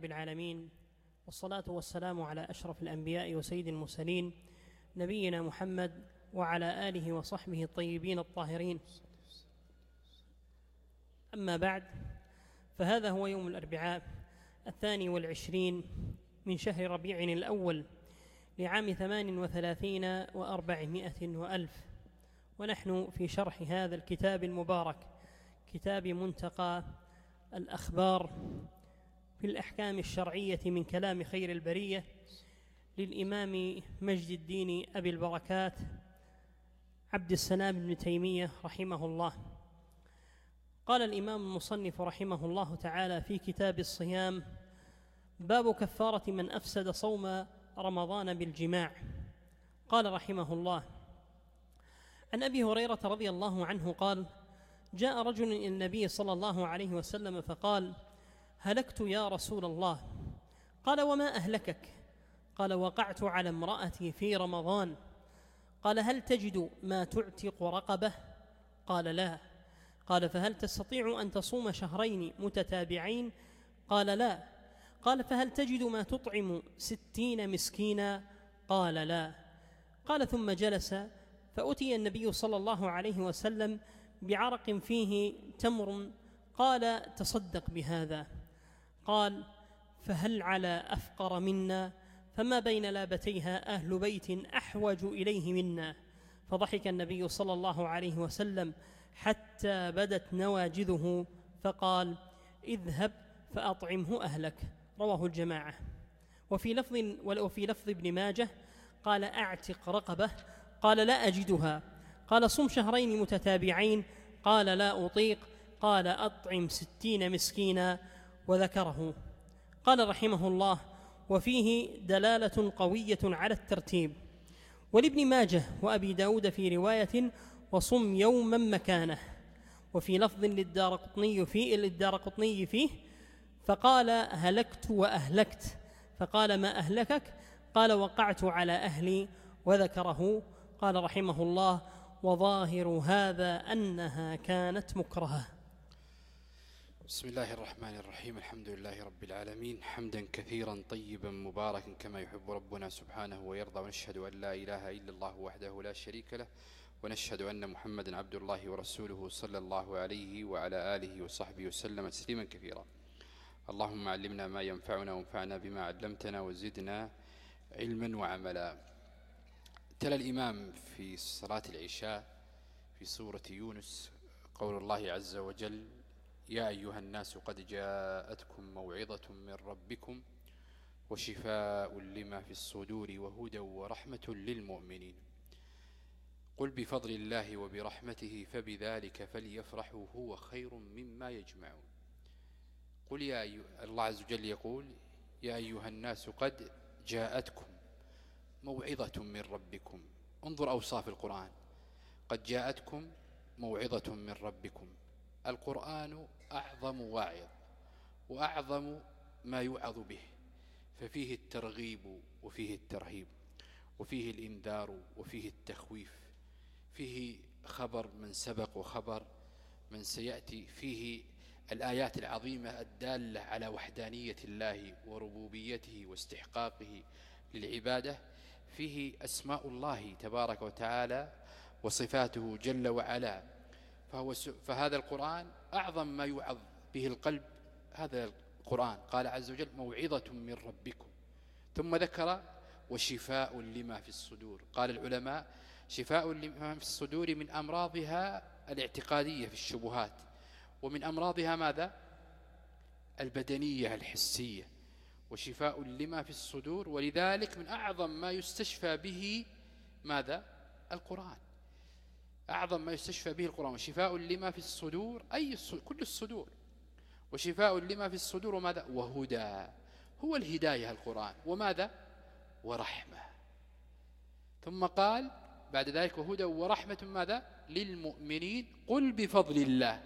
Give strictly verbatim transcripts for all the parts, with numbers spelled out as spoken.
رب العالمين، والصلاة والسلام على أشرف الأنبياء وسيد المرسلين نبينا محمد وعلى آله وصحبه الطيبين الطاهرين. أما بعد، فهذا هو يوم الأربعاء الثاني والعشرين من شهر ربيع الأول لعام ثمان وثلاثين وأربعمائة وألف، ونحن في شرح هذا الكتاب المبارك، كتاب منتقى الأخبار في الأحكام الشرعية من كلام خير البرية للإمام مجد الدين أبي البركات عبد السلام بن تيمية رحمه الله. قال الإمام المصنف رحمه الله تعالى في كتاب الصيام: باب كفارة من أفسد صوم رمضان بالجماع. قال رحمه الله: عن أبي هريرة رضي الله عنه قال: جاء رجل إلى النبي صلى الله عليه وسلم فقال: هلكت يا رسول الله. قال: وما أهلكك؟ قال: وقعت على امرأتي في رمضان. قال: هل تجد ما تعتق رقبة؟ قال: لا. قال: فهل تستطيع أن تصوم شهرين متتابعين؟ قال: لا. قال: فهل تجد ما تطعم ستين مسكينا؟ قال: لا. قال: ثم جلس، فأتي النبي صلى الله عليه وسلم بعرق فيه تمر، قال: تصدق بهذا. قال: فهل على أفقر منا؟ فما بين لابتيها أهل بيت أحوج إليه منا. فضحك النبي صلى الله عليه وسلم حتى بدت نواجذه، فقال: اذهب فأطعمه أهلك. رواه الجماعة. وفي لفظ وفي لفظ ابن ماجه قال: أعتق رقبة. قال: لا أجدها. قال: صم شهرين متتابعين. قال: لا أطيق. قال: أطعم ستين مسكينا، وذكره. قال رحمه الله: وفيه دلالة قوية على الترتيب. ولابن ماجه وأبي داود في رواية: وصم يوما مكانه. وفي لفظ للدارقطني فيه, للدارقطني فيه فقال: هلكت وأهلكت. فقال: ما أهلكك؟ قال: وقعت على أهلي، وذكره. قال رحمه الله: وظاهر هذا أنها كانت مكرهة. بسم الله الرحمن الرحيم. الحمد لله رب العالمين، حمدا كثيرا طيبا مباركا كما يحب ربنا سبحانه ويرضى، ونشهد أن لا إله إلا الله وحده لا شريك له، ونشهد أن محمدا عبد الله ورسوله صلى الله عليه وعلى آله وصحبه وسلم تسليما كثيرا. اللهم علمنا ما ينفعنا وانفعنا بما علمتنا وزدنا علما وعملا. تلا الإمام في صلاة العشاء في سورة يونس قول الله عز وجل: يا أيها الناس قد جاءتكم موعظة من ربكم وشفاء لما في الصدور وهدى ورحمة للمؤمنين. قل بفضل الله وبرحمته فبذلك فليفرحوا هو خير مما يجمعون. قل يا أيها، الله عز وجل يقول: يا أيها الناس قد جاءتكم موعظة من ربكم. انظر أوصاف القرآن: قد جاءتكم موعظة من ربكم. القرآن أعظم واعظ وأعظم ما يوعظ به، ففيه الترغيب وفيه الترهيب، وفيه الإنذار وفيه التخويف، فيه خبر من سبق وخبر من سيأتي، فيه الآيات العظيمة الدالة على وحدانية الله وربوبيته واستحقاقه للعبادة، فيه أسماء الله تبارك وتعالى وصفاته جل وعلا. فهو فهذا القرآن أعظم ما يوعظ به القلب. هذا القرآن قال عز وجل: موعظة من ربكم. ثم ذكر: وشفاء لما في الصدور. قال العلماء: شفاء لما في الصدور من أمراضها الاعتقادية في الشبهات، ومن أمراضها ماذا؟ البدنية الحسية. وشفاء لما في الصدور، ولذلك من أعظم ما يستشفى به ماذا؟ القرآن. أعظم ما يستشفى به القرآن. وشفاء لما في الصدور أي كل الصدور. وشفاء لما في الصدور وماذا؟ وهدى، هو الهداية القرآن. وماذا؟ ورحمة. ثم قال بعد ذلك: وهدى ورحمة ماذا؟ للمؤمنين. قل بفضل الله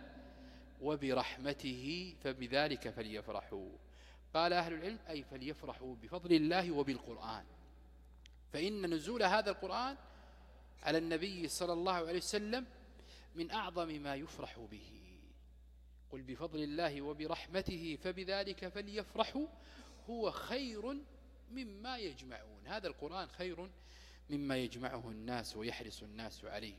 وبرحمته فبذلك فليفرحوا. قال أهل العلم: أي فليفرحوا بفضل الله وبالقرآن، فإن نزول هذا القرآن على النبي صلى الله عليه وسلم من أعظم ما يفرح به. قل بفضل الله وبرحمته فبذلك فليفرحوا هو خير مما يجمعون. هذا القرآن خير مما يجمعه الناس ويحرص الناس عليه.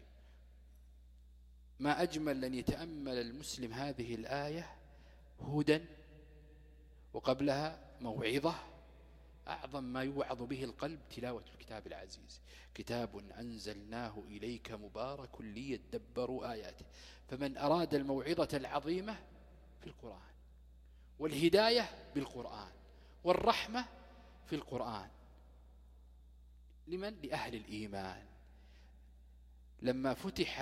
ما أجمل أن يتأمل المسلم هذه الآية: هدى، وقبلها موعظة. أعظم ما يوعظ به القلب تلاوة الكتاب العزيز: كتاب أنزلناه إليك مبارك ليدبروا آياته. فمن أراد الموعظة العظيمة في القرآن، والهداية بالقرآن، والرحمة في القرآن. لمن؟ لأهل الإيمان. لما فتح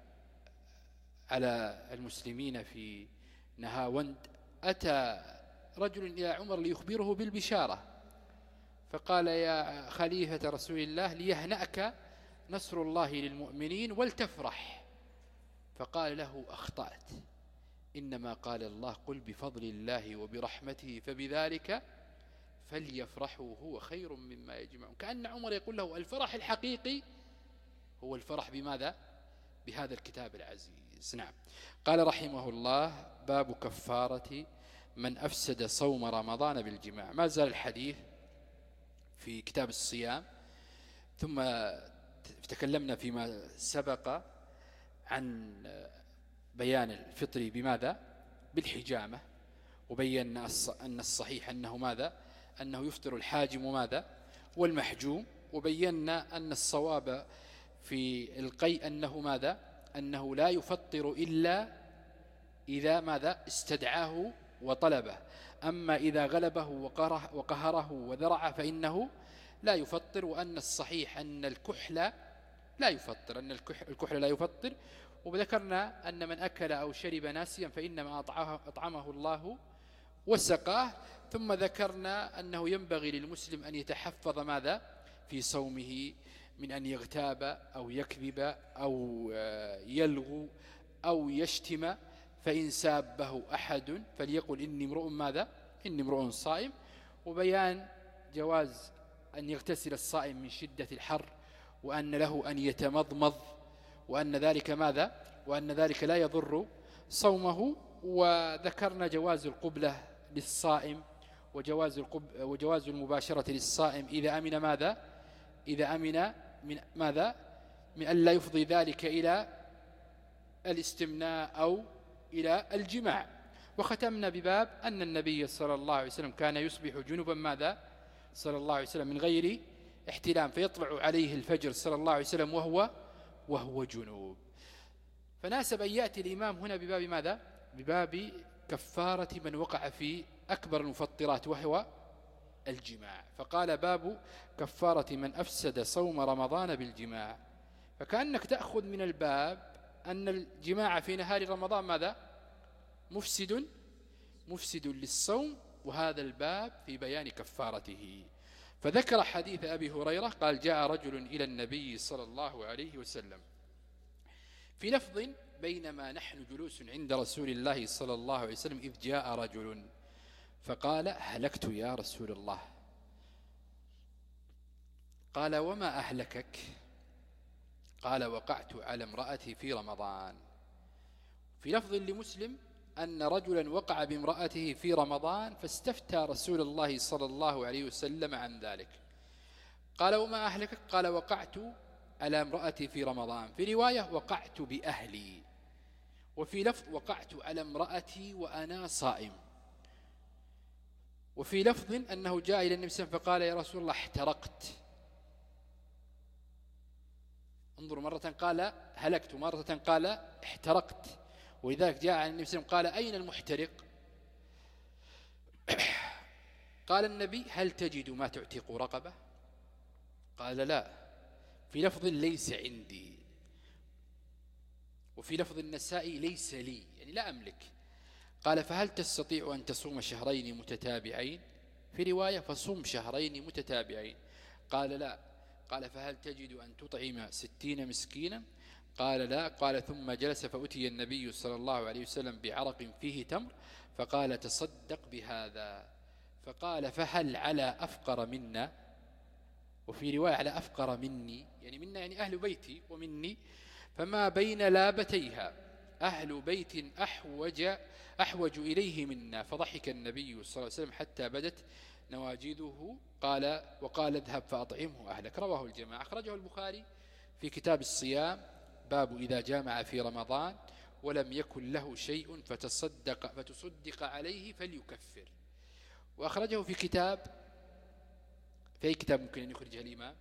على المسلمين في نهاوند أتى رجل إلى عمر ليخبره بالبشارة، فقال: يا خليفة رسول الله، ليهنأك نصر الله للمؤمنين ولتفرح. فقال له: أخطأت، إنما قال الله: قل بفضل الله وبرحمته فبذلك فليفرحوا هو خير مما يجمعون. كأن عمر يقول له: الفرح الحقيقي هو الفرح بماذا؟ بهذا الكتاب العزيز. نعم. قال رحمه الله: باب كفارة من أفسد صوم رمضان بالجماع. ما زال الحديث في كتاب الصيام، ثم تكلمنا فيما سبق عن بيان الفطر بماذا؟ بالحجامة، وبينا أن الصحيح أنه ماذا؟ أنه يفطر الحاجم ماذا؟ والمحجوم. وبينا أن الصواب في القيء أنه ماذا؟ أنه لا يفطر إلا إذا ماذا؟ استدعاه وطلبه. أما إذا غلبه وقهره وذرع فإنه لا يفطر. وأن الصحيح أن الكحل لا يفطر، أن الكحل لا يفطر. وذكرنا أن من أكل أو شرب ناسيا فإنما أطعمه الله وسقاه. ثم ذكرنا أنه ينبغي للمسلم أن يتحفظ ماذا؟ في صومه من أن يغتاب أو يكذب أو يلغو أو يشتم، فإن سابه أحد فليقل: إني امرؤ ماذا؟ إني امرؤ صائم. وبيان جواز أن يغتسل الصائم من شدة الحر، وأن له أن يتمضمض، وأن ذلك ماذا؟ وأن ذلك لا يضر صومه. وذكرنا جواز القبلة للصائم، وجواز القب وجواز المباشرة للصائم إذا أمن ماذا؟ إذا أمن من ماذا؟ من أن لا يفضي ذلك إلى الاستمناء أو إلى الجماع. وختمنا بباب أن النبي صلى الله عليه وسلم كان يصبح جنبا ماذا؟ صلى الله عليه وسلم من غير احتلام، فيطلع عليه الفجر صلى الله عليه وسلم وهو وهو جنوب. فناسب أن يأتي الإمام هنا بباب ماذا؟ بباب كفارة من وقع في أكبر المفطرات وهو الجماع. فقال: باب كفارة من أفسد صوم رمضان بالجماع. فكأنك تأخذ من الباب أن الجماع في نهار رمضان ماذا؟ مفسد مفسد للصوم. وهذا الباب في بيان كفارته. فذكر حديث أبي هريرة قال: جاء رجل إلى النبي صلى الله عليه وسلم في لفظ: بينما نحن جلوس عند رسول الله صلى الله عليه وسلم إذ جاء رجل فقال: هلكت يا رسول الله. قال: وما أهلكك؟ قال: وقعت على امرأتي في رمضان. في لفظ لمسلم أن رجلا وقع بامرأته في رمضان فاستفتى رسول الله صلى الله عليه وسلم عن ذلك. قال: وما أهلكك؟ قال: وقعت على امرأتي في رمضان. في رواية: وقعت بأهلي. وفي لفظ: وقعت على امرأتي وأنا صائم. وفي لفظ أنه جاء إلى النبي صلى الله عليه وسلم فقال: يا رسول الله احترقت. انظروا، مرة قال هلكت، مرة قال احترقت. ولذلك جاء عن النبي صلى الله عليه وسلم قال: أين المحترق؟ قال النبي: هل تجد ما تعتق رقبة؟ قال: لا. في لفظ: ليس عندي. وفي لفظ النسائي: ليس لي، يعني لا أملك. قال: فهل تستطيع أن تصوم شهرين متتابعين؟ في رواية: فصوم شهرين متتابعين. قال: لا. قال: فهل تجد أن تطعم ستين مسكينا؟ قال: لا. قال: ثم جلس فأتي النبي صلى الله عليه وسلم بعرق فيه تمر فقال: تصدق بهذا. فقال: فهل على أفقر منا؟ وفي رواية: على أفقر مني، يعني منا يعني أهل بيتي ومني. فما بين لابتيها أهل بيت أحوج, أحوج إليه منا. فضحك النبي صلى الله عليه وسلم حتى بدت نواجذه قال وقال اذهب فأطعمه أهلك. رواه الجماعة. أخرجه البخاري في كتاب الصيام باب إذا جامع في رمضان ولم يكن له شيء فتصدق, فتصدق عليه فليكفر. وأخرجه في كتاب، في أي كتاب ممكن أن يخرجها الإمام؟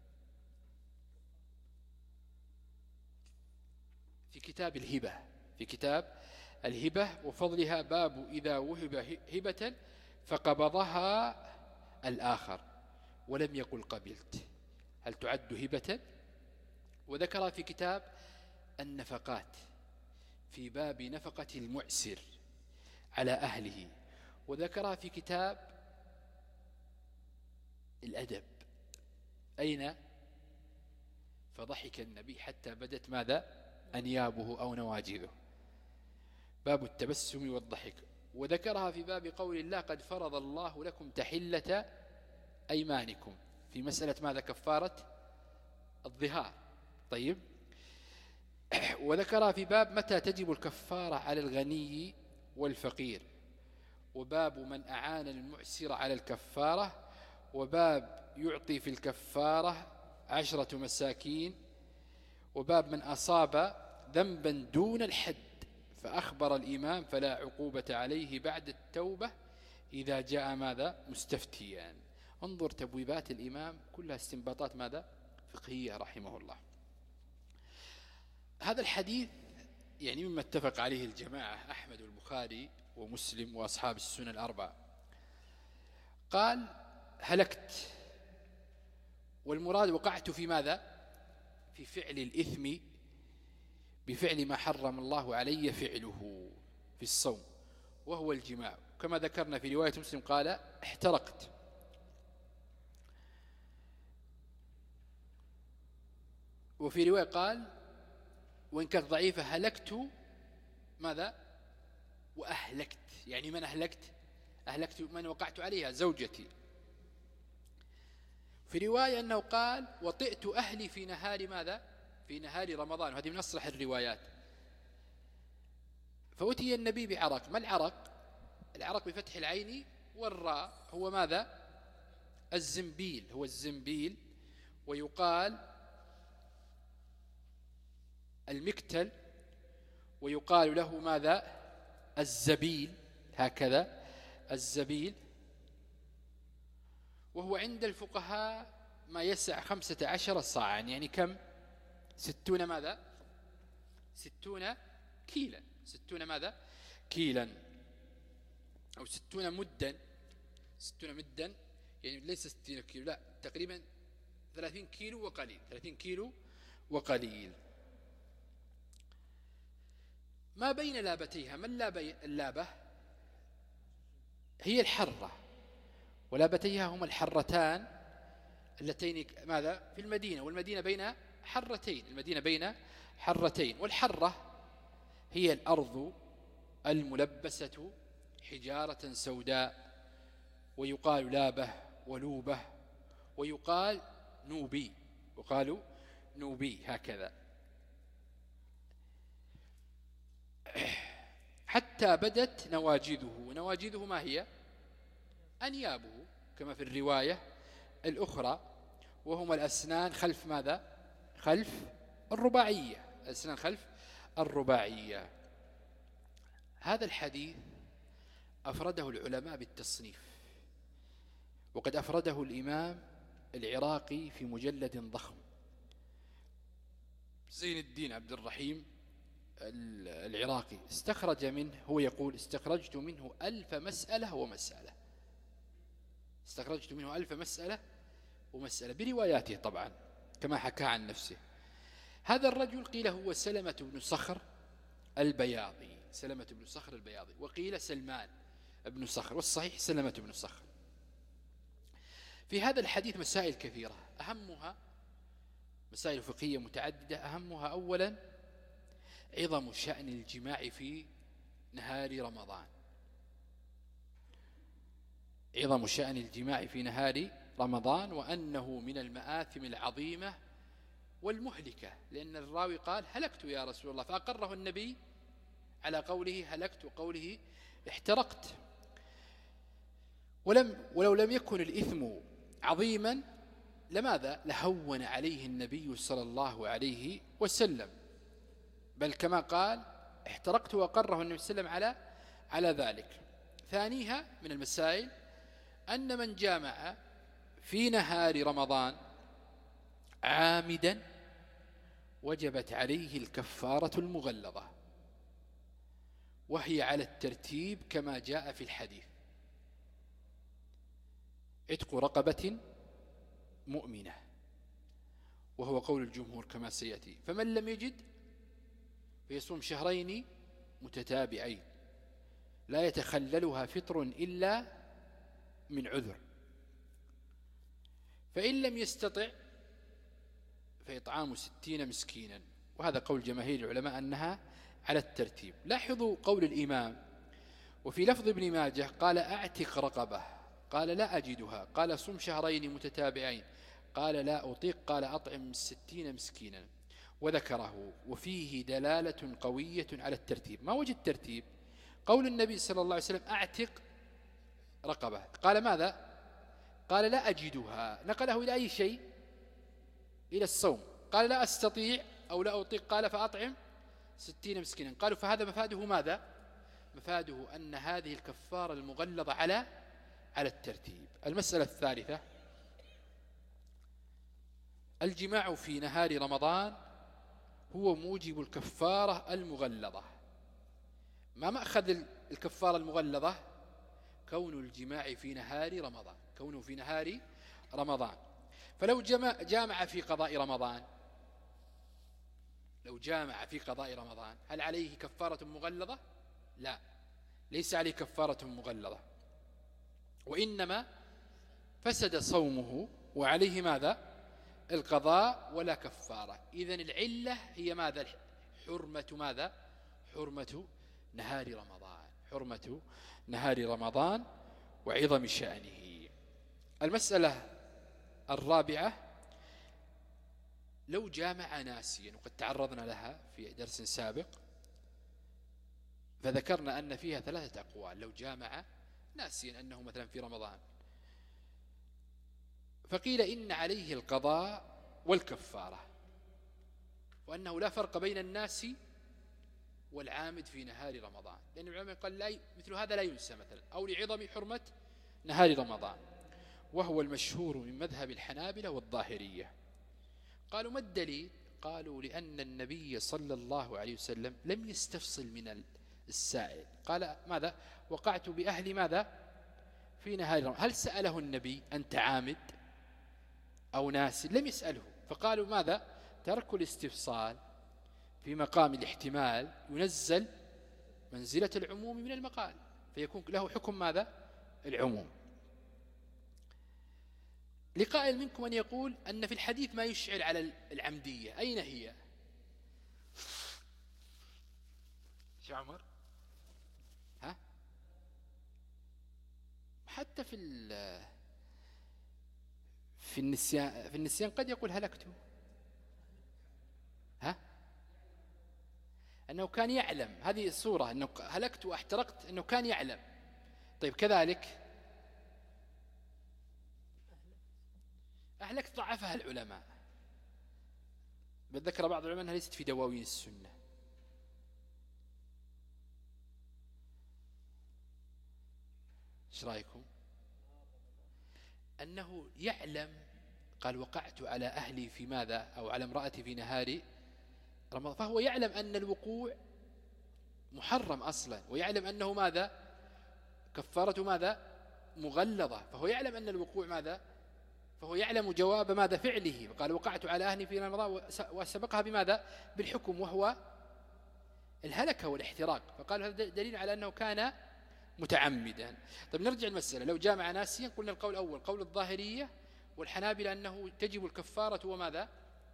في كتاب الهبة، في كتاب الهبة وفضلها باب إذا وهب هبة فقبضها الآخر ولم يقل قبلت هل تعد هبة؟ وذكر في كتاب النفقات في باب نفقة المعسر على أهله. وذكر في كتاب الأدب أين فضحك النبي حتى بدت ماذا أنيابه أو نواجذه، باب التبسم والضحك. وذكرها في باب قول الله قد فرض الله لكم تحلة أيمانكم في مسألة ماذا كفارة الظهار. طيب. وذكرها في باب متى تجب الكفارة على الغني والفقير، وباب من أعان المعسر على الكفارة، وباب يعطي في الكفارة عشرة مساكين، وباب من أصاب ذنبا دون الحد فأخبر الإمام فلا عقوبة عليه بعد التوبة إذا جاء ماذا مستفتيا. انظر تبويبات الإمام كلها استنباطات ماذا فقهية رحمه الله. هذا الحديث يعني مما اتفق عليه الجماعة أحمد والبخاري ومسلم وأصحاب السنن الأربعة. قال هلكت، والمراد وقعت في ماذا في فعل الإثم بفعل ما حرم الله علي فعله في الصوم وهو الجماع، كما ذكرنا في رواية مسلم قال احترقت. وفي رواية قال وإن كانت ضعيفة هلكت ماذا وأهلكت، يعني من أهلكت أهلكت من وقعت عليها زوجتي. في رواية أنه قال وطئت أهلي في نهار ماذا في نهار رمضان، وهذه من أصلح الروايات. فأتي النبي بعرق. ما العرق؟ العرق بفتح العين والراء هو ماذا الزنبيل، هو الزنبيل. ويقال المكتل، ويقال له ماذا الزبيل، هكذا الزبيل. وهو عند الفقهاء ما يسع خمسة عشر صاعا، يعني كم ستون ماذا ستون كيلا، ستون ماذا كيلا أو ستون مدا، ستون مدا يعني ليس ستين كيلو، لا تقريبا ثلاثين كيلو وقليل، ثلاثين كيلو وقليل. ما بين لابتيها، ما اللابة هي الحرة، ولابتيها هما الحرتان اللتين ماذا في المدينة، والمدينة بين حرتين، المدينة بين حرتين. والحرة هي الأرض الملبسة حجارة سوداء، ويقال لابة ولوبة، ويقال نوبي، وقالوا نوبي هكذا. حتى بدت نواجذه، ونواجذه ما هي أنيابه كما في الرواية الأخرى، وهما الأسنان خلف ماذا خلف الرباعية، الأسنان خلف الرباعية. هذا الحديث أفرده العلماء بالتصنيف، وقد أفرده الإمام العراقي في مجلد ضخم، زين الدين عبد الرحيم العراقي استخرج منه، هو يقول استخرجت منه ألف مسألة ومسألة، استخرجت منه ألف مسألة ومسألة برواياته طبعا كما حكى عن نفسه. هذا الرجل قيل هو سلمة بن صخر البياضي، سلمة بن صخر البياضي، وقيل سلمان بن صخر، والصحيح سلمة بن صخر. في هذا الحديث مسائل كثيرة، أهمها مسائل فقهية متعددة، أهمها أولا عظم شأن الجماع في نهار رمضان، عظم شأن الجماع في نهار رمضان، وأنه من المآثم العظيمة والمهلكة، لأن الراوي قال هلكت يا رسول الله، فأقره النبي على قوله هلكت وقوله احترقت. ولم ولو لم يكن الإثم عظيما لماذا لهون عليه النبي صلى الله عليه وسلم، بل كما قال احترقت وقره النبي صلى الله عليه وسلم على على ذلك. ثانيها من المسائل أن من جامع في نهار رمضان عامدا وجبت عليه الكفارة المغلظة، وهي على الترتيب كما جاء في الحديث: عتق رقبة مؤمنة، وهو قول الجمهور كما سيأتي. فمن لم يجد فيصوم شهرين متتابعين لا يتخللها فطر إلا من عذر، فإن لم يستطع فإطعام ستين مسكينا، وهذا قول جماهير العلماء أنها على الترتيب. لاحظوا قول الإمام: وفي لفظ ابن ماجه قال أعتق رقبة، قال لا أجدها، قال صم شهرين متتابعين، قال لا أطيق، قال أطعم ستين مسكينا، وذكره. وفيه دلالة قوية على الترتيب. ما وجه الترتيب؟ قول النبي صلى الله عليه وسلم أعتق رقبة، قال ماذا؟ قال لا أجدها، نقله إلى أي شيء؟ إلى الصوم. قال لا أستطيع أو لا أطيق، قال فأطعم ستين مسكينا. قالوا فهذا مفاده ماذا؟ مفاده أن هذه الكفارة المغلظة على على الترتيب. المسألة الثالثة: الجماع في نهار رمضان هو موجب الكفارة المغلظة. ما مأخذ الكفارة المغلظة؟ كون الجماع في نهار رمضان، كونه في نهار رمضان. فلو جمع جامع في قضاء رمضان، لو جامع في قضاء رمضان هل عليه كفارة مغلظة؟ لا، ليس عليه كفارة مغلظة، وإنما فسد صومه وعليه ماذا؟ القضاء ولا كفارة. إذن العلة هي ماذا؟ حرمة ماذا؟ حرمة نهار رمضان، حرمة نهار رمضان وعظم شأنه. المسألة الرابعة: لو جامع ناسيا، وقد تعرضنا لها في درس سابق فذكرنا أن فيها ثلاثة أقوال. لو جامع ناسيا أنه مثلا في رمضان، فقيل إن عليه القضاء والكفارة، وأنه لا فرق بين الناس والعامد في نهار رمضان، لأن العلماء قال لا مثل هذا لا ينسى مثلا، أو لعظم حرمة نهار رمضان، وهو المشهور من مذهب الحنابلة والظاهرية. قالوا ما الدليل؟ قالوا لأن النبي صلى الله عليه وسلم لم يستفصل من السائل، قال ماذا؟ وقعت بأهل ماذا؟ في نهار رمضان. هل سأله النبي أنت عامد أو ناسي؟ لم يسأله. فقالوا ماذا؟ ترك الاستفصال في مقام الاحتمال ينزل منزلة العموم من المقال، فيكون له حكم ماذا؟ العموم. لقائل منكم أن يقول أن في الحديث ما يشعر على العمدية، أين هي؟ شو عمر؟ ها؟ حتى في في النسيان في النسيان قد يقول هلكت، ها؟ أنه كان يعلم، هذه الصورة أنه هلكت واحترقت، أنه كان يعلم. طيب كذلك أهلكت ضعفها العلماء، بل ذكر بعض العلماء أنها ليست في دواوين السنة. ايش رايكم؟ أنه يعلم، قال وقعت على أهلي في ماذا؟ أو على امرأتي في نهار رمضان، فهو يعلم أن الوقوع محرم أصلا، ويعلم أنه ماذا؟ كفارة ماذا؟ مغلظة، فهو يعلم أن الوقوع ماذا؟ فهو يعلم جواب ماذا؟ فعله. وقال وقعت على أهلي في رمضان، وسبقها بماذا؟ بالحكم، وهو الهلكة والاحتراق، فقال هذا دليل على أنه كان متعمدا. طيب نرجع المسألة: لو جامع ناسيا، قلنا القول الأول قول الظاهرية والحنابلة أنه تجب الكفارة وماذا؟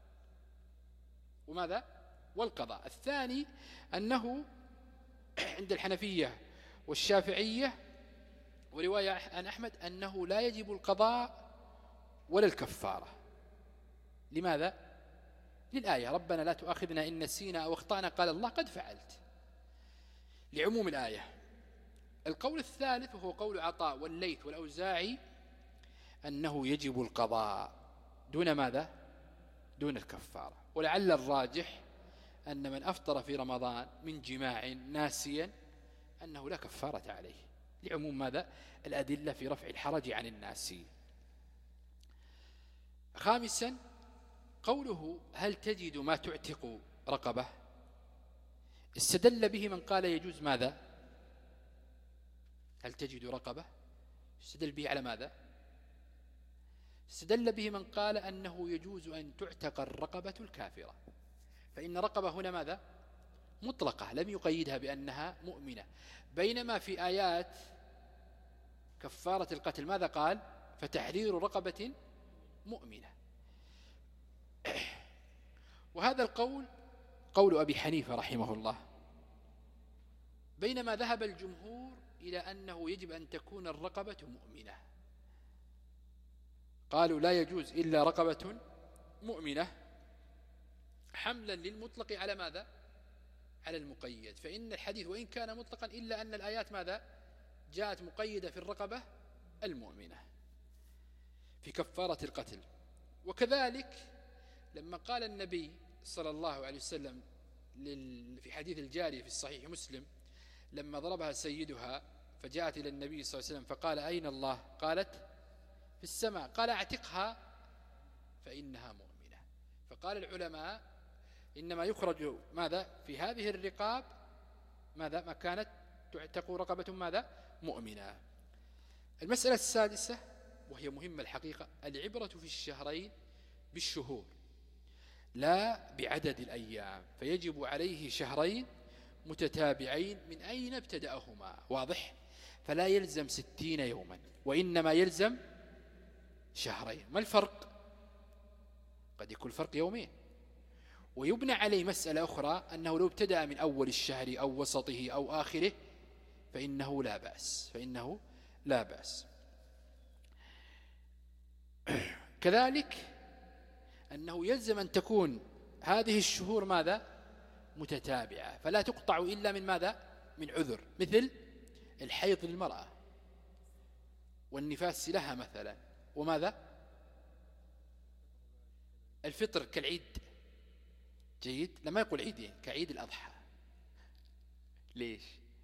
وماذا؟ والقضاء. الثاني أنه عند الحنفية والشافعية ورواية عن أحمد أنه لا يجب القضاء ولا الكفارة. لماذا؟ للآية: ربنا لا تؤاخذنا إن نسينا أو اخطأنا، قال الله قد فعلت، لعموم الآية. القول الثالث وهو قول عطاء والليث والأوزاعي أنه يجب القضاء دون ماذا؟ دون الكفارة. ولعل الراجح أن من أفطر في رمضان من جماع ناسيا أنه لا كفارة عليه، لعموم ماذا؟ الأدلة في رفع الحرج عن الناسي. خامسا قوله هل تجد ما تعتق رقبة، استدل به من قال يجوز ماذا؟ هل تجد رقبة استدل به على ماذا؟ استدل به من قال أنه يجوز أن تعتق الرقبة الكافرة، فإن رقبة هنا ماذا؟ مطلقة لم يقيدها بأنها مؤمنة، بينما في آيات كفارة القتل ماذا قال؟ فتحرير رقبة مؤمنة. وهذا القول قول أبي حنيفة رحمه الله، بينما ذهب الجمهور إلى أنه يجب أن تكون الرقبة مؤمنة، قالوا لا يجوز إلا رقبة مؤمنة، حملا للمطلق على ماذا؟ على المقيد، فإن الحديث وإن كان مطلقا إلا أن الآيات ماذا؟ جاءت مقيدة في الرقبة المؤمنة في كفارة القتل. وكذلك لما قال النبي صلى الله عليه وسلم في حديث الجارية في الصحيح مسلم لما ضربها سيدها فجاءت إلى النبي صلى الله عليه وسلم فقال أين الله؟ قالت في السماء، قال اعتقها فإنها مؤمنة. فقال العلماء إنما يخرج ماذا في هذه الرقاب ماذا؟ ما كانت تعتق رقبة ماذا؟ مؤمنة. المسألة السادسة وهي مهمة الحقيقة، العبرة في الشهرين بالشهور لا بعدد الأيام، فيجب عليه شهرين متتابعين من أين ابتدأهما، واضح؟ فلا يلزم ستين يوما وإنما يلزم شهرين. ما الفرق؟ قد يكون الفرق يومين. ويبنى عليه مسألة أخرى أنه لو ابتدأ من أول الشهر أو وسطه أو آخره فإنه لا بأس، فإنه لا بأس. كذلك أنه يلزم أن تكون هذه الشهور ماذا؟ متتابعة، فلا تقطع إلا من ماذا؟ من عذر، مثل الحيض للمرأة والنفاس لها مثلا، وماذا؟ الفطر كالعيد. جيد، لما يقول عيدين كعيد الأضحى. ليش؟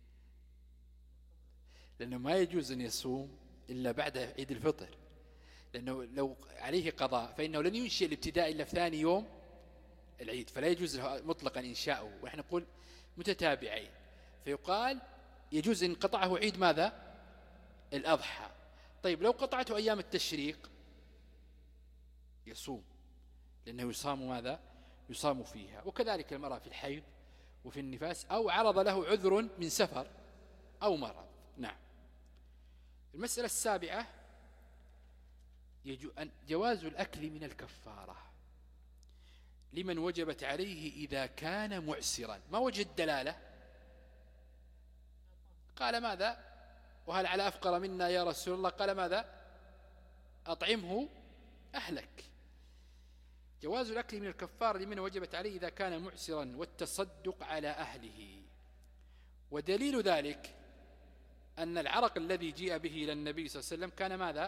لأنه ما يجوز أن يصوم إلا بعد عيد الفطر، لأنه لو عليه قضاء فإنه لن ينشئ الابتداء إلا في ثاني يوم العيد، فلا يجوز مطلقا إنشاؤه، ونحن نقول متتابعين، فيقال يجوز إن قطعه عيد ماذا؟ الأضحى. طيب لو قطعته أيام التشريق يصوم، لأنه يصام ماذا؟ يصام فيها. وكذلك المرأة في الحيض وفي النفاس، أو عرض له عذر من سفر أو مرض. نعم. المسألة السابعة جواز الأكل من الكفارة لمن وجبت عليه إذا كان معسرا. ما وجه الدلالة؟ قال ماذا؟ وهل على أفقر منا يا رسول الله؟ قال ماذا؟ أطعمه أهلك. جواز الأكل من الكفارة لمن وجبت عليه إذا كان معسرا والتصدق على أهله. ودليل ذلك أن العرق الذي جيء به إلى النبي صلى الله عليه وسلم كان ماذا؟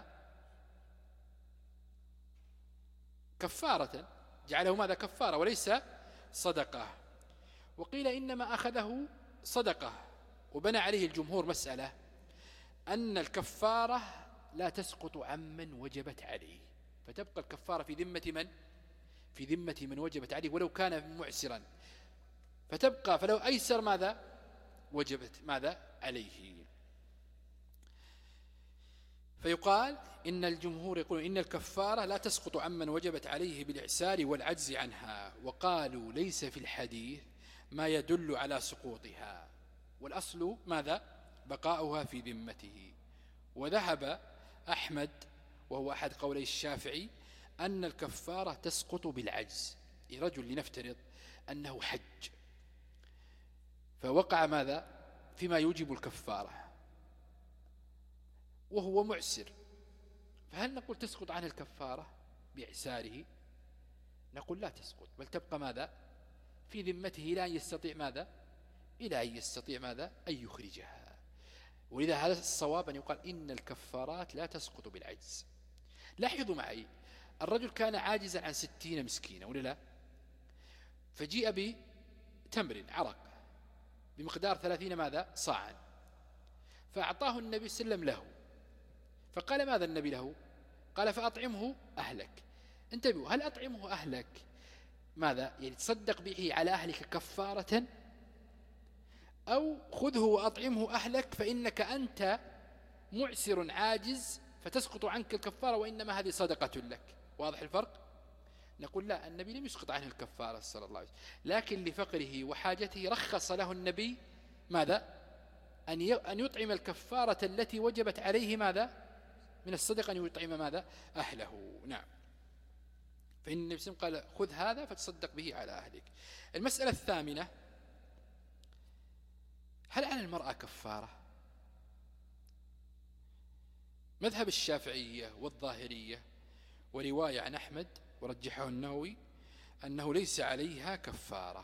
كفارة، جعله ماذا؟ كفارة وليس صدقة. وقيل إنما أخذه صدقة، وبنى عليه الجمهور مسألة أن الكفارة لا تسقط عمن وجبت عليه، فتبقى الكفارة في ذمة من؟ في ذمة من وجبت عليه ولو كان معسرا، فتبقى فلو أيسر ماذا؟ وجبت ماذا؟ عليه. فيقال إن الجمهور يقول إن الكفارة لا تسقط عمن وجبت عليه بالإعسار والعجز عنها، وقالوا ليس في الحديث ما يدل على سقوطها، والأصل ماذا؟ بقاؤها في ذمته. وذهب أحمد وهو أحد قولي الشافعي أن الكفارة تسقط بالعجز. رجل لنفترض أنه حج فوقع ماذا؟ فيما يوجب الكفارة وهو معسر، فهل نقول تسقط عن الكفارة بإعساره؟ نقول لا تسقط، بل تبقى ماذا؟ في ذمته إلى أن يستطيع ماذا؟ إلى أن يستطيع ماذا؟ أن يخرجها. ولذا هذا الصواب أن يقال إن الكفارات لا تسقط بالعجز. لاحظوا معي، الرجل كان عاجزا عن ستين مسكينة ولا لا؟ فجيء بتمر عرق بمقدار ثلاثين ماذا صاعا، فأعطاه النبي صلى الله عليه وسلم له، فقال ماذا النبي له؟ قال فأطعمه أهلك. انتبهوا، هل أطعمه أهلك ماذا يعني تصدق به على أهلك كفارة، أو خذه وأطعمه أهلك فإنك أنت معسر عاجز فتسقط عنك الكفارة وإنما هذه صدقة لك؟ واضح الفرق؟ نقول لا، النبي لم يسقط عنه الكفارة صلى الله عليه وسلم، لكن لفقره وحاجته رخص له النبي ماذا أن يطعم الكفارة التي وجبت عليه ماذا من الصدقة، أن يطعم ماذا أهله. نعم. فإن النبي صلى الله عليه وسلم قال خذ هذا فتصدق به على أهلك. المسألة الثامنة، هل على المرأة كفارة؟ مذهب الشافعية والظاهرية ورواية عن أحمد ورجحه النووي أنه ليس عليها كفارة،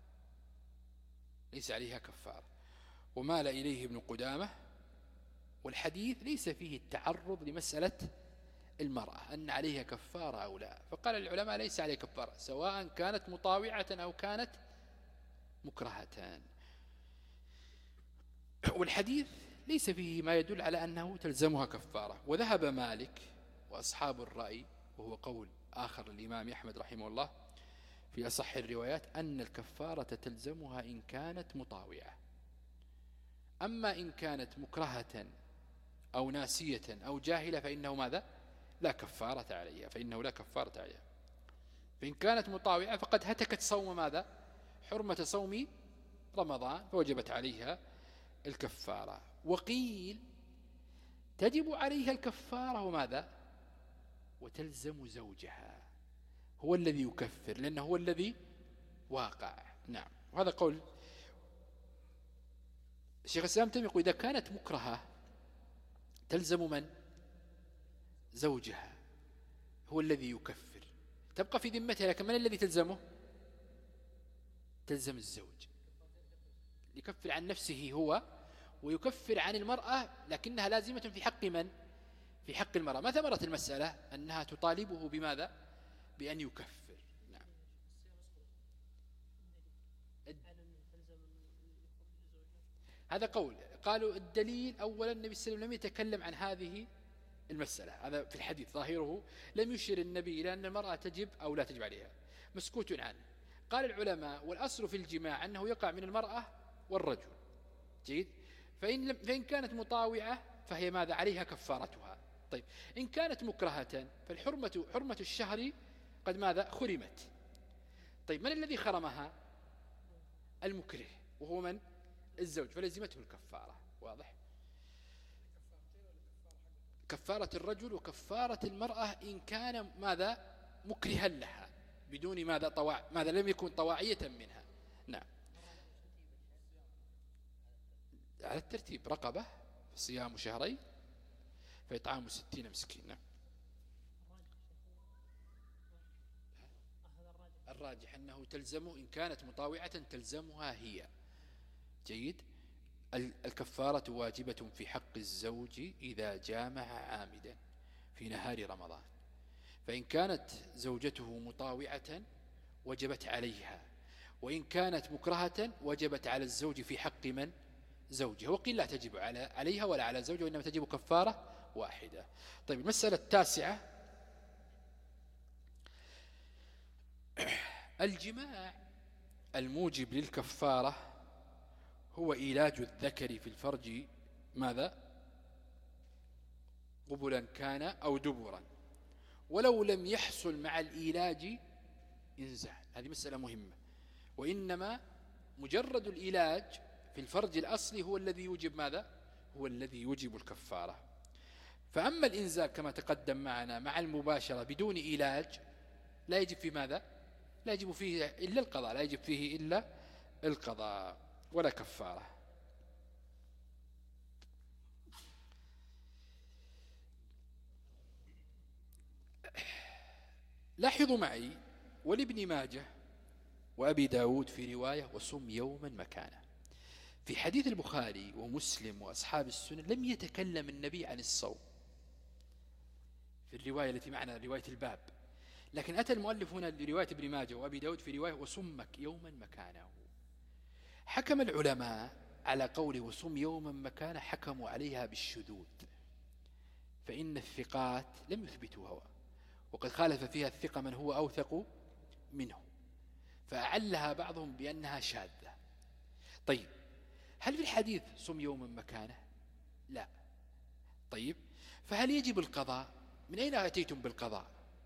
ليس عليها كفارة، ومال إليه ابن قدامة، والحديث ليس فيه التعرض لمسألة المرأة أن عليها كفارة أو لا، فقال العلماء ليس عليها كفارة سواء كانت مطاوعة أو كانت مكرهة، والحديث ليس فيه ما يدل على أنه تلزمها كفارة. وذهب مالك وأصحاب الرأي، وهو قول آخر للإمام أحمد رحمه الله في أصح الروايات، أن الكفارة تلزمها إن كانت مطاوعة، أما إن كانت مكرهة أو ناسية أو جاهلة فإنه ماذا لا كفارة عليها، فإنه لا كفارة عليها. فإن كانت مطاوعة فقد هتكت صوم ماذا حرمة صوم رمضان فوجبت عليها الكفارة. وقيل تجب عليها الكفارة وماذا وتلزم زوجها، هو الذي يكفر لأنه هو الذي واقع. نعم. وهذا قول الشيخ الإسلام تيمية يقول إذا كانت مكرهة تلزم من زوجها، هو الذي يكفر، تبقى في ذمتها، لكن من الذي تلزمه؟ تلزم الزوج، يكفر عن نفسه هو ويكفر عن المرأة، لكنها لازمة في حق من؟ في حق المرأة. ما ثمرة المسألة؟ أنها تطالبه بماذا؟ بأن يكفر. نعم. هذا قول. قالوا الدليل أولا النبي صلى الله عليه وسلم لم يتكلم عن هذه المسألة، هذا في الحديث ظاهره لم يشير النبي إلى أن المرأة تجب أو لا تجب عليها، مسكوت عنه. قال العلماء والأصل في الجماع أنه يقع من المرأة والرجل، جيد، فإن, فإن كانت مطاوعة فهي ماذا عليها كفارتها. طيب إن كانت مكرهة فالحرمة حرمة الشهر قد ماذا خرمت. طيب من الذي خرمها؟ المكره، وهو من؟ الزوج، فلزمته الكفارة. واضح؟ كفارة الرجل وكفارة المرأة إن كان ماذا مكرها لها بدون ماذا طواع، ماذا لم يكن طواعية منها. نعم. على الترتيب رقبة صيام شهرين فإطعام ستين مسكينا. الراجح أنه تلزم إن كانت مطاوعة تلزمها هي، جيد. الكفارة واجبة في حق الزوج إذا جامع عامدا في نهار رمضان، فإن كانت زوجته مطاوعة وجبت عليها، وإن كانت مكرهة وجبت على الزوج في حق من؟ زوجها. وقيل لا تجب على عليها ولا على زوجها، وإنما تجب كفارة واحدة. طيب المسألة التاسعة، الجماع الموجب للكفارة هو إيلاج الذكر في الفرج ماذا قبلا كان أو دبرا، ولو لم يحصل مع الإيلاج إنزال. هذه مسألة مهمة. وإنما مجرد الإيلاج في الفرج الأصلي هو الذي يوجب ماذا؟ هو الذي يوجب الكفارة. فأما الإنزال كما تقدم معنا مع المباشرة بدون إيلاج لا يجب في ماذا؟ لا يجب فيه إلا القضاء، لا يجب فيه إلا القضاء ولا كفارة. لاحظوا معي، ولابن ماجه وأبي داود في رواية وصم يوما مكانه، في حديث البخاري ومسلم وأصحاب السنن لم يتكلم النبي عن الصوم في الرواية التي معنا رواية الباب، لكن أتى المؤلف هنا لرواية ابن ماجه وأبي داود في رواية وصمك يوما مكانه. حكم العلماء على قوله وصم يوما مكانه، حكموا عليها بالشذوذ، فإن الثقات لم يثبتوها، وقد خالف فيها الثقة من هو أوثق منه، فأعلها بعضهم بأنها شاذة. طيب هل في الحديث صم يوما مكانه؟ لا. طيب فهل يجب القضاء؟ من أين أتيتم بالقضاء؟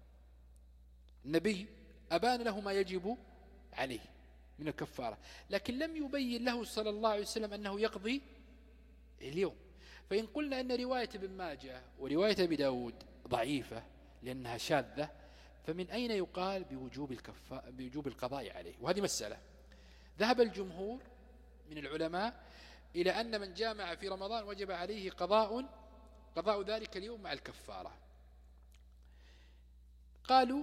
النبي أبان له ما يجب عليه من الكفارة، لكن لم يبين له صلى الله عليه وسلم أنه يقضي اليوم. فإن قلنا أن رواية ابن ماجه ورواية ابي داود ضعيفة لأنها شاذة، فمن أين يقال بوجوب, الكفا... بوجوب القضاء عليه؟ وهذه مسألة ذهب الجمهور من العلماء إلى أن من جامع في رمضان وجب عليه قضاء قضاء ذلك اليوم مع الكفارة. قالوا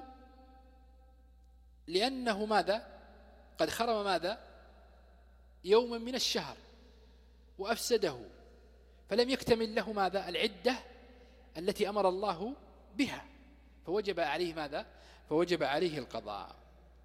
لأنه ماذا؟ قد خرم ماذا؟ يوما من الشهر وأفسده، فلم يكتمل له ماذا؟ العدة التي أمر الله بها، فوجب عليه ماذا؟ فوجب عليه القضاء.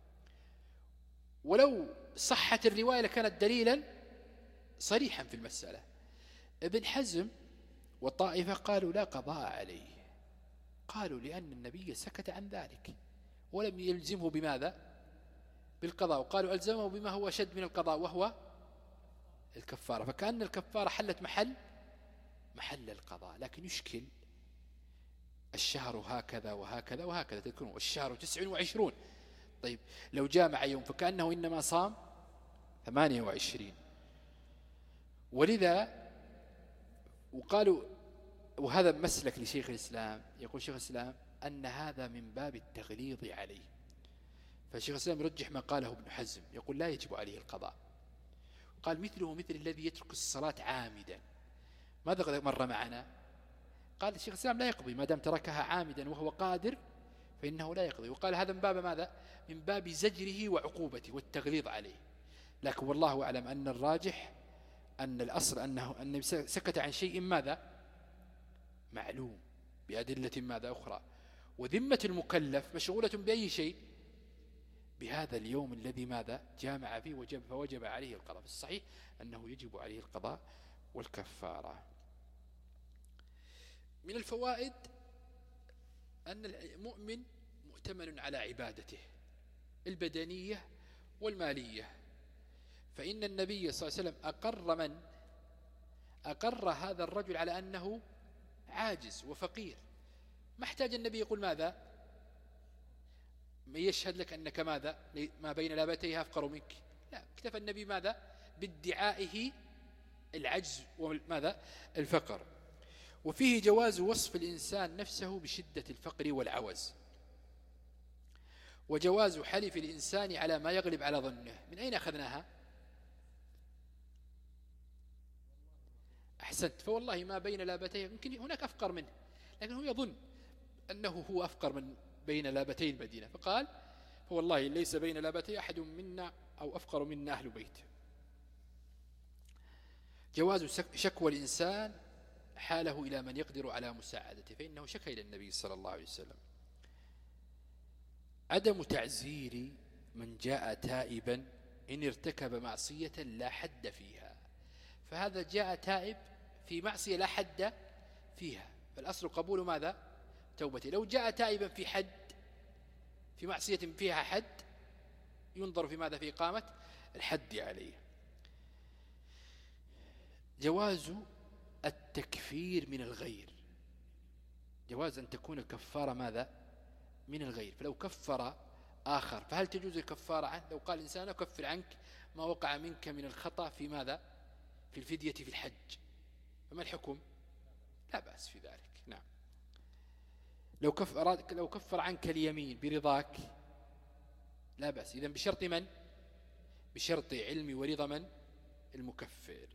ولو صحت الرواية لكانت دليلا صريحا في المسألة. ابن حزم والطائفة قالوا لا قضاء عليه، قالوا لأن النبي سكت عن ذلك ولم يلزمه بماذا؟ بالقضاء، وقالوا ألزمه بما هو شد من القضاء وهو الكفارة، فكأن الكفارة حلت محل محل القضاء. لكن يشكل الشهر هكذا وهكذا وهكذا، تذكرون والشهر تسع وعشرون. طيب لو جامع يوم فكأنه إنما صام ثمانية وعشرين. ولذا وقالوا، وهذا مسلك لشيخ الإسلام، يقول شيخ الإسلام أن هذا من باب التغليظ عليه. فشيخ الإسلام يرجح ما قاله ابن حزم، يقول لا يجب عليه القضاء. قال مثله مثل الذي يترك الصلاة عامدا. ماذا مر معنا؟ قال الشيخ الإسلام لا يقضي ما دام تركها عامدا وهو قادر، فإنه لا يقضي. وقال هذا من باب ماذا؟ من باب زجره وعقوبته والتغليظ عليه. لكن والله أعلم أن الراجح أن الأصل أنه أن سكت عن شيء ماذا؟ معلوم بأدلة ماذا أخرى، وذمة المكلف مشغولة بأي شيء؟ بهذا اليوم الذي ماذا؟ جامع فيه وجب، فوجب عليه القضاء. الصحيح أنه يجب عليه القضاء والكفارة. من الفوائد أن المؤمن مؤتمن على عبادته البدنية والمالية، فإن النبي صلى الله عليه وسلم أقر من؟ أقر هذا الرجل على أنه عاجز وفقير. ما احتاج النبي يقول ماذا؟ من يشهد لك أنك ماذا؟ ما بين لابتيها أفقر منك. لا، اكتفى النبي ماذا؟ بادعائه العجز وماذا؟ الفقر. وفيه جواز وصف الإنسان نفسه بشدة الفقر والعوز، وجواز حلف الإنسان على ما يغلب على ظنه. من أين أخذناها؟ أحسنت، فوالله ما بين لابتيه، يمكن هناك أفقر منه، لكن هو يظن أنه هو أفقر من بين لابتي المدينة، فقال فوالله ليس بين لابتي أحد منا أو أفقر منا أهل بيت. جواز شكوى الإنسان حاله إلى من يقدر على مساعدته، فإنه شكى إلى النبي صلى الله عليه وسلم. عدم تعزير من جاء تائبا إن ارتكب معصية لا حد فيها، فهذا جاء تائب في معصية لا حد فيها، فالأصل قبول ماذا؟ توبته. لو جاء تائبا في حد، في معصية فيها حد، ينظر في ماذا؟ في إقامة الحد عليه. جواز التكفير من الغير، جواز أن تكون الكفارة ماذا؟ من الغير. فلو كفر آخر فهل تجوز الكفارة عنه؟ لو قال إنسان أكفر عنك ما وقع منك من الخطأ في ماذا؟ في الفدية في الحج، فما الحكم؟ لا بأس في ذلك. نعم. لو كفر, لو كفر عنك اليمين برضاك لا بأس. إذن بشرط من؟ بشرط علم ورضا من؟ المكفر.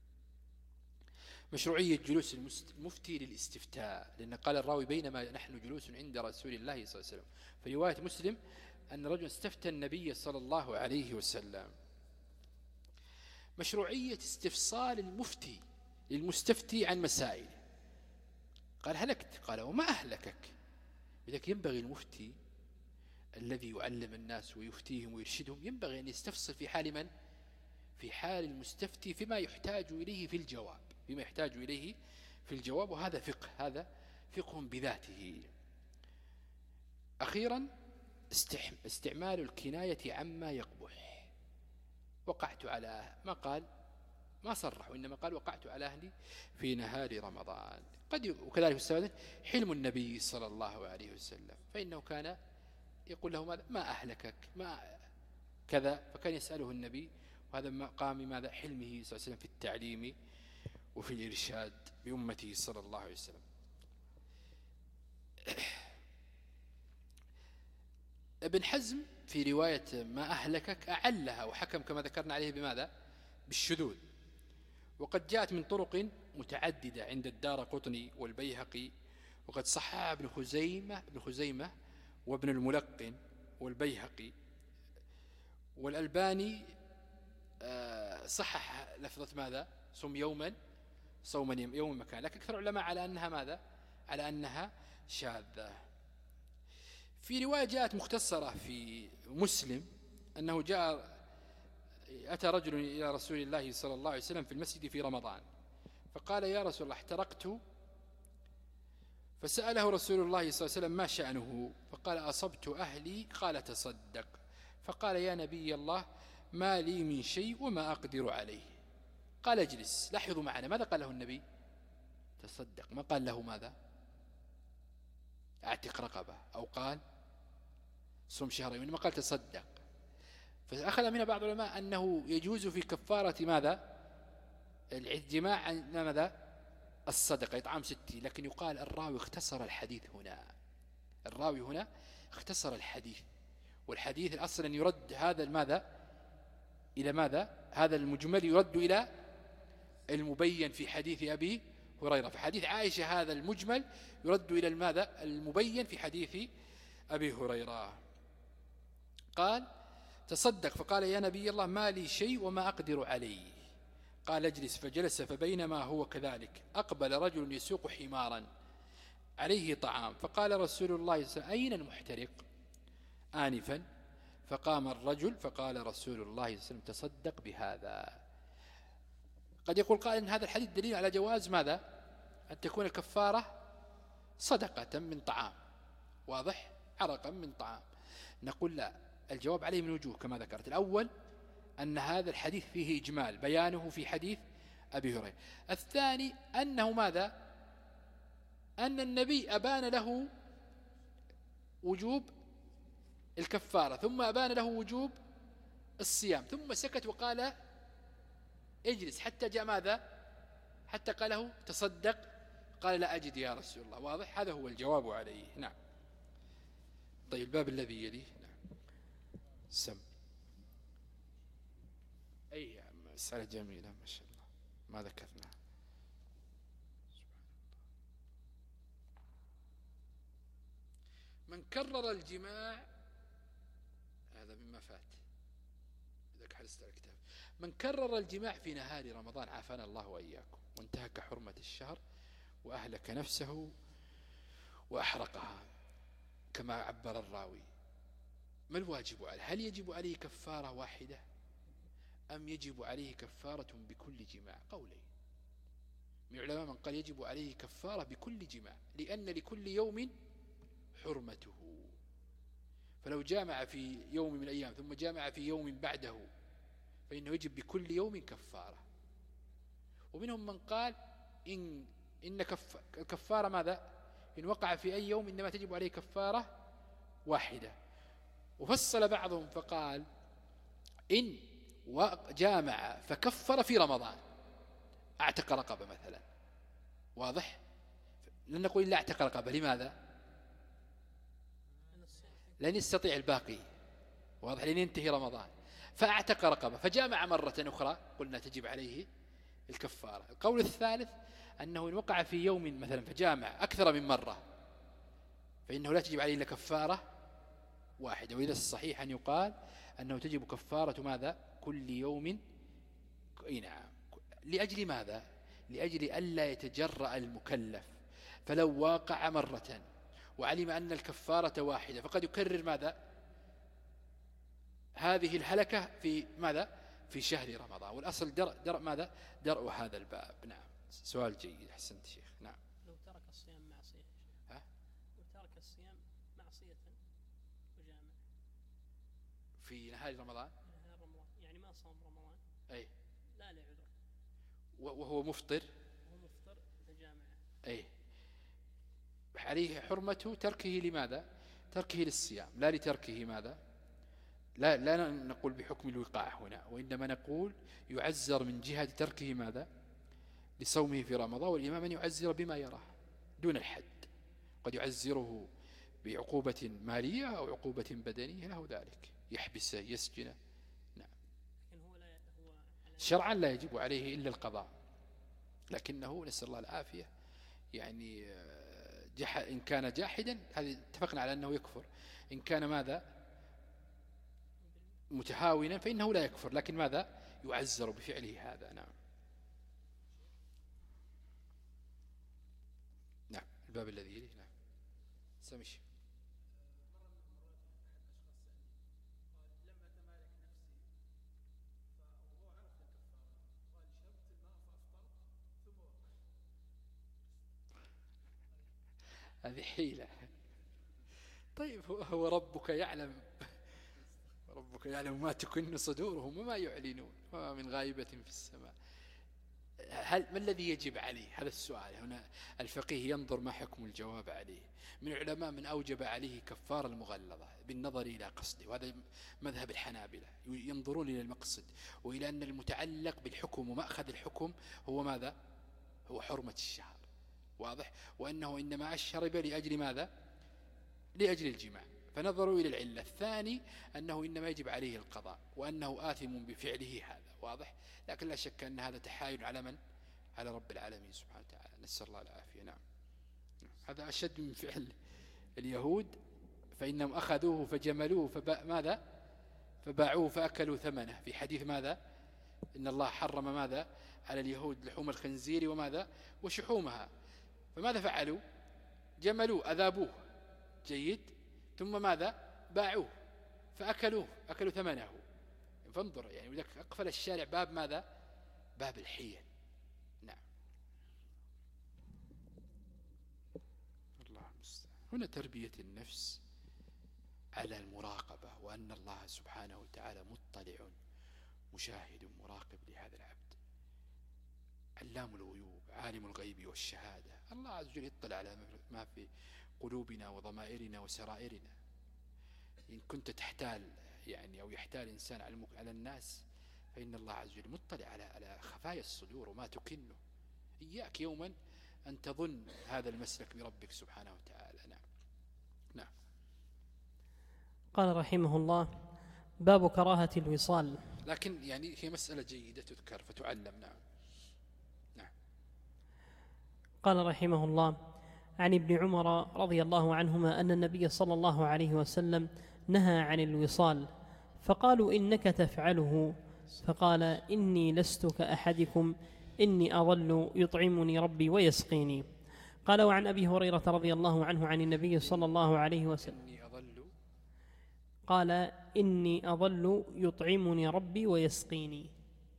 مشروعية جلوس المفتي للاستفتاء، لأن قال الراوي بينما نحن جلوس عند رسول الله صلى الله عليه وسلم. في رواية مسلم أن رجل استفتى النبي صلى الله عليه وسلم. مشروعية استفصال المفتي للمستفتي عن مسائل. قال هلكت، قال وما أهلكك. لذلك ينبغي المفتي الذي يعلم الناس ويفتيهم ويرشدهم ينبغي أن يستفصل في حال من؟ في حال المستفتي فيما يحتاج إليه في الجواب، فيما يحتاج إليه في الجواب، وهذا فقه، هذا فقه بذاته. أخيرا استعمال الكناية عما يقبح. وقعت على، ما قال ما صرح، وإنما قال وقعت على أهلي في نهار رمضان. قد وكذلك استفاد حلم النبي صلى الله عليه وسلم، فإنه كان يقول له ماذا؟ ما أهلكك، ما كذا، فكان يسأله النبي، وهذا مقام ماذا؟ حلمه صلى الله عليه وسلم في التعليم وفي الإرشاد بأمته صلى الله عليه وسلم. ابن حزم في رواية ما أهلكك أعلها وحكم كما ذكرنا عليه بماذا؟ بالشذوذ، وقد جاءت من طرق متعددة عند الدارقطني والبيهقي، وقد صححها ابن خزيمة ابن خزيمة وابن الملقن والبيهقي، والألباني صحح لفظة ماذا؟ صم يوما صوما يوم مكان، لكن أكثر العلماء على أنها ماذا؟ على أنها شاذة. في رواية جاءت مختصرة في مسلم أنه جاء أتى رجل إلى رسول الله صلى الله عليه وسلم في المسجد في رمضان، فقال يا رسول الله احترقت، فسأله رسول الله صلى الله عليه وسلم ما شأنه؟ فقال أصبت أهلي، قال تصدق. فقال يا نبي الله ما لي من شيء وما أقدر عليه. قال اجلس. لاحظوا معنا ماذا قال له النبي؟ تصدق. ما قال له ماذا؟ اعتق رقبة، أو قال صم شهرين، ما قال تصدق. فأخذ منها بعض العلماء أنه يجوز في كفارة ماذا؟ الجماع ماذا؟ الصدقة، إطعام ستين. لكن يقال الراوي اختصر الحديث هنا، الراوي هنا اختصر الحديث، والحديث الأصل أن يرد هذا الماذا إلى ماذا؟ هذا المجمل يرد إلى المبين في حديث أبي هريرة. في حديث عائشة هذا المجمل يرد إلى الماذا؟ المبين في حديث أبي هريرة. قال تصدق. فقال يا نبي الله ما لي شيء وما أقدر عليه. قال اجلس. فجلس. فبينما هو كذلك أقبل رجل يسوق حمارا عليه طعام، فقال رسول الله صلى الله عليه وسلم أين المحترق آنفا؟ فقام الرجل فقال رسول الله صلى الله عليه وسلم تصدق بهذا. قد يقول قائل إن هذا الحديث دليل على جواز ماذا؟ أن تكون الكفارة صدقة من طعام، واضح؟ عرقا من طعام. نقول لا، الجواب عليه من وجوه كما ذكرت. الأول أن هذا الحديث فيه إجمال بيانه في حديث أبي هريرة. الثاني أنه ماذا؟ أن النبي أبان له وجوب الكفارة، ثم أبان له وجوب الصيام، ثم سكت وقال اجلس حتى جاء ماذا؟ حتى قاله تصدق، قال لا أجد يا رسول الله. واضح؟ هذا هو الجواب عليه. نعم. طيب الباب الذي يليه. نعم. سم. أي مسألة جميلة ما شاء الله ما ذكرنا. من كرر الجماع، هذا مما فات إذا حرصت على الكتاب، من كرر الجماع في نهار رمضان عافانا الله وإياكم وانتهك حرمة الشهر وأهلك نفسه وأحرقها كما عبر الراوي، ما الواجب عليه؟ هل يجب عليه كفارة واحدة أم يجب عليه كفارة بكل جماع؟ قولين من العلماء، من قال يجب عليه كفارة بكل جماع، لأن لكل يوم حرمته، فلو جامع في يوم من الأيام ثم جامع في يوم بعده فإنه يجب بكل يوم كفارة. ومنهم من قال إن, إن كف الكفارة ماذا؟ إن وقع في أي يوم إنما تجب عليه كفارة واحدة. وفصل بعضهم فقال إن وجامع فكفر في رمضان اعتق رقبة مثلا، واضح؟ لن نقول إلا اعتق رقبة. لماذا؟ لن يستطيع الباقي، واضح؟ لن ينتهي رمضان، فاعتق رقبة فجامع مرة أخرى قلنا تجب عليه الكفارة. القول الثالث أنه إن وقع في يوم مثلا فجامع أكثر من مرة فإنه لا تجب عليه إلا كفارة واحدة. وإذا الصحيح أن يقال أنه تجب كفارة ماذا؟ كل يوم أي نعم. لأجل ماذا؟ لأجل ألا يتجرأ المكلف، فلو واقع مرة وعلم أن الكفارة واحدة فقد يكرر ماذا؟ هذه الهلكة في ماذا؟ في شهر رمضان. والأصل درء, درء ماذا؟ درء هذا الباب. نعم. سؤال جيد، أحسنت شيخ. نعم. لو ترك الصيام معصية، ها؟ لو ترك الصيام معصية وجامع في نهار رمضان، نهار رمضان يعني ما صام رمضان، أي لا لعذر، وهو مفطر، وهو مفطر فجامع، أي عليه حرمة تركه. لماذا؟ تركه للصيام، لا لتركه ماذا؟ لا, لا نقول بحكم الوقاع هنا، وإنما نقول يعزر من جهة تركه ماذا؟ لصومه في رمضان. والإمام أن يعزر بما يراه دون الحد، قد يعزره بعقوبة مالية أو عقوبة بدنية، له ذلك، يحبسه يسجنه. نعم. لكن هو لا هو شرعا لا يجب عليه إلا القضاء، لكنه نسأل الله العافية يعني جح إن كان جاحدا هذه اتفقنا على أنه يكفر، إن كان ماذا؟ متهاونا فإنه لا يكفر، لكن ماذا؟ يعزر بفعله هذا. نعم. نعم. الباب الذي يليه. نعم. سمش. هذه حيلة. طيب هو ربك يعلم، ربك يعلم ما تكن صدورهم وما يعلنون وما من غائبة في السماء. هل ما الذي يجب عليه؟ هذا السؤال هنا الفقيه ينظر ما حكم الجواب عليه. من العلماء من أوجب عليه كفار المغلظة بالنظر إلى قصده، وهذا مذهب الحنابلة، ينظرون إلى المقصد وإلى أن المتعلق بالحكم ومأخذ الحكم هو ماذا؟ هو حرمة الشهر، واضح، وأنه إنما أشرب لأجل ماذا؟ لأجل الجماع، فنظروا إلى العلة. الثاني أنه إنما يجب عليه القضاء وأنه آثم بفعله، هذا واضح. لكن لا شك أن هذا تحايل على من؟ على رب العالمين سبحانه وتعالى، نسأل الله العافية. نعم. هذا أشد من فعل اليهود، فإنهم أخذوه فجملوه فماذا؟ فباعوه فأكلوا ثمنه، في حديث ماذا؟ إن الله حرم ماذا؟ على اليهود لحوم الخنزير وماذا؟ وشحومها، فماذا فعلوا؟ جملوه، أذابوه، جيد، ثم ماذا؟ باعوه فأكلوه، أكلوا ثمنه. فانظر يعني ولك أقفل الشارع باب ماذا؟ باب الحيل. نعم. الله المستعان. هنا تربية النفس على المراقبة، وأن الله سبحانه وتعالى مطلع مشاهد مراقب لهذا العبد، علام الغيوب عالم الغيب والشهادة. الله عز وجل يطلع على ما في قلوبنا وضمائرنا وسرائرنا. إن كنت تحتال يعني أو يحتال إنسان على على الناس، فإن الله عز وجل مطلع على على خفايا الصدور وما تكنه. إياك يوما أن تظن هذا المسلك بربك سبحانه وتعالى. نعم. نعم. قال رحمه الله: باب كراهة الوصال. لكن يعني هي مسألة جيدة تذكر فتعلم. نعم. نعم. قال رحمه الله: عن ابن عمر رضي الله عنهما أن النبي صلى الله عليه وسلم نهى عن الوصال، فقالوا: إنك تفعله، فقال: إني لست كأحدكم، إني أظل يطعمني ربي ويسقيني. قال: وعن أبي هريرة رضي الله عنه عن النبي صلى الله عليه وسلم إني أظل قال: إني أظل يطعمني ربي ويسقيني.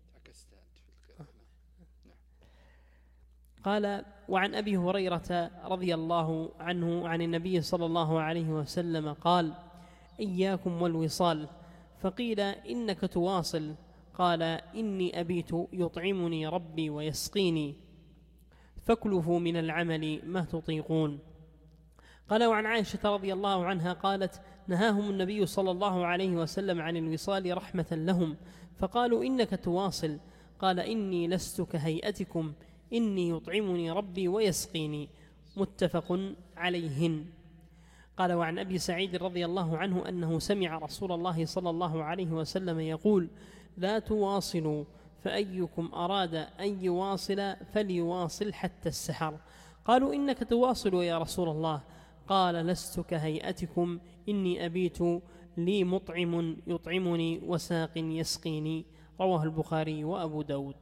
قال: وعن أبي هريرة رضي الله عنه عن النبي صلى الله عليه وسلم قال: إياكم والوصال. فقيل: إنك تواصل؟ قال: إني أبيت يطعمني ربي ويسقيني، فاكلفوا من العمل ما تطيقون. قال: وعن عائشة رضي الله عنها قالت: نهاهم النبي صلى الله عليه وسلم عن الوصال رحمة لهم، فقالوا: إنك تواصل؟ قال: إني لست كهيئتكم، إني يطعمني ربي ويسقيني. متفق عليهن. قال: وعن أبي سعيد رضي الله عنه أنه سمع رسول الله صلى الله عليه وسلم يقول: لا تواصلوا، فأيكم أراد أن يواصل فليواصل حتى السحر. قالوا: إنك تواصل يا رسول الله؟ قال: لست كهيئتكم، إني أبيت لي مطعم يطعمني وساق يسقيني. رواه البخاري وأبو داود.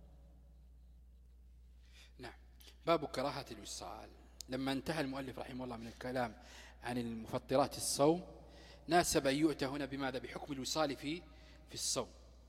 نعم. باب كراهة الوصال. لما انتهى المؤلف رحمه الله من الكلام عن المفطرات الصوم ناسب أن يؤتى هنا بماذا؟ بحكم الوصال في في الصوم.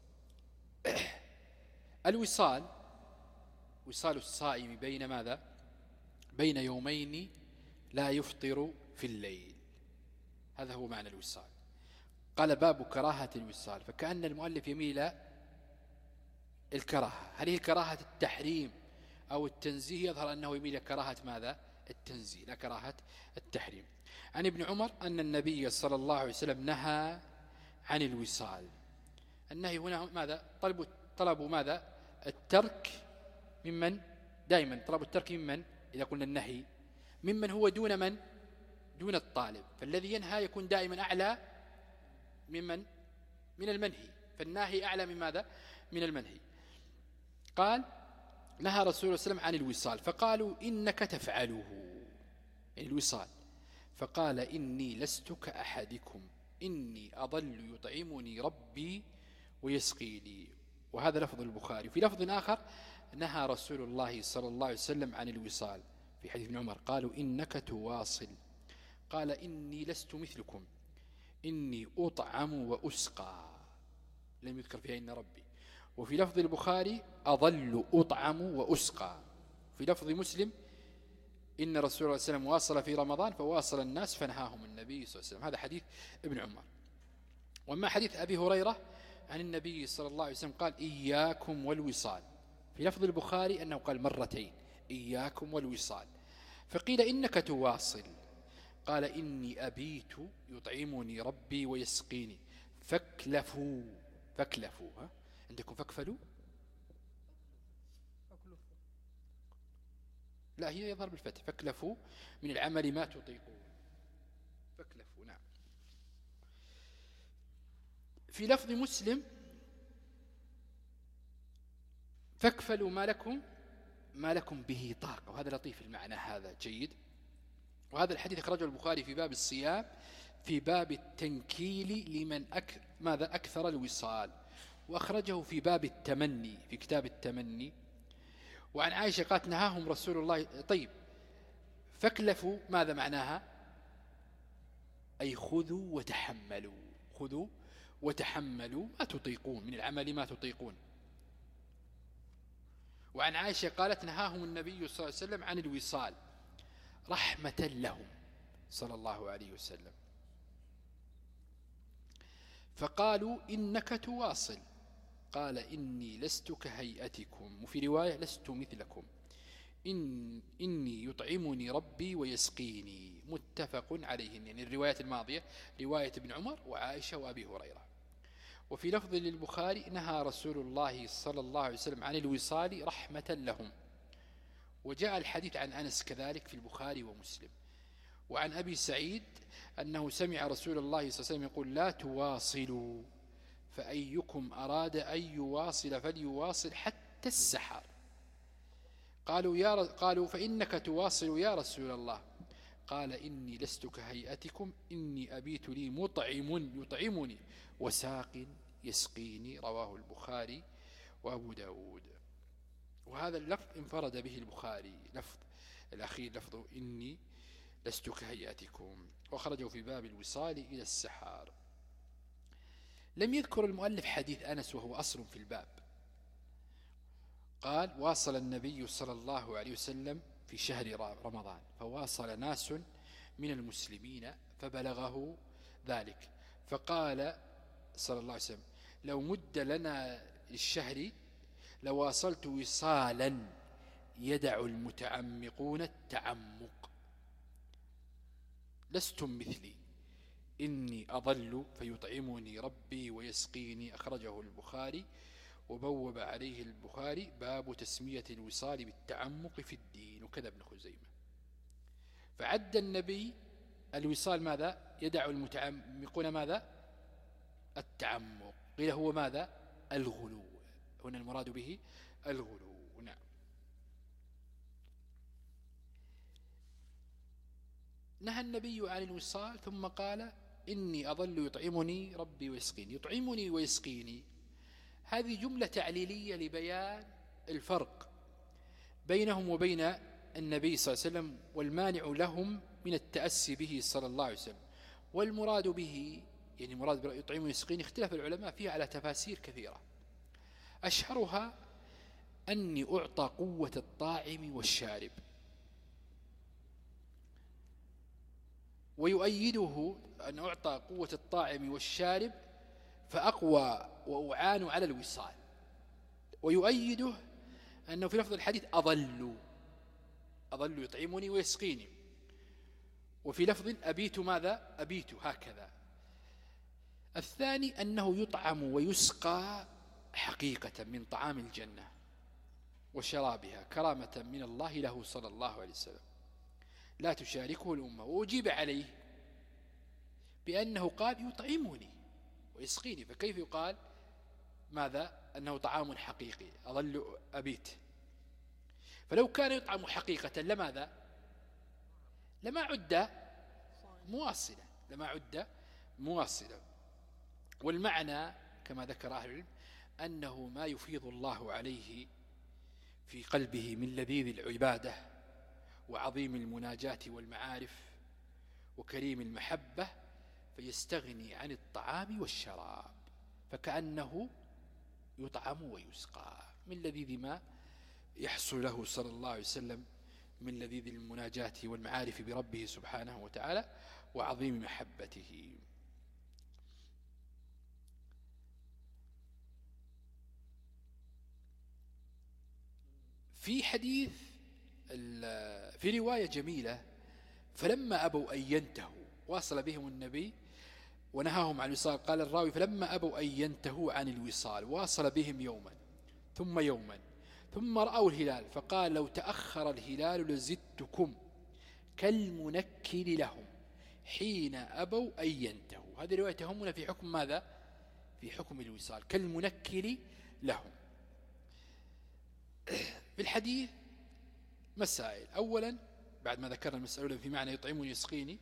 الوصال وصال الصائم بين ماذا؟ بين يومين لا يفطر في الليل، هذا هو معنى الوصال. قال باب كراهة الوصال، فكأن المؤلف يميل الكراهة. هل هي كراهة التحريم أو التنزيه؟ يظهر أنه يميل كراهة ماذا؟ التنزيه لا كراهة التحريم. عن ابن عمر أن النبي صلى الله عليه وسلم نهى عن الوصال. النهي هنا ماذا؟ طلبوا طلبوا ماذا؟ الترك ممن؟ دائما طلبوا الترك ممن؟ إذا قلنا النهي ممن هو دون من؟ دون الطالب. فالذي ينهى يكون دائما أعلى ممن؟ من المنهي. فالناهي أعلى من ماذا؟ من المنهي. قال نهى رسول الله صلى الله عليه وسلم عن الوصال، فقالوا إنك تفعله، يعني الوصال. فقال إني لست كأحدكم إني أظل يطعمني ربي ويسقيني. وهذا لفظ البخاري. في لفظ آخر نهى رسول الله صلى الله عليه وسلم عن الوصال في حديث ابن عمر، قالوا إنك تواصل، قال إني لست مثلكم إني أطعم وأسقى، لم يذكر فيها إن ربي. وفي لفظ البخاري أظل أطعم وأسقى. في لفظ مسلم إن رسول الله صلى الله عليه وسلم واصل في رمضان فواصل الناس فنهاهم النبي صلى الله عليه وسلم. هذا حديث ابن عمر. وما حديث أبي هريرة عن النبي صلى الله عليه وسلم قال إياكم والوصال. في لفظ البخاري أنه قال مرتين إياكم والوصال. فقيل إنك تواصل، قال إني أبيت يطعمني ربي ويسقيني فاكلفوا. فاكلفوا ها؟ عندكم فاكفلوا؟ لا، هي يظهر بالفتح. فاكلفوا من العمل ما تطيقون. فاكلفوا. نعم. في لفظ مسلم فاكفلوا ما لكم ما لكم به طاقة. وهذا لطيف المعنى، هذا جيد. وهذا الحديث أخرجه البخاري في باب الصيام في باب التنكيل لمن أك... ماذا أكثر الوصال، وأخرجه في باب التمني في كتاب التمني. وعن عائشة قالت نهاهم رسول الله. طيب، فاكلفوا ماذا معناها؟ أي خذوا وتحملوا. خذوا وتحملوا ما تطيقون من العمل ما تطيقون. وعن عائشة قالت نهاهم النبي صلى الله عليه وسلم عن الوصال رحمة لهم صلى الله عليه وسلم. فقالوا إنك تواصل، قال إني لست كهيئتكم. وفي رواية لست مثلكم إن إني يطعمني ربي ويسقيني. متفق عليه، يعني الرواية الماضية رواية ابن عمر وعائشة وأبي هريرة. وفي لفظ للبخاري نهى رسول الله صلى الله عليه وسلم عن الوصال رحمة لهم. وجاء الحديث عن أنس كذلك في البخاري ومسلم. وعن أبي سعيد أنه سمع رسول الله صلى الله عليه وسلم يقول لا تواصلوا فأيكم أراد أن يواصل فليواصل حتى السحر. قالوا يا ر... قالوا فإنك تواصل يا رسول الله، قال إني لست كهيئتكم إني أبيت لي مطعم يطعمني وساق يسقيني. رواه البخاري وأبو داود. وهذا اللفظ انفرد به البخاري، لفظ الأخير لفظه إني لست كهيئتكم، وخرجوا في باب الوصال إلى السحار. لم يذكر المؤلف حديث أنس وهو أصل في الباب. قال واصل النبي صلى الله عليه وسلم في شهر رمضان فواصل ناس من المسلمين فبلغه ذلك، فقال صلى الله عليه وسلم لو مد لنا الشهر لواصلت وصالا يدع المتعمقون التعمق. لستم مثلي إني أظل فيطعمني ربي ويسقيني. أخرجه البخاري وبوب عليه البخاري باب تسمية الوصال بالتعمق في الدين، وكذا ابن خزيمة. فعد النبي الوصال ماذا؟ يدع المتعمقون ماذا؟ التعمق. قيل هو ماذا؟ الغلو. هنا المراد به الغلو. نعم. نهى النبي عن الوصال ثم قال إني أظل يطعمني ربي ويسقيني. يطعمني ويسقيني هذه جملة تعليلية لبيان الفرق بينهم وبين النبي صلى الله عليه وسلم والمانع لهم من التأسي به صلى الله عليه وسلم. والمراد به يعني مراد يطعم ويسقين اختلف العلماء فيها على تفاسير كثيرة، أشهرها أني أعطى قوة الطاعم والشارب، ويؤيده أن أعطى قوة الطاعم والشارب فأقوى وأعان على الوصال، ويؤيده أنه في لفظ الحديث أظل أظل يطعمني ويسقيني، وفي لفظ أبيت ماذا أبيت هكذا. الثاني أنه يطعم ويسقى حقيقة من طعام الجنة وشرابها كرامة من الله له صلى الله عليه وسلم لا تشاركه الأمة. وأجيب عليه بأنه قال يطعمني ويسقيني، فكيف يقال ماذا أنه طعام حقيقي أظل أبيت؟ فلو كان يطعم حقيقة لماذا لما عد مواصلا لما عد مواصلا. والمعنى كما ذكر أهل العلم أنه ما يفيض الله عليه في قلبه من لذيذ العبادة وعظيم المناجاة والمعارف وكريم المحبة فيستغني عن الطعام والشراب، فكأنه يطعم ويسقى من لذيذ ما يحصل له صلى الله عليه وسلم من لذيذ المناجاة والمعارف بربه سبحانه وتعالى وعظيم محبته. في حديث في رواية جميلة فلما أبوا أن ينتهوا واصل بهم النبي ونهاهم عن الوصال. قال الراوي فلما أبوا أن ينتهوا عن الوصال واصل بهم يوما ثم يوما ثم رأوا الهلال فقال لو تأخر الهلال لزدتكم كالمنكر لهم حين أبوا أن ينتهوا. هذه رواية تهمنا في حكم ماذا؟ في حكم الوصال كالمنكر لهم. في الحديث مسائل. أولا بعد ما ذكرنا المسألة في معنى يطعمني يسقيني،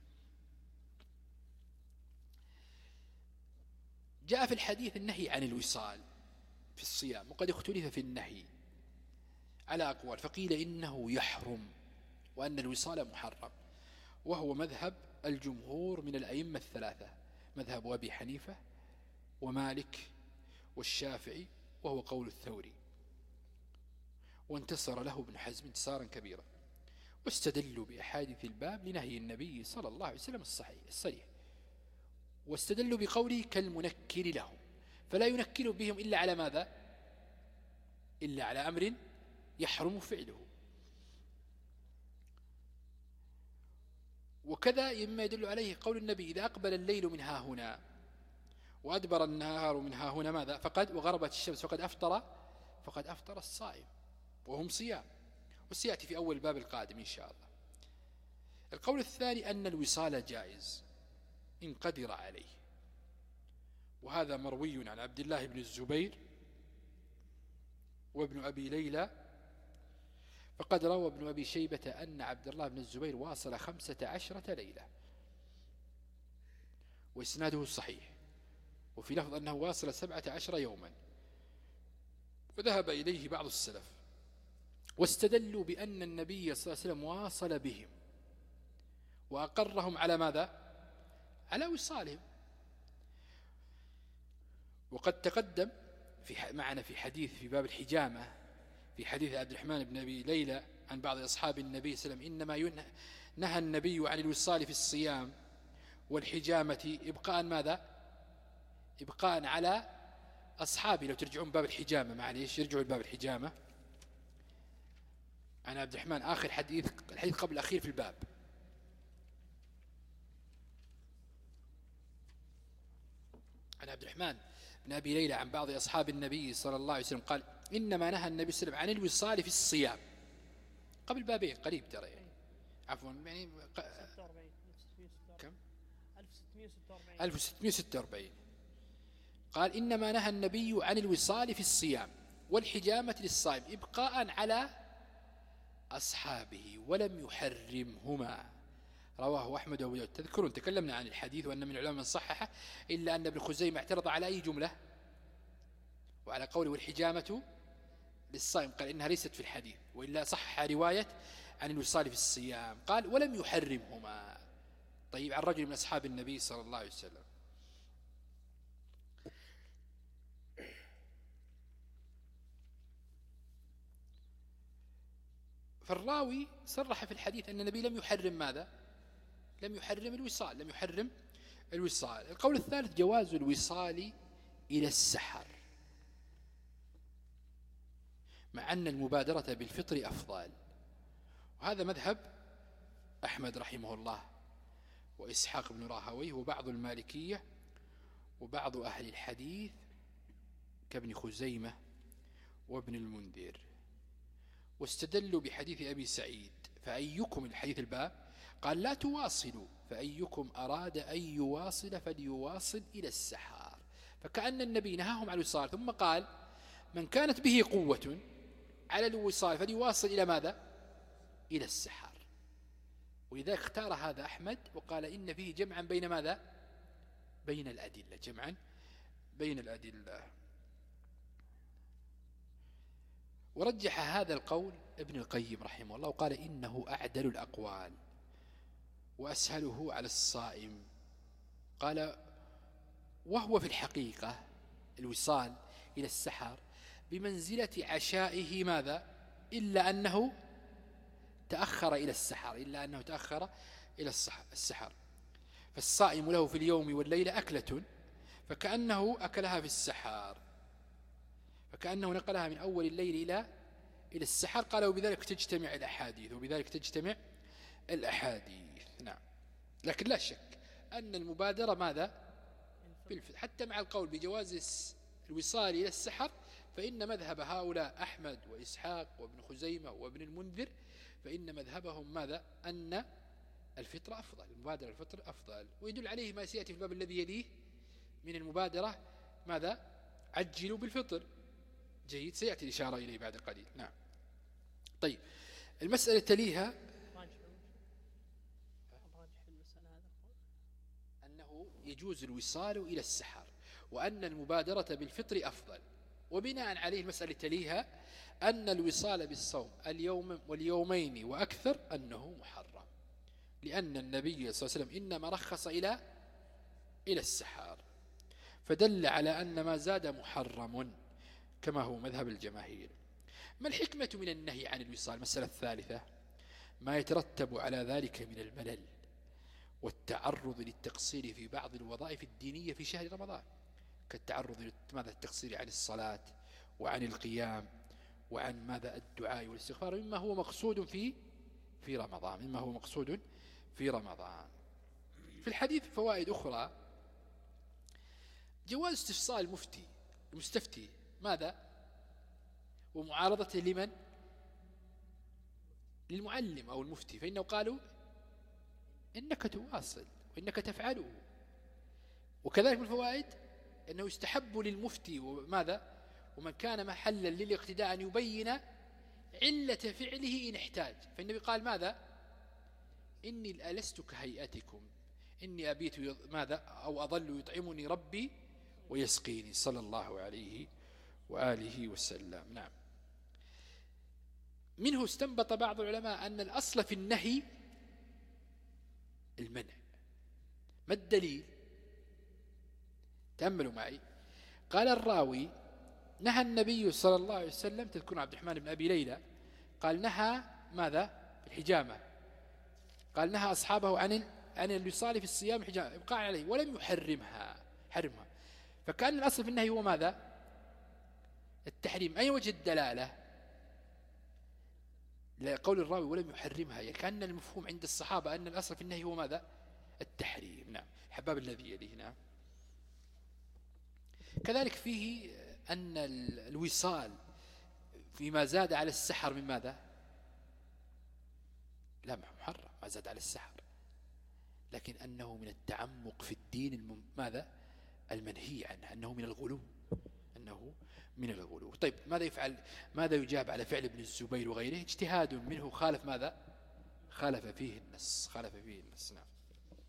جاء في الحديث النهي عن الوصال في الصيام، وقد اختلف في النهي على أقوال، فقيل إنه يحرم وأن الوصال محرم، وهو مذهب الجمهور من الأئمة الثلاثة، مذهب أبي حنيفة ومالك والشافعي، وهو قول الثوري، وانتصر له ابن حزم انتصارا كبيرا، واستدلوا بأحاديث الباب لنهي النبي صلى الله عليه وسلم الصحيح الصريح، واستدلوا بقوله كالمنكر لهم، فلا ينكر بهم إلا على ماذا؟ إلا على أمر يحرم فعله. وكذا مما يدل عليه قول النبي إذا أقبل الليل من ها هنا وأدبر النهار من ها هنا ماذا؟ فقد وغربت الشمس فقد أفطر فقد أفطر الصائم وهم صيام، وسيأتي في أول باب القادم إن شاء الله. القول الثاني أن الوصال جائز إن قدر عليه، وهذا مروي عن عبد الله بن الزبير وابن أبي ليلى، فقد روى ابن أبي شيبة أن عبد الله بن الزبير واصل خمسة عشرة ليلة، وإسناده صحيح، وفي لفظ أنه واصل سبعة عشر يوما، وذهب إليه بعض السلف، واستدلوا بأن النبي صلى الله عليه وسلم واصل بهم وأقرهم على ماذا؟ على وصالهم. وقد تقدم في معنا في حديث في باب الحجامة في حديث عبد الرحمن بن أبي ليلى عن بعض أصحاب النبي صلى الله عليه وسلم إنما ينهى نهى النبي عن الوصال في الصيام والحجامة إبقاء ماذا؟ إبقاء على أصحابي. لو ترجعون باب الحجامة معليش يرجعوا لباب الحجامة عن عبد الرحمن آخر حديث الحديث قبل الأخير في الباب، عن عبد الرحمن بن أبي ليلى عن بعض أصحاب النبي صلى الله عليه وسلم قال إنما نهى النبي صلى الله عليه وسلم عن الوصال في الصيام قبل بابين قريب ترى يعني عفوا يعني كم ألف وستمائة وستة وأربعين قال إنما نهى النبي عن الوصال في الصيام والحجامة للصائم إبقاء على أصحابه ولم يحرمهما. رواه أحمد وأبو داود. تذكرون تكلمنا عن الحديث وأن من العلماء من صححه، إلا أن ابن خزيمة اعترض على أي جملة؟ وعلى قوله والحجامة للصائم قال إنها ليست في الحديث، وإلا صح رواية عن الوصال في الصيام. قال ولم يحرمهما. طيب عن رجل من أصحاب النبي صلى الله عليه وسلم. فالراوي صرح في الحديث أن النبي لم يحرم ماذا؟ لم يحرم الوصال، لم يحرم الوصال. القول الثالث جواز الوصال إلى السحر، مع أن المبادرة بالفطر أفضل، وهذا مذهب أحمد رحمه الله وإسحاق بن راهويه وبعض المالكية وبعض أهل الحديث كابن خزيمة وابن المنذر، واستدلوا بحديث أبي سعيد فأيكم الحديث الباب قال لا تواصلوا، فأيكم أراد أن يواصل فليواصل إلى السحر، فكأن النبي نهاهم عن الوصال ثم قال من كانت به قوة على الوصال فليواصل إلى ماذا؟ إلى السحر. ولذلك اختار هذا أحمد وقال إن فيه جمعا بين ماذا؟ بين الأدلة، جمعا بين الأدلة. ورجح هذا القول ابن القيم رحمه الله وقال إنه أعدل الأقوال وأسهله على الصائم. قال وهو في الحقيقة الوصال إلى السحر بمنزلة عشائه ماذا؟ إلا أنه تأخر إلى السحر، إلا أنه تأخر إلى السحر. فالصائم له في اليوم والليلة أكلة فكأنه أكلها في السحر، فكأنه نقلها من أول الليل إلى إلى السحر. قال وبذلك تجتمع الأحاديث، وبذلك تجتمع الأحاديث. نعم. لكن لا شك أن المبادرة ماذا؟ حتى مع القول بجواز الوصال إلى السحر، فإن مذهب هؤلاء أحمد وإسحاق وابن خزيمة وابن المنذر فإن مذهبهم ماذا؟ أن الفطر أفضل، المبادرة الفطر أفضل. ويدل عليه ما سيأتي في الباب الذي يليه من المبادرة ماذا؟ عجلوا بالفطر. جيد، سيأتي الإشارة إليه بعد قليل. نعم. طيب المسألة تليها أنه يجوز الوصال إلى السحر، وأن المبادرة بالفطر أفضل، وبناء عليه المسألة تليها أن الوصال بالصوم اليوم واليومين وأكثر أنه محرم، لأن النبي صلى الله عليه وسلم إنما رخص إلى إلى السحر، فدل على أن ما زاد محرم كما هو مذهب الجماهير. ما الحكمة من النهي عن الوصال؟ المسألة الثالثة ما يترتب على ذلك من الملل والتعرض للتقصير في بعض الوظائف الدينية في شهر رمضان، كالتعرض ماذا التقصير عن الصلاة وعن القيام وعن ماذا الدعاء والاستغفار، مما هو مقصود في في رمضان، مما هو مقصود في رمضان. في الحديث فوائد أخرى: جواز استفصال المفتي المستفتي ماذا ومعارضته لمن؟ للمعلم أو المفتي، فإنه قالوا إنك تواصل وإنك تفعله. وكذلك من الفوائد أنه يستحب للمفتي وماذا ومن كان محلا للاقتداء أن يبين علة فعله إن احتاج، فالنبي قال ماذا؟ إني ألست كهيئتكم إني أبيت ماذا أو أظل يطعمني ربي ويسقيني، صلى الله عليه وآله وسلم. نعم. منه استنبط بعض العلماء أن الأصل في النهي المنع. ما الدليل؟ تأملوا معي. قال الراوي نهى النبي صلى الله عليه وسلم، تذكرون عبد الرحمن بن أبي ليلى قال نهى ماذا؟ الحجامة. قال نهى أصحابه عن عن الوصال في الصيام الحجامة إبقاء عليه ولم يحرمها حرمها، فكان الأصل في النهي هو ماذا؟ التحريم. أي وجه الدلالة؟ لقول الراوي ولم يحرمها، يعني كأن المفهوم عند الصحابة أن الأصل في النهي هو ماذا؟ التحريم. نعم. الحباب الذي يليه. نعم. كذلك فيه أن الوصال فيما زاد على السحر من ماذا؟ لا محرم ما زاد على السحر، لكن أنه من التعمق في الدين ماذا؟ المنهي عنه، أنه من الغلو، أنه من الغلو. طيب ماذا يفعل؟ ماذا يجاب على فعل ابن الزبير وغيره؟ اجتهاد منه خالف ماذا؟ خالف فيه النص، خالف فيه النص. نعم.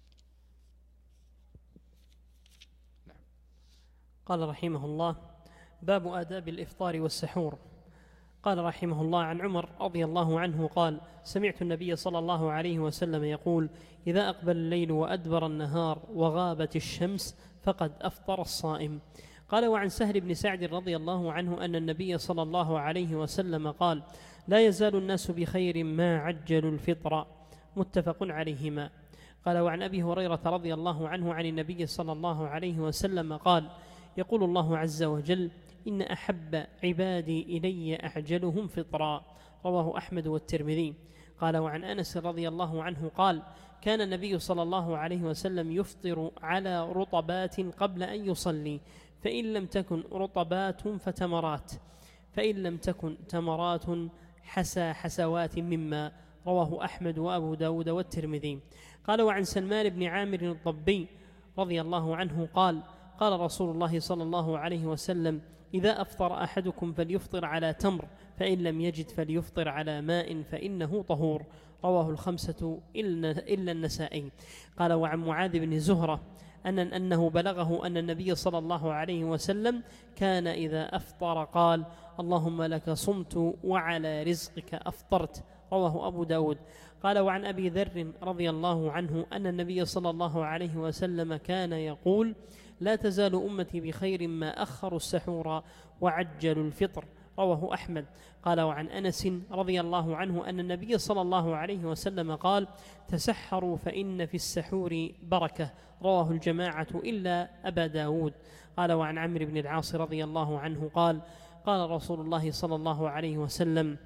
نعم. قال رحمه الله: باب آداب الإفطار والسحور. قال رحمه الله عن عمر رضي الله عنه قال: سمعت النبي صلى الله عليه وسلم يقول: إذا أقبل الليل وأدبر النهار وغابت الشمس فقد أفطر الصائم. قال: وعن سهل بن سعد رضي الله عنه أن النبي صلى الله عليه وسلم قال: لا يزال الناس بخير ما عجلوا الفطر. متفق عليهما. قال: وعن أبي هريرة رضي الله عنه عن النبي صلى الله عليه وسلم قال: يقول الله عز وجل: إن أحب عبادي إلي أعجلهم فطرا. رواه أحمد والترمذي. قال: وعن أنس رضي الله عنه قال: كان النبي صلى الله عليه وسلم يفطر على رطبات قبل أن يصلي، فإن لم تكن رطبات فتمرات، فإن لم تكن تمرات حسى حسوات مما. رواه أحمد وأبو داود والترمذي. قال: وعن سلمان بن عامر الضبي رضي الله عنه قال: قال رسول الله صلى الله عليه وسلم: إذا أفطر أحدكم فليفطر على تمر، فإن لم يجد فليفطر على ماء فإنه طهور. رواه الخمسة إلا النسائي. قال: وعن معاذ بن زهرة أن أنه بلغه أن النبي صلى الله عليه وسلم كان إذا أفطر قال: اللهم لك صمت وعلى رزقك أفطرت. رواه أبو داود. قال: وعن أبي ذر رضي الله عنه أن النبي صلى الله عليه وسلم كان يقول: لا تزال أمتي بخير ما أخروا السحور وعجلوا الفطر. رواه أحمد. قال: وعن أنس رضي الله عنه أن النبي صلى الله عليه وسلم قال: تسحروا فإن في السحور بركة. رواه الجماعة إلا أبا داود. قال: وعن عمرو بن العاص رضي الله عنه قال: قال رسول الله صلى الله عليه وسلم: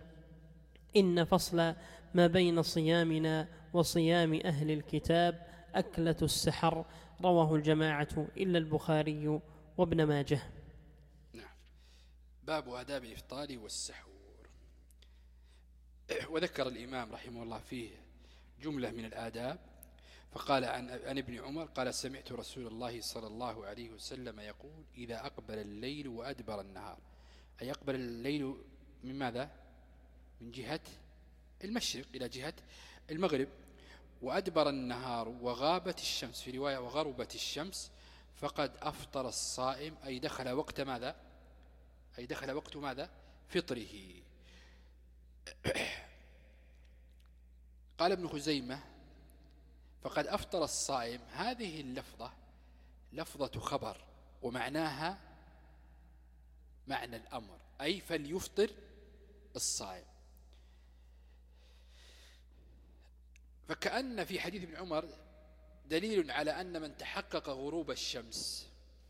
إن فصل ما بين صيامنا وصيام أهل الكتاب أكلة السحر. رواه الجماعة إلا البخاري وابن ماجه. نعم. باب آداب الإفطار والسحور. وذكر الإمام رحمه الله فيه جملة من الآداب، فقال عن, عن ابن عمر قال: سمعت رسول الله صلى الله عليه وسلم يقول: إذا أقبل الليل وأدبر النهار، أي أقبل الليل من ماذا؟ من جهة المشرق إلى جهة المغرب، وأدبر النهار وغابت الشمس، في رواية وغربت الشمس، فقد أفطر الصائم، أي دخل وقت ماذا؟ أي دخل وقت ماذا؟ فطره. قال ابن خزيمة: فقد أفطر الصائم، هذه اللفظة لفظة خبر، ومعناها معنى الأمر، أي فليفطر الصائم. فكأن في حديث ابن عمر دليل على أن من تحقق غروب الشمس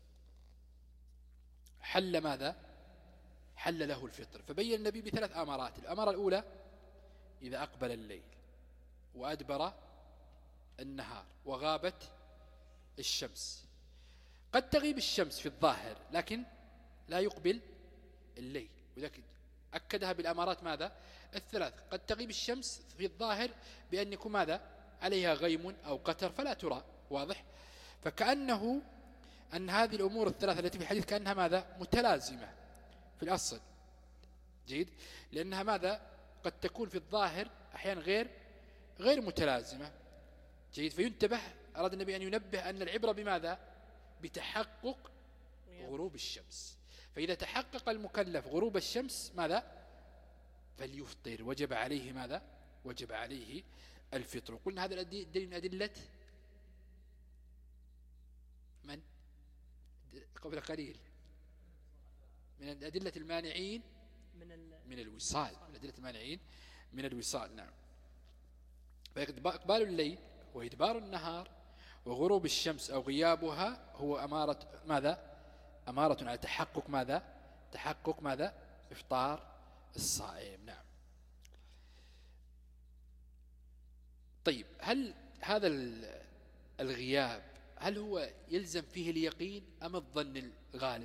حل ماذا؟ حل له الفطر. فبين النبي بثلاث أمارات. الأمارة الأولى: إذا أقبل الليل وأدبر النهار وغابت الشمس. قد تغيب الشمس في الظاهر لكن لا يقبل الليل، وذلك أكدها بالأمارات ماذا؟ الثلاث. قد تغيب الشمس في الظاهر بأن يكون ماذا؟ عليها غيم أو قتر فلا ترى، واضح؟ فكأنه أن هذه الأمور الثلاثة التي في الحديث كأنها ماذا؟ متلازمة في الأصل. جيد؟ لأنها ماذا؟ قد تكون في الظاهر أحيانا غير غير متلازمة. جيد؟ فينتبه، أراد النبي أن ينبه أن العبرة بماذا؟ بتحقق غروب الشمس. فإذا تحقق المكلف غروب الشمس ماذا؟ فليفطر، وجب عليه ماذا؟ وجب عليه الفطر. قلنا هذا الدليل من أدلة من؟ قبل قليل من أدلة المانعين من الوصال، من أدلة المانعين من الوصال. نعم. فإقبال الليل وإدبار النهار وغروب الشمس أو غيابها هو أمارة ماذا؟ أمارة على تحقق ماذا؟ تحقق ماذا؟ إفطار الصائم. نعم. طيب، هل هذا الغياب هل هو يلزم فيه اليقين أم الظن الغالب؟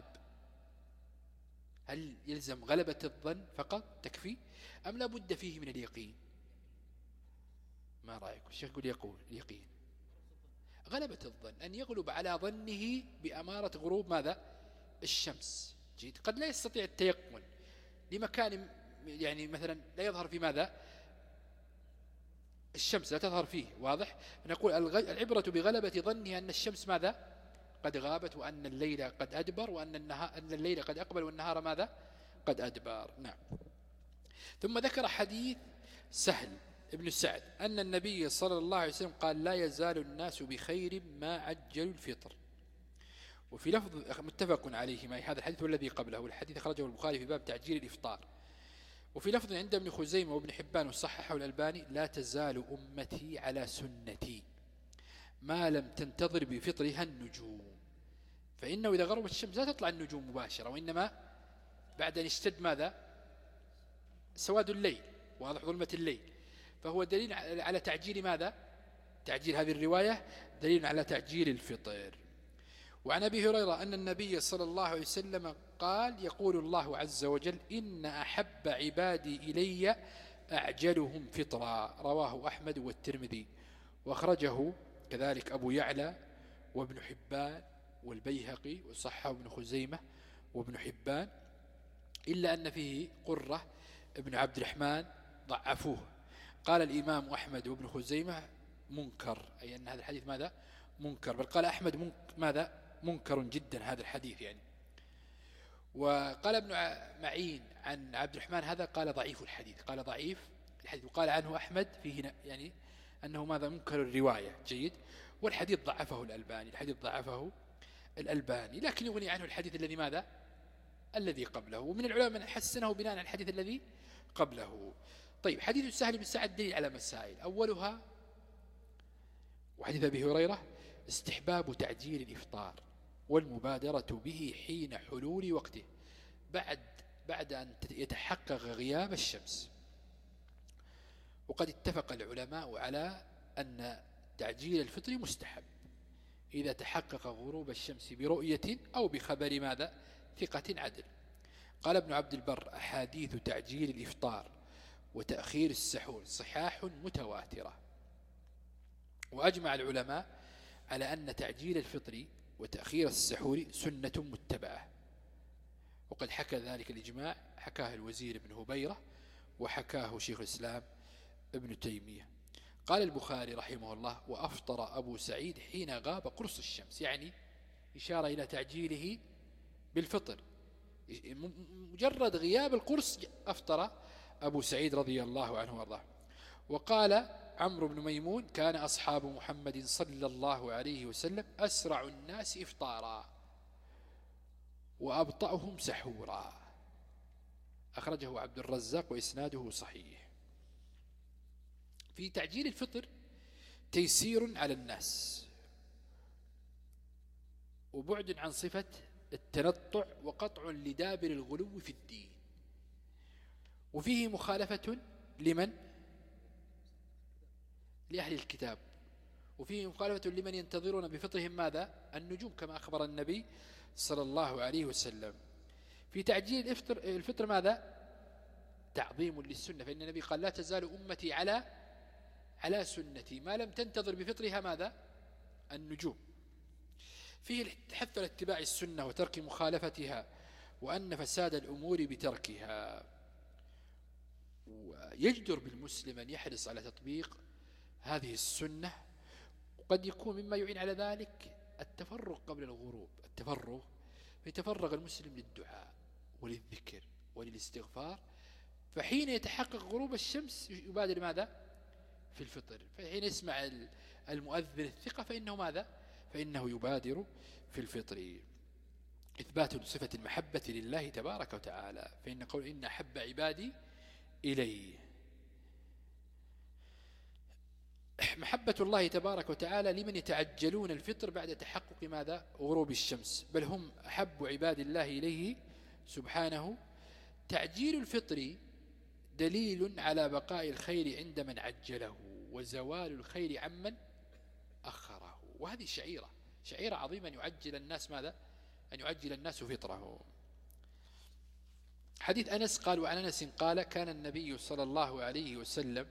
هل يلزم غلبة الظن فقط تكفي أم لا بد فيه من اليقين؟ ما رأيكم؟ الشيخ يقول يقول اليقين، غلبة الظن، أن يغلب على ظنه بأمارة غروب ماذا؟ الشمس. جيد؟ قد لا يستطيع التيقن لمكان، يعني مثلا لا يظهر في ماذا؟ الشمس لا تظهر فيه، واضح؟ فنقول العبرة بغلبة ظنه أن الشمس ماذا؟ قد غابت وأن الليل قد أدبر وأن النهار أن الليل قد أقبل والنهار ماذا قد أدبر. نعم. ثم ذكر حديث سهل ابن سعد أن النبي صلى الله عليه وسلم قال لا يزال الناس بخير ما عجلوا الفطر. وفي لفظ متفق عليه ما هذا الحديث والذي قبله، والحديث أخرجه البخاري في باب تعجيل الإفطار. وفي لفظ عند ابن خزيمة وابن حبان وصححه الألباني لا تزال أمتي على سنتي ما لم تنتظر بفطرها النجوم، فإنه إذا غربت الشمس لا تطلع النجوم مباشرة، وإنما بعد أن اشتد ماذا سواد الليل واضح ظلمة الليل، فهو دليل على تعجيل ماذا تعجيل هذه الرواية دليل على تعجيل الفطر. وعن أبي هريرة أن النبي صلى الله عليه وسلم قال يقول الله عز وجل إن أحب عبادي إلي أعجلهم فطرا، رواه أحمد والترمذي، وأخرجه كذلك أبو يعلى وابن حبان والبيهقي وصححه ابن خزيمة وابن حبان، إلا أن فيه قرة ابن عبد الرحمن ضعفوه. قال الإمام أحمد وابن خزيمة منكر، أي أن هذا الحديث ماذا منكر، بل قال أحمد منك ماذا منكر جدا هذا الحديث يعني. وقال ابن معين عن عبد الرحمن هذا قال ضعيف الحديث، قال ضعيف الحديث، وقال عنه أحمد فيه يعني أنه ماذا منكر الرواية. جيد. والحديث ضعفه الألباني الحديث ضعفه الألباني لكن يغني عنه الحديث الذي ماذا الذي قبله، ومن العلماء من حسنه بناء على الحديث الذي قبله. طيب حديث سهل بن سعد دليل على مسائل، أولها وحديث أبي هريرة استحباب تعجيل الإفطار والمبادرة به حين حلول وقته بعد بعد أن يتحقق غياب الشمس. وقد اتفق العلماء على أن تعجيل الفطر مستحب إذا تحقق غروب الشمس برؤية أو بخبر ماذا ثقة عدل. قال ابن عبد البر أحاديث تعجيل الإفطار وتأخير السحور صحاح متواترة. وأجمع العلماء على أن تعجيل الفطر وتأخير السحور سنة متبعة، وقد حكى ذلك الإجماع حكاه الوزير بن هبيرة وحكاه شيخ الإسلام ابن تيمية. قال البخاري رحمه الله وأفطر أبو سعيد حين غاب قرص الشمس، يعني إشارة إلى تعجيله بالفطر، مجرد غياب القرص أفطر أبو سعيد رضي الله عنه وارضاه. وقال عمرو بن ميمون كان أصحاب محمد صلى الله عليه وسلم أسرع الناس إفطارا وأبطأهم سحورا، أخرجه عبد الرزاق وإسناده صحيح. في تعجيل الفطر تيسير على الناس وبعد عن صفة التنطع وقطع لدابر الغلو في الدين، وفيه مخالفة لمن لأهل الكتاب، وفيه مخالفة لمن ينتظرون بفطرهم ماذا النجوم كما أخبر النبي صلى الله عليه وسلم. في تعجيل الفطر, الفطر ماذا تعظيم للسنة، فإن النبي قال لا تزال أمتي على على سنتي ما لم تنتظر بفطرها ماذا النجوم. فيه الحث على اتباع السنة وترك مخالفتها وأن فساد الأمور بتركها. ويجدر بالمسلم أن يحرص على تطبيق هذه السنة، وقد يكون مما يعين على ذلك التفرغ قبل الغروب، التفرغ يتفرغ المسلم للدعاء وللذكر وللاستغفار، فحين يتحقق غروب الشمس يبادر ماذا في الفطر، فحين يسمع المؤذن الثقة فإنه ماذا فإنه يبادر في الفطر. إثبات صفة المحبة لله تبارك وتعالى، فإن قول إن أحب عبادي إليه، محبة الله تبارك وتعالى لمن يتعجلون الفطر بعد تحقق ماذا غروب الشمس، بل هم أحب عباد الله إليه سبحانه. تعجيل الفطر دليل على بقاء الخير عند من عجله وزوال الخير عمن أخره، وهذه شعيرة شعيرة عظيمة أن يعجل الناس ماذا أن يعجل الناس فطره. حديث أنس قال وعن أنس قال كان النبي صلى الله عليه وسلم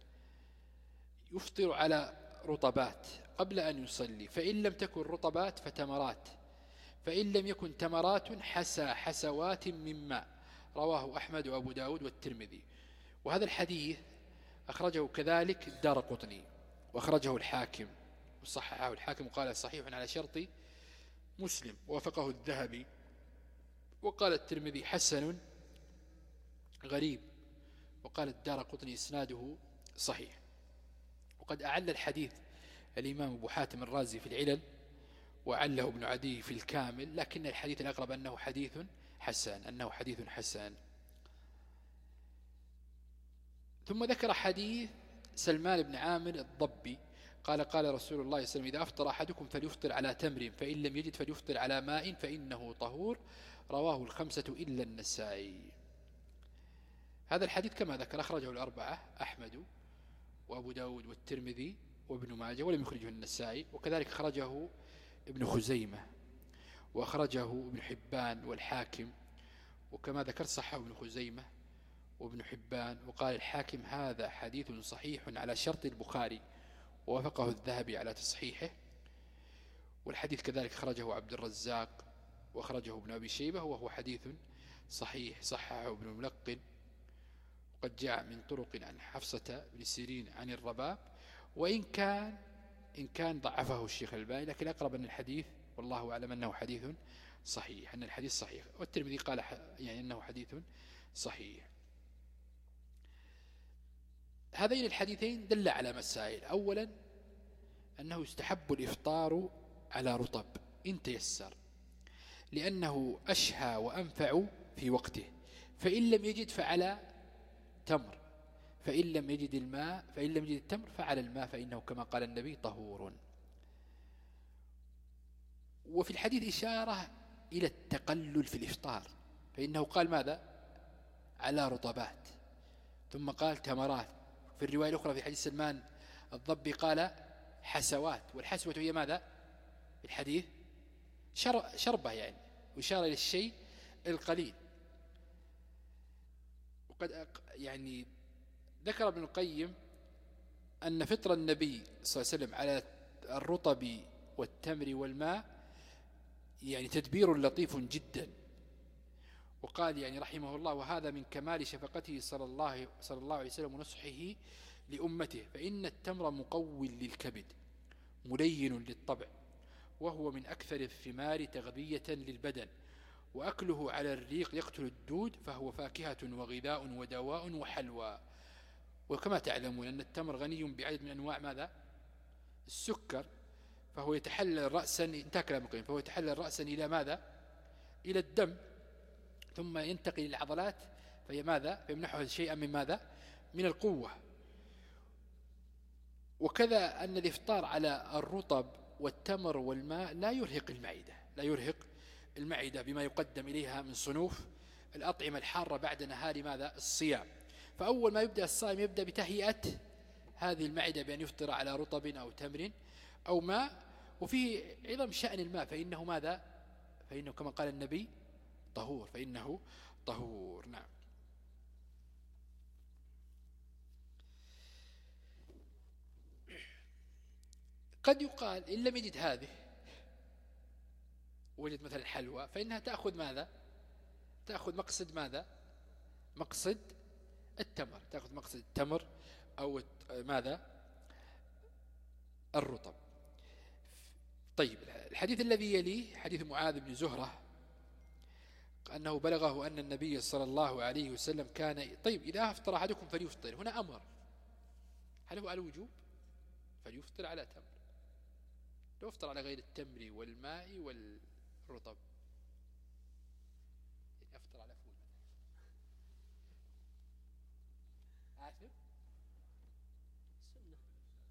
يفطر على رطبات قبل أن يصلي، فإن لم تكن رطبات فتمرات، فإن لم يكن تمرات حسى حسوات من ماء، رواه أحمد وأبو داود والترمذي. وهذا الحديث أخرجه كذلك الدارقطني وأخرجه الحاكم وصححه الحاكم وقال صحيح على شرط مسلم ووافقه الذهبي. وقال الترمذي حسن غريب. وقال الدارقطني إسناده صحيح. وقد أعل الحديث الإمام أبو حاتم الرازي في العلل، وعله ابن عدي في الكامل، لكن الحديث الأقرب أنه حديث حسن أنه حديث حسن. ثم ذكر حديث سلمان بن عامر الضبي قال قال رسول الله صلى الله عليه وسلم: إذا أفطر أحدكم فليفطر على تمر، فإن لم يجد فليفطر على ماء فإنه طهور، رواه الخمسة إلا النسائي. هذا الحديث كما ذكر أخرجه الأربعة أحمد وأبو داود والترمذي وابن ماجه، ولم يخرجه النسائي. وكذلك خرجه ابن خزيمة وأخرجه ابن حبان والحاكم، وكما ذكر صحه ابن خزيمة وابن حبان. وقال الحاكم: هذا حديث صحيح على شرط البخاري، ووافقه الذهبي على تصحيحه. والحديث كذلك خرجه عبد الرزاق وأخرجه ابن أبي شيبة، وهو حديث صحيح صححه ابن الملقن. وقد جاء من طرق عن حفصة بن سيرين عن الرباب، وإن كان إن كان ضعفه الشيخ الباني، لكن أقرب أن الحديث والله أعلم أنه حديث صحيح، أن الحديث صحيح. والترمذي قال يعني أنه حديث صحيح. هذين الحديثين دل على مسائل. أولا أنه يستحب الإفطار على رطب إن تيسر، لأنه أشهى وأنفع في وقته. فإن لم يجد فعلى تمر، فإن لم يجد الماء فإن لم يجد التمر فعلى الماء، فإنه كما قال النبي طهور. وفي الحديث إشارة إلى التقلل في الإفطار، فإنه قال ماذا؟ على رطبات، ثم قال تمرات. في الرواية الأخرى في حديث سلمان الضبي قال حسوات، والحسوة هي ماذا في الحديث؟ شربة يعني، وإشارة إلى الشيء القليل. وقد يعني ذكر ابن القيم أن فطر النبي صلى الله عليه وسلم على الرطب والتمر والماء يعني تدبير لطيف جدا. وقال يعني رحمه الله: وهذا من كمال شفقته صلى الله, صلى الله عليه وسلم ونصحه لأمته، فإن التمر مقوي للكبد ملين للطبع، وهو من أكثر الثمار تغذية للبدن، وأكله على الريق يقتل الدود، فهو فاكهة وغذاء ودواء وحلوى. وكما تعلمون أن التمر غني بعدد من أنواع ماذا؟ السكر، فهو يتحلل رأسا انتهى كلام ابن القيم، فهو يتحلل رأسا إلى ماذا؟ إلى الدم، ثم ينتقل إلى العضلات، فهي ماذا؟ فيمنحها شيئا من ماذا؟ من القوة. وكذا أن الإفطار على الرطب والتمر والماء لا يرهق المعدة، لا يرهق المعدة بما يقدم إليها من صنوف الأطعمة الحارة بعد نهار ماذا؟ الصيام. فأول ما يبدأ الصائم يبدأ بتهيئة هذه المعدة بأن يفطر على رطب أو تمر أو ماء. وفيه عظم شأن الماء، فإنه ماذا؟ فإنه كما قال النبي طهور، فإنه طهور. نعم. قد يقال إن لم يجد هذه وجد مثلا الحلوى، فإنها تأخذ ماذا؟ تأخذ مقصد ماذا؟ مقصد التمر، تأخذ مقصد التمر أو ماذا؟ الرطب. طيب، الحديث الذي يليه حديث معاذ بن زهرة أنه بلغه أن النبي صلى الله عليه وسلم كان. طيب، إذا أفطر أحدكم فليفطر، هنا أمر، هل هو على الوجوب؟ فليفطر على تمر. لو افطر على غير التمر والماء والرطب، أفطر على فول آثم سنة.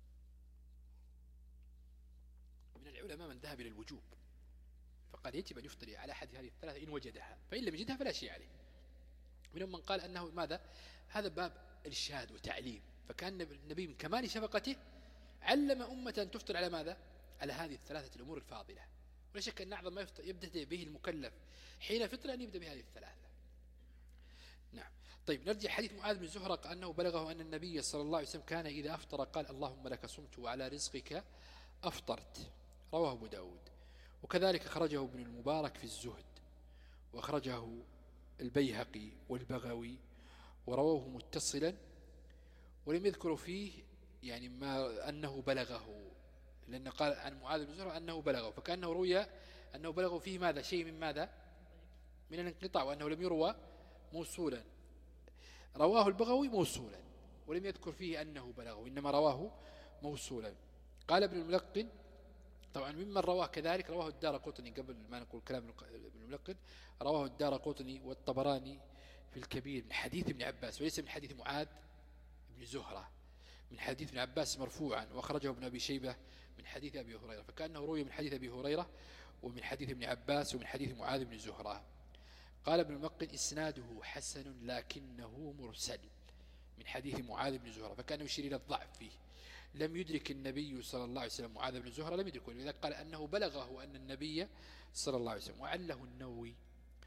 من العلماء من ذهب إلى الوجوب، فقال يجب أن يفطر على أحد هذه الثلاثة إن وجدها، فإن لم يجدها فلا شيء عليه. منهم من قال أنه ماذا؟ هذا باب إرشاد وتعليم، فكان النبي من كمال شفقته علم أمة أن تفطر على ماذا؟ على هذه الثلاثة الأمور الفاضلة. ولا شك أن أعظم ما يبدأ به المكلف حين فطر أن يبدأ بهذه الثلاثة. نعم. طيب، نرجع حديث معاذ بن زهرة أنه بلغه أن النبي صلى الله عليه وسلم كان إذا أفطر قال اللهم لك صمت وعلى رزقك أفطرت، رواه أبو داود. وكذلك خرجه ابن المبارك في الزهد، وأخرجه البيهقي والبغوي، ورواه متصلا، ولم يذكروا فيه يعني ما أنه بلغه، لأنه قال عن معاذ بن زهرة أنه بلغه، فكأنه روي أنه بلغوا فيه ماذا شيء من ماذا من الانقطاع، وأنه لم يروى موصولا. رواه البغوي موصولا ولم يذكر فيه أنه بلغه، إنما رواه موصولا. قال ابن الملقن طبعا ممن رواه كذلك، رواه الدارقطني قبل ما نقول كلام ابن الملقن، رواه الدارقطني والطبراني في الكبير من حديث ابن عباس، وليس من حديث معاذ بن زهرة، من حديث ابن عباس مرفوعا، وأخرجه ابن أبي شيبة من حديث أبي هريرة، فكأنه روي من حديث أبي هريرة ومن حديث ابن عباس ومن حديث معاذ بن زهرة. قال ابن الملقن إسناده حسن لكنه مرسل من حديث معاذ بن زهرة، فكأنه يشير إلى الضعف فيه. لم يدرك النبي صلى الله عليه وسلم معاذ بن زهرة، لم يدركه، لذلك قال أنه بلغه أن النبي صلى الله عليه وسلم. وعله النووي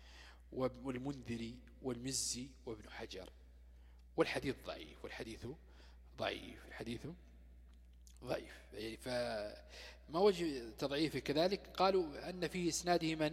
والمنذري والمزي وابن حجر. والحديث ضعيف، والحديث ضعيف، الحديث ضعيف. يعني فما وجه تضعيفه كذلك؟ قالوا أن فيه إسناده من؟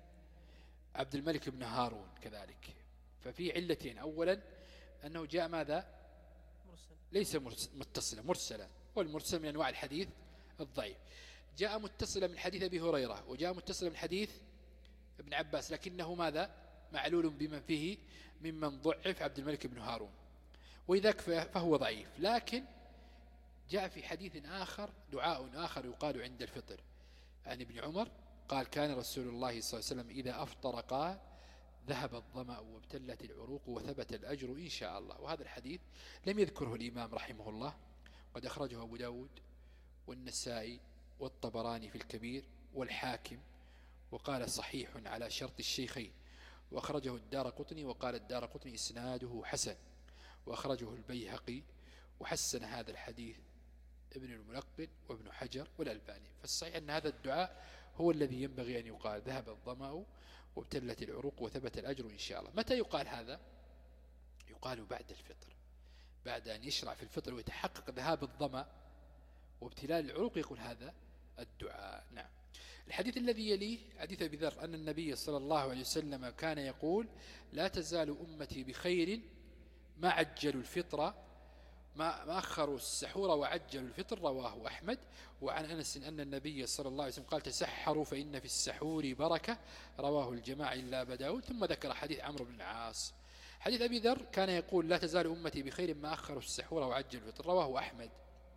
عبد الملك بن هارون كذلك. ففي علتين: أولا أنه جاء ماذا؟ مرسل. ليس متصلا، مرسلا، والمرسل من أنواع الحديث الضعيف. جاء متصلا من حديث أبي هريرة، وجاء متصلا من حديث ابن عباس، لكنه ماذا؟ معلول بمن فيه ممن ضعف عبد الملك بن هارون، وإذاك فهو ضعيف. لكن جاء في حديث آخر دعاء آخر يقال عند الفطر عن ابن عمر قال: كان رسول الله صلى الله عليه وسلم إذا أفطر قال: ذهب الظمأ وابتلت العروق وثبت الأجر إن شاء الله. وهذا الحديث لم يذكره الإمام رحمه الله، قد أخرجه أبو داود والنسائي والطبراني في الكبير والحاكم، وقال صحيح على شرط الشيخين، وأخرجه الدارقطني وقال الدارقطني إسناده حسن، وأخرجه البيهقي وحسن هذا الحديث ابن الملقن وابن حجر والألباني. فالصحيح أن هذا الدعاء هو الذي ينبغي أن يقال: ذهب الظمأ وابتلت العروق وثبت الأجر إن شاء الله. متى يقال هذا؟ يقال بعد الفطر، بعد أن يشرع في الفطر ويتحقق ذهاب الظمأ وابتلال العروق يقول هذا الدعاء. نعم. الحديث الذي يليه حديث أبي ذر أن النبي صلى الله عليه وسلم كان يقول: لا تزال أمتي بخير ما عجلوا الفطر ما أخروا السحور وعجلوا الفطر. رواه أحمد. وعن أنس أن النبي صلى الله عليه وسلم قال: تسحروا فإن في السحور بركة. رواه الجماعة إلا أبا داود. ثم ذكر حديث عمرو بن العاص. حديث أبي ذر كان يقول: لا تزال أمتي بخير ما أخروا السحور وعجلوا الفطر. رواه أحمد.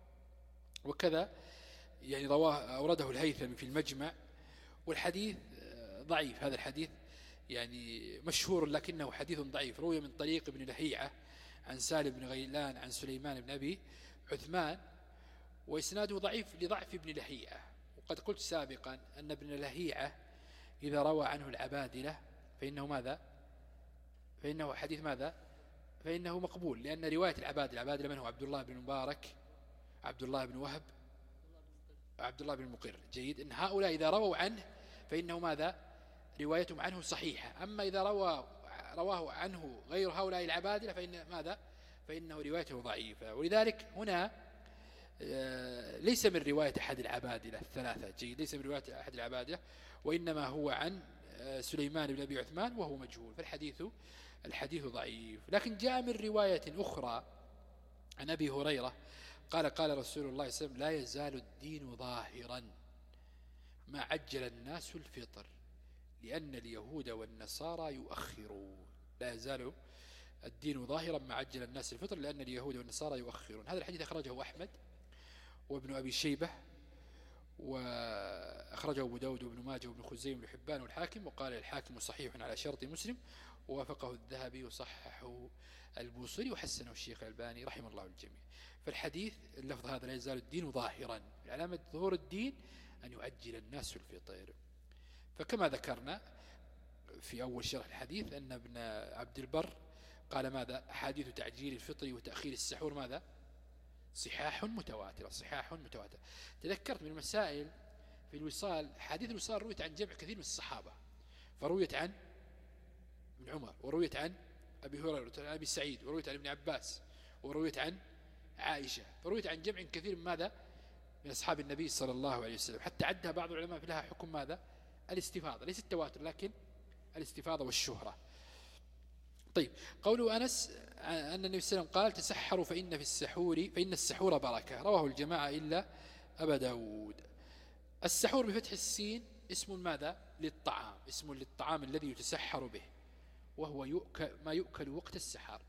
وكذا يعني رواه أورده الهيثمي في المجمع. والحديث ضعيف، هذا الحديث يعني مشهور لكنه حديث ضعيف، روي من طريق ابن لهيعة عن سالم بن غيلان عن سليمان بن أبي عثمان، وإسناده ضعيف لضعف ابن لهيعة. وقد قلت سابقا أن ابن لهيعة إذا روى عنه العبادلة فإنه ماذا؟ فإنه حديث ماذا؟ فإنه مقبول، لأن رواية العبادلة، العبادلة من هو؟ عبد الله بن مبارك، عبد الله بن وهب، عبد الله بن المقر. جيد. إن هؤلاء إذا رووا عنه فإنه ماذا؟ روايتهم عنه صحيحة. أما إذا روى رواه عنه غير هؤلاء العبادلة فإن ماذا؟ فإنه روايته ضعيفة. ولذلك هنا ليس من رواية أحد العبادلة الثلاثة. جيد. ليس من رواية أحد العبادلة، وإنما هو عن سليمان بن أبي عثمان وهو مجهول، فالحديث الحديث ضعيف. لكن جاء من رواية أخرى عن أبي هريرة قال: قال رسول الله صلى الله عليه وسلم: لا يزال الدين ظاهرا ما عجل الناس الفطر لأن اليهود والنصارى يؤخرون. لا يزال الدين ظاهرا ما عجل الناس الفطر لأن اليهود والنصارى يؤخرون. هذا الحديث أخرجه أحمد وابن أبي شيبة، وأخرجه أبو داود وابن ماجه وابن خزيمة وابن حبان والحاكم، وقال الحاكم صحيح على شرط مسلم، ووافقه الذهبي وصححه البوصيري وحسنه الشيخ الألباني رحمه الله الجميع. فالحديث اللفظ هذا: لا يزال الدين ظاهرا، علامة ظهور الدين أن يعجل الناس الفطر. فكما ذكرنا في أول شرح الحديث أن ابن عبد البر قال ماذا؟ أحاديث تعجيل الفطر وتأخير السحور ماذا؟ صحاح متواترة، صحاح متواترة. تذكرت من المسائل في الوصال، حديث الوصال رويت عن جمع كثير من الصحابة، فرويت عن ابن عمر، ورويت عن أبي هريرة، ورويت عن أبي سعيد، ورويت عن ابن عباس، ورويت عن عائشة، فرويت عن جمع كثير من ماذا؟ من أصحاب النبي صلى الله عليه وسلم، حتى عدها بعض العلماء في لها حكم ماذا؟ الاستفاضة، ليس التواتر لكن الاستفاضة والشهرة. طيب، قوله أنس أن النبي صلى الله عليه وسلم قال: تسحروا فإن في السحور فإن السحور بركة. رواه الجماعة إلا أبا داود. السحور بفتح السين اسم ماذا للطعام، اسم للطعام الذي يتسحر به، وهو يؤكل ما يؤكل وقت السحر.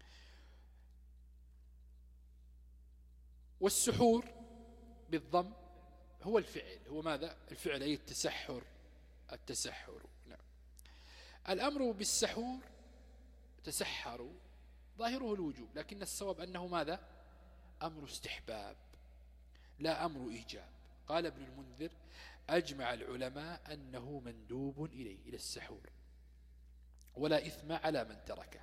والسحور بالضم هو الفعل، هو ماذا الفعل، أي التسحر، التسحر. نعم. الأمر بالسحور تسحروا ظاهره الوجوب، لكن الصواب أنه ماذا أمر استحباب لا أمر إيجاب. قال ابن المنذر: أجمع العلماء أنه مندوب إليه، إلى السحور، ولا إثم على من تركه.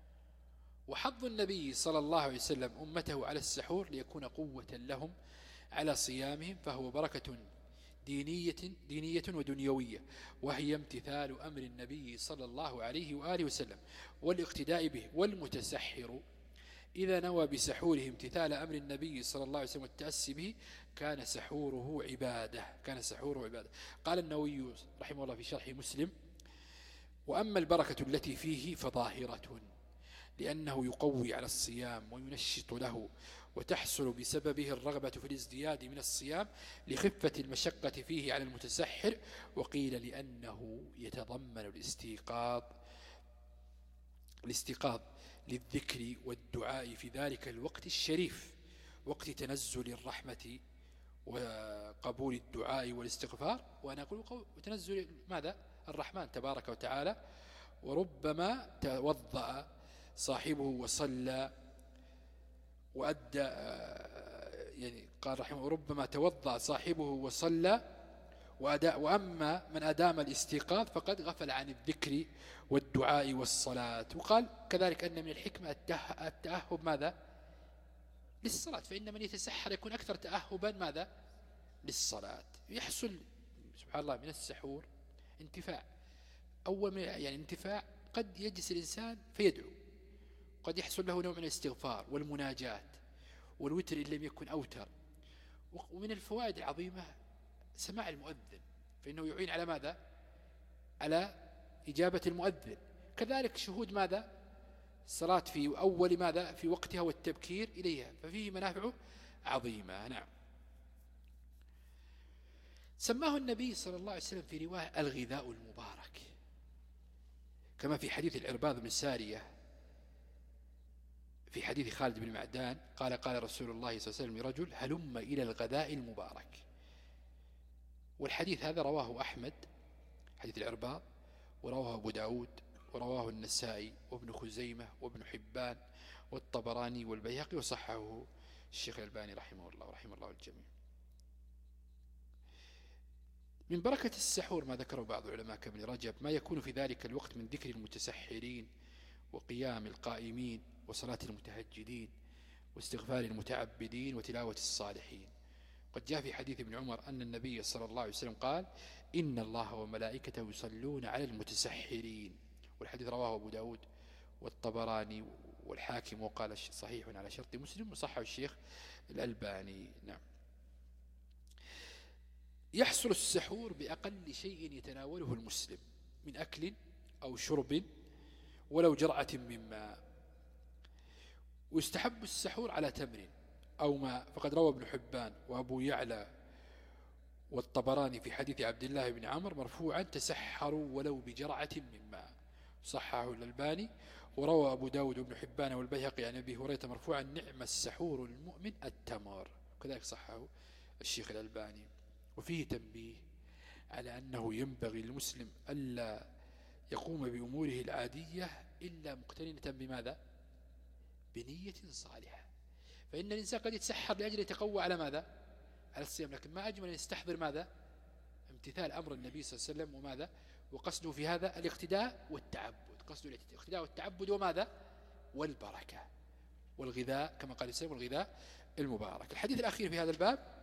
وحض النبي صلى الله عليه وسلم أمته على السحور ليكون قوة لهم على صيامهم، فهو بركة دينية, دينية ودنيوية، وهي امتثال أمر النبي صلى الله عليه وآله وسلم والاقتداء به. والمتسحر إذا نوى بسحوره امتثال أمر النبي صلى الله عليه وسلم والتأسي به كان سحوره عبادة، كان سحوره عبادة. قال النووي رحمه الله في شرح مسلم: وأما البركة التي فيه فظاهرة، لأنه يقوي على الصيام وينشط له، وتحصل بسببه الرغبة في الازدياد من الصيام لخفة المشقة فيه على المتسحر. وقيل لأنه يتضمن الاستيقاظ الاستيقاظ للذكر والدعاء في ذلك الوقت الشريف، وقت تنزل الرحمة وقبول الدعاء والاستغفار. وأنا أقول تنزل ماذا الرحمن تبارك وتعالى. وربما توضأ صاحبه وصلى وأدى، يعني قال رحمه: ربما توضأ صاحبه وصلى وأداء، وأما من أدام الاستيقاظ فقد غفل عن الذكر والدعاء والصلاة. وقال كذلك أن من الحكمة التأهب ماذا للصلاة، فإن من يتسحر يكون أكثر تأهبا ماذا للصلاة. يحصل سبحان الله من السحور انتفاع، أول يعني انتفاع قد يجلس الإنسان فيدعو، قد يحصل له نوع من الاستغفار والمناجاة والوتر إن لم يكن أوتر. ومن الفوائد العظيمة سماع المؤذن، فإنه يعين على ماذا على إجابة المؤذن. كذلك شهود ماذا الصلاة في أول ماذا في وقتها والتبكير إليها، ففيه منافع عظيمة. نعم. سماه النبي صلى الله عليه وسلم في رواية الغذاء المبارك، كما في حديث العرباض بن سارية في حديث خالد بن معدان قال: قال رسول الله صلى الله عليه وسلم لرجل: هلم إلى الغذاء المبارك. والحديث هذا رواه أحمد حديث العرباض، ورواه أبو داود، ورواه النسائي وابن خزيمة وابن حبان والطبراني والبيهقي، وصححه الشيخ الألباني رحمه الله ورحمه الله الجميع. من بركة السحور ما ذكره بعض العلماء كابن رجب ما يكون في ذلك الوقت من ذكر المتسحرين وقيام القائمين وصلاة المتهجدين واستغفار المتعبدين وتلاوة الصالحين. قد جاء في حديث ابن عمر أن النبي صلى الله عليه وسلم قال: إن الله وملائكته يصلون على المتسحرين. والحديث رواه أبو داود والطبراني والحاكم، وقال صحيح على شرط مسلم، وصححه الشيخ الألباني. نعم. يحصل السحور بأقل شيء يتناوله المسلم من أكل أو شرب ولو جرعة من ماء. ويستحب السحور على تمر أو ماء، فقد روى ابن حبان وأبو يعلى والطبراني في حديث عبد الله بن عمر مرفوعا: تسحروا ولو بجرعة من ماء، صححه الألباني. وروى أبو داود وابن حبان والبيهقي عن أبي هريرة مرفوعا: نعم السحور المؤمن التمر، كذلك صححه الشيخ الألباني. وفيه تنبيه على أنه ينبغي للمسلم ألا يقوم بأموره العادية إلا مقترنة بماذا بنية صالحة. فإن الإنسان قد يتسحر لأجل يتقوى على ماذا على الصيام، لكن ما أجمل أن يستحضر ماذا امتثال أمر النبي صلى الله عليه وسلم، وماذا وقصده في هذا الاقتداء والتعبد، قصده الاقتداء والتعبد وماذا والبركة والغذاء، كما قال السلام والغذاء المبارك. الحديث الأخير في هذا الباب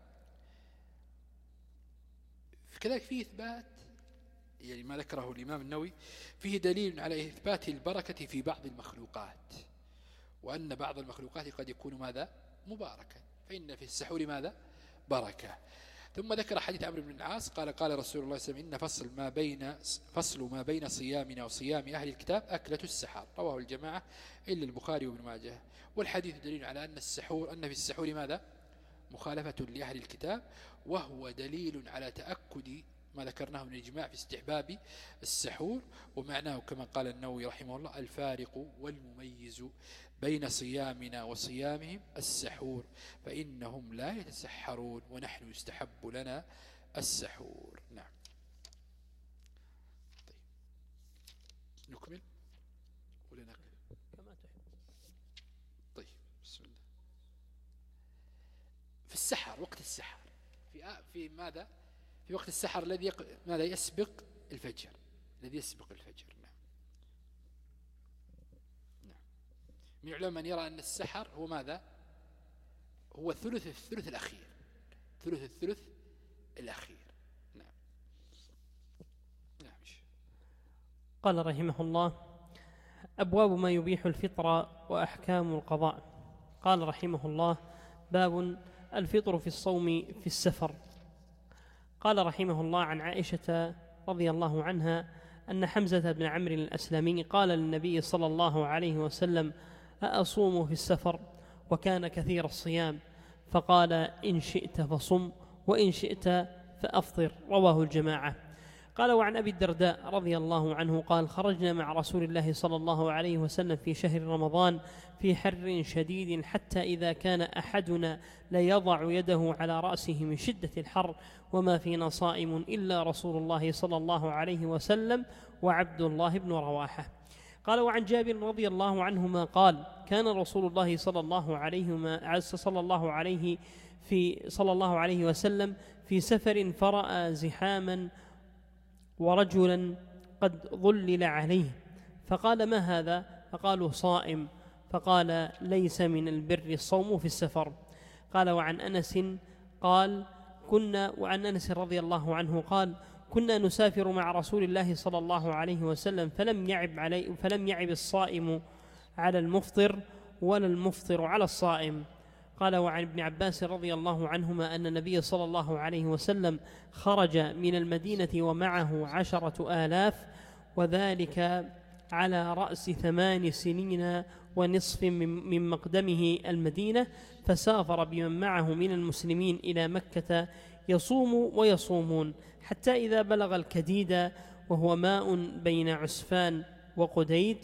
كذلك فيه إثبات، يعني ما ذكره الإمام النووي، فيه دليل على إثبات البركة في بعض المخلوقات، وأن بعض المخلوقات قد يكون ماذا مباركا، فإن في السحور ماذا بركة. ثم ذكر حديث عمرو بن العاص قال: قال رسول الله صلى الله عليه وسلم: إن فصل ما بين فصل ما بين صيامنا وصيام أهل الكتاب أكلة السحر، رواه الجماعة إلا البخاري وابن ماجه. والحديث دليل على أن السحور أن في السحور ماذا مخالفة لأهل الكتاب، وهو دليل على تأكد ما ذكرناه من الإجماع في استحباب السحور، ومعناه كما قال النووي رحمه الله: الفارق والمميز بين صيامنا وصيامهم السحور، فإنهم لا يتسحرون ونحن يستحب لنا السحور. نعم. طيب نكمل ولا نقف كما تحب. طيب بسم الله. في السحر، وقت السحر، في في ماذا؟ في وقت السحر الذي يق... ماذا يسبق الفجر، الذي يسبق الفجر. نعم. نعم. من العلماء من يرى أن السحر هو ماذا؟ هو ثلث الثلث الأخير، ثلث الثلث الأخير. نعم. نعم. قال رحمه الله: أبواب ما يبيح الفطر وأحكام القضاء. قال رحمه الله: باب الفطر في الصوم في السفر. قال رحمه الله عن عائشة رضي الله عنها أن حمزة بن عمرو الأسلمي قال للنبي صلى الله عليه وسلم: أأصوم في السفر؟ وكان كثير الصيام، فقال: إن شئت فصم وإن شئت فأفطر. رواه الجماعة. قال وعن أبي الدرداء رضي الله عنه قال: خرجنا مع رسول الله صلى الله عليه وسلم في شهر رمضان في حر شديد، حتى إذا كان أحدنا ليضع يده على رأسه من شدة الحر، وما فينا صائم إلا رسول الله صلى الله عليه وسلم وعبد الله بن رواحة. قال وعن جابر رضي الله عنهما قال: كان رسول الله صلى الله عليه صلى الله عليه في صلى الله عليه وسلم في سفر، فرأى زحاما ورجلا قد ظلل عليه، فقال: ما هذا؟ فقالوا: صائم. فقال: ليس من البر الصوم في السفر. قال وعن أنس قال: كنا وعن أنس رضي الله عنه قال: كنا نسافر مع رسول الله صلى الله عليه وسلم، فلم يعب علي فلم يعب الصائم على المفطر ولا المفطر على الصائم. قال وعن ابن عباس رضي الله عنهما أن النبي صلى الله عليه وسلم خرج من المدينة ومعه عشرة آلاف، وذلك على رأس ثمان سنين ونصف من مقدمه المدينة، فسافر بمن معه من المسلمين إلى مكة يصوم ويصومون، حتى إذا بلغ الكديد وهو ماء بين عسفان وقديد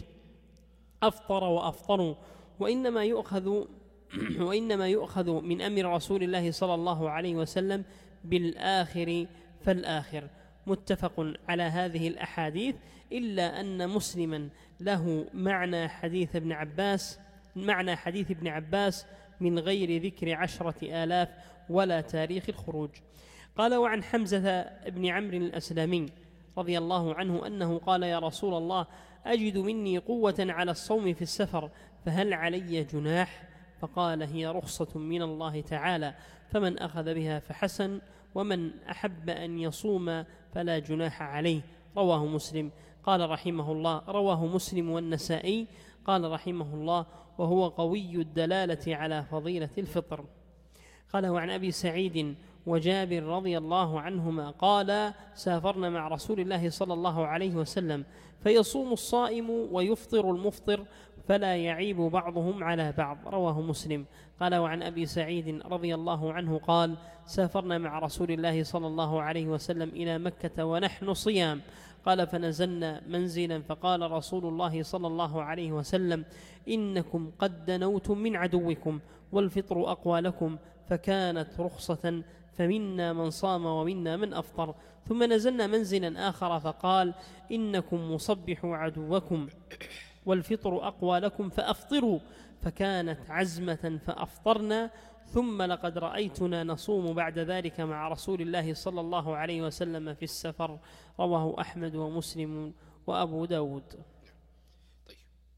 أفطر وأفطروا. وإنما يؤخذ وإنما يؤخذ من أمر رسول الله صلى الله عليه وسلم بالآخر فالآخر. متفق على هذه الأحاديث، إلا أن مسلما له معنى حديث ابن عباس معنى حديث ابن عباس من غير ذكر عشرة آلاف ولا تاريخ الخروج. قال وعن حمزة بن عمرو الأسلمي رضي الله عنه أنه قال: يا رسول الله، أجد مني قوة على الصوم في السفر، فهل علي جناح؟ فقال: هي رخصة من الله تعالى، فمن أخذ بها فحسن، ومن أحب أن يصوم فلا جناح عليه. رواه مسلم. قال رحمه الله: رواه مسلم والنسائي. قال رحمه الله: وهو قوي الدلالة على فضيلة الفطر. قال وعن أبي سعيد وجابر رضي الله عنهما قال: سافرنا مع رسول الله صلى الله عليه وسلم، فيصوم الصائم ويفطر المفطر، فلا يعيب بعضهم على بعض. رواه مسلم. قال وعن أبي سعيد رضي الله عنه قال: سافرنا مع رسول الله صلى الله عليه وسلم إلى مكة ونحن صيام. قال: فنزلنا منزلا، فقال رسول الله صلى الله عليه وسلم: إنكم قد دنوتم من عدوكم، والفطر أقوى لكم، فكانت رخصة، فمنا من صام ومنا من أفطر. ثم نزلنا منزلا آخر، فقال: إنكم مصبحوا عدوكم، والفطر أقوى لكم، فأفطروا. فكانت عزمة فأفطرنا. ثم لقد رأيتنا نصوم بعد ذلك مع رسول الله صلى الله عليه وسلم في السفر. رواه أحمد ومسلم وأبو داود. طيب.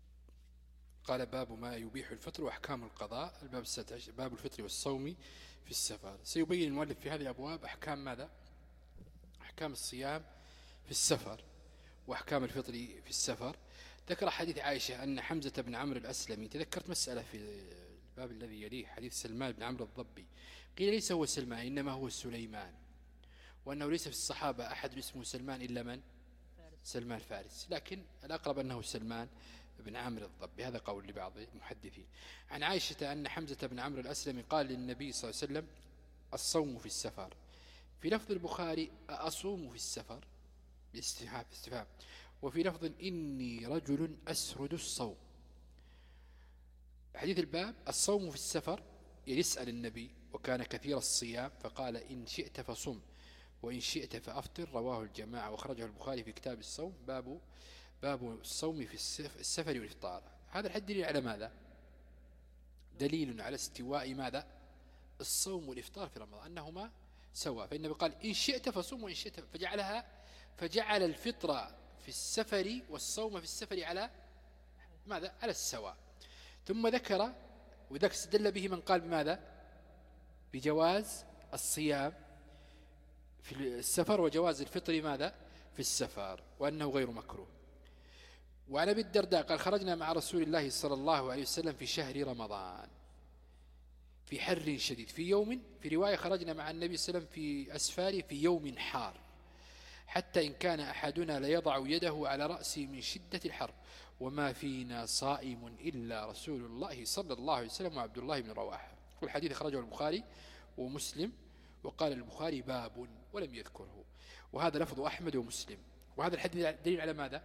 قال: باب ما يبيح الفطر وأحكام القضاء. الباب السادس عشر، باب الفطر والصوم في السفر. سيبين المؤلف في هذه الأبواب أحكام ماذا؟ أحكام الصيام في السفر وأحكام الفطر في السفر. ذكر حديث عائشة أن حمزة بن عمرو الأسلمي، تذكرت مسألة في الباب الذي يليه حديث سلمان بن عمرو الضبي، قيل ليس هو سلمان إنما هو سليمان، وأنه ليس في الصحابة أحد اسمه سلمان إلا من؟ سلمان فارس، لكن الأقرب أنه سلمان بن عمرو الضبي، هذا قول لبعض المحدثين. عن عائشة أن حمزة بن عمرو الأسلمي قال للنبي صلى الله عليه وسلم: الصوم في السفر في لفظ البخاري أصوم في السفر باستفهام استفهام، وفي لفظ إني رجل أسرد الصوم. حديث الباب الصوم في السفر، يسأل النبي وكان كثير الصيام فقال إن شئت فصم وإن شئت فأفطر، رواه الجماعة وخرجه البخاري في كتاب الصوم باب باب الصوم في السفر والإفطار. هذا الحديث دليل على ماذا؟ دليل على استواء ماذا؟ الصوم والإفطار في رمضان أنهما سواء، فالنبي قال إن شئت فصم وإن شئت، فجعلها فجعل الفطر في السفر والصوم في السفر على ماذا؟ على السواء. ثم ذكر وذاك استدل به من قال بماذا؟ بجواز الصيام في السفر وجواز الفطر ماذا؟ في السفر، وأنه غير مكروه. وعن أبي الدرداء قال خرجنا مع رسول الله صلى الله عليه وسلم في شهر رمضان في حر شديد، في يوم في رواية خرجنا مع النبي صلى الله عليه وسلم في أسفار في يوم حار، حتى إن كان أحدنا ليضع يده على رأسه من شدة الحر، وما فينا صائم إلا رسول الله صلى الله عليه وسلم وعبد الله بن رواحة. والحديث خرجه البخاري ومسلم، وقال البخاري باب ولم يذكره، وهذا لفظ أحمد ومسلم. وهذا الحديث دليل على ماذا؟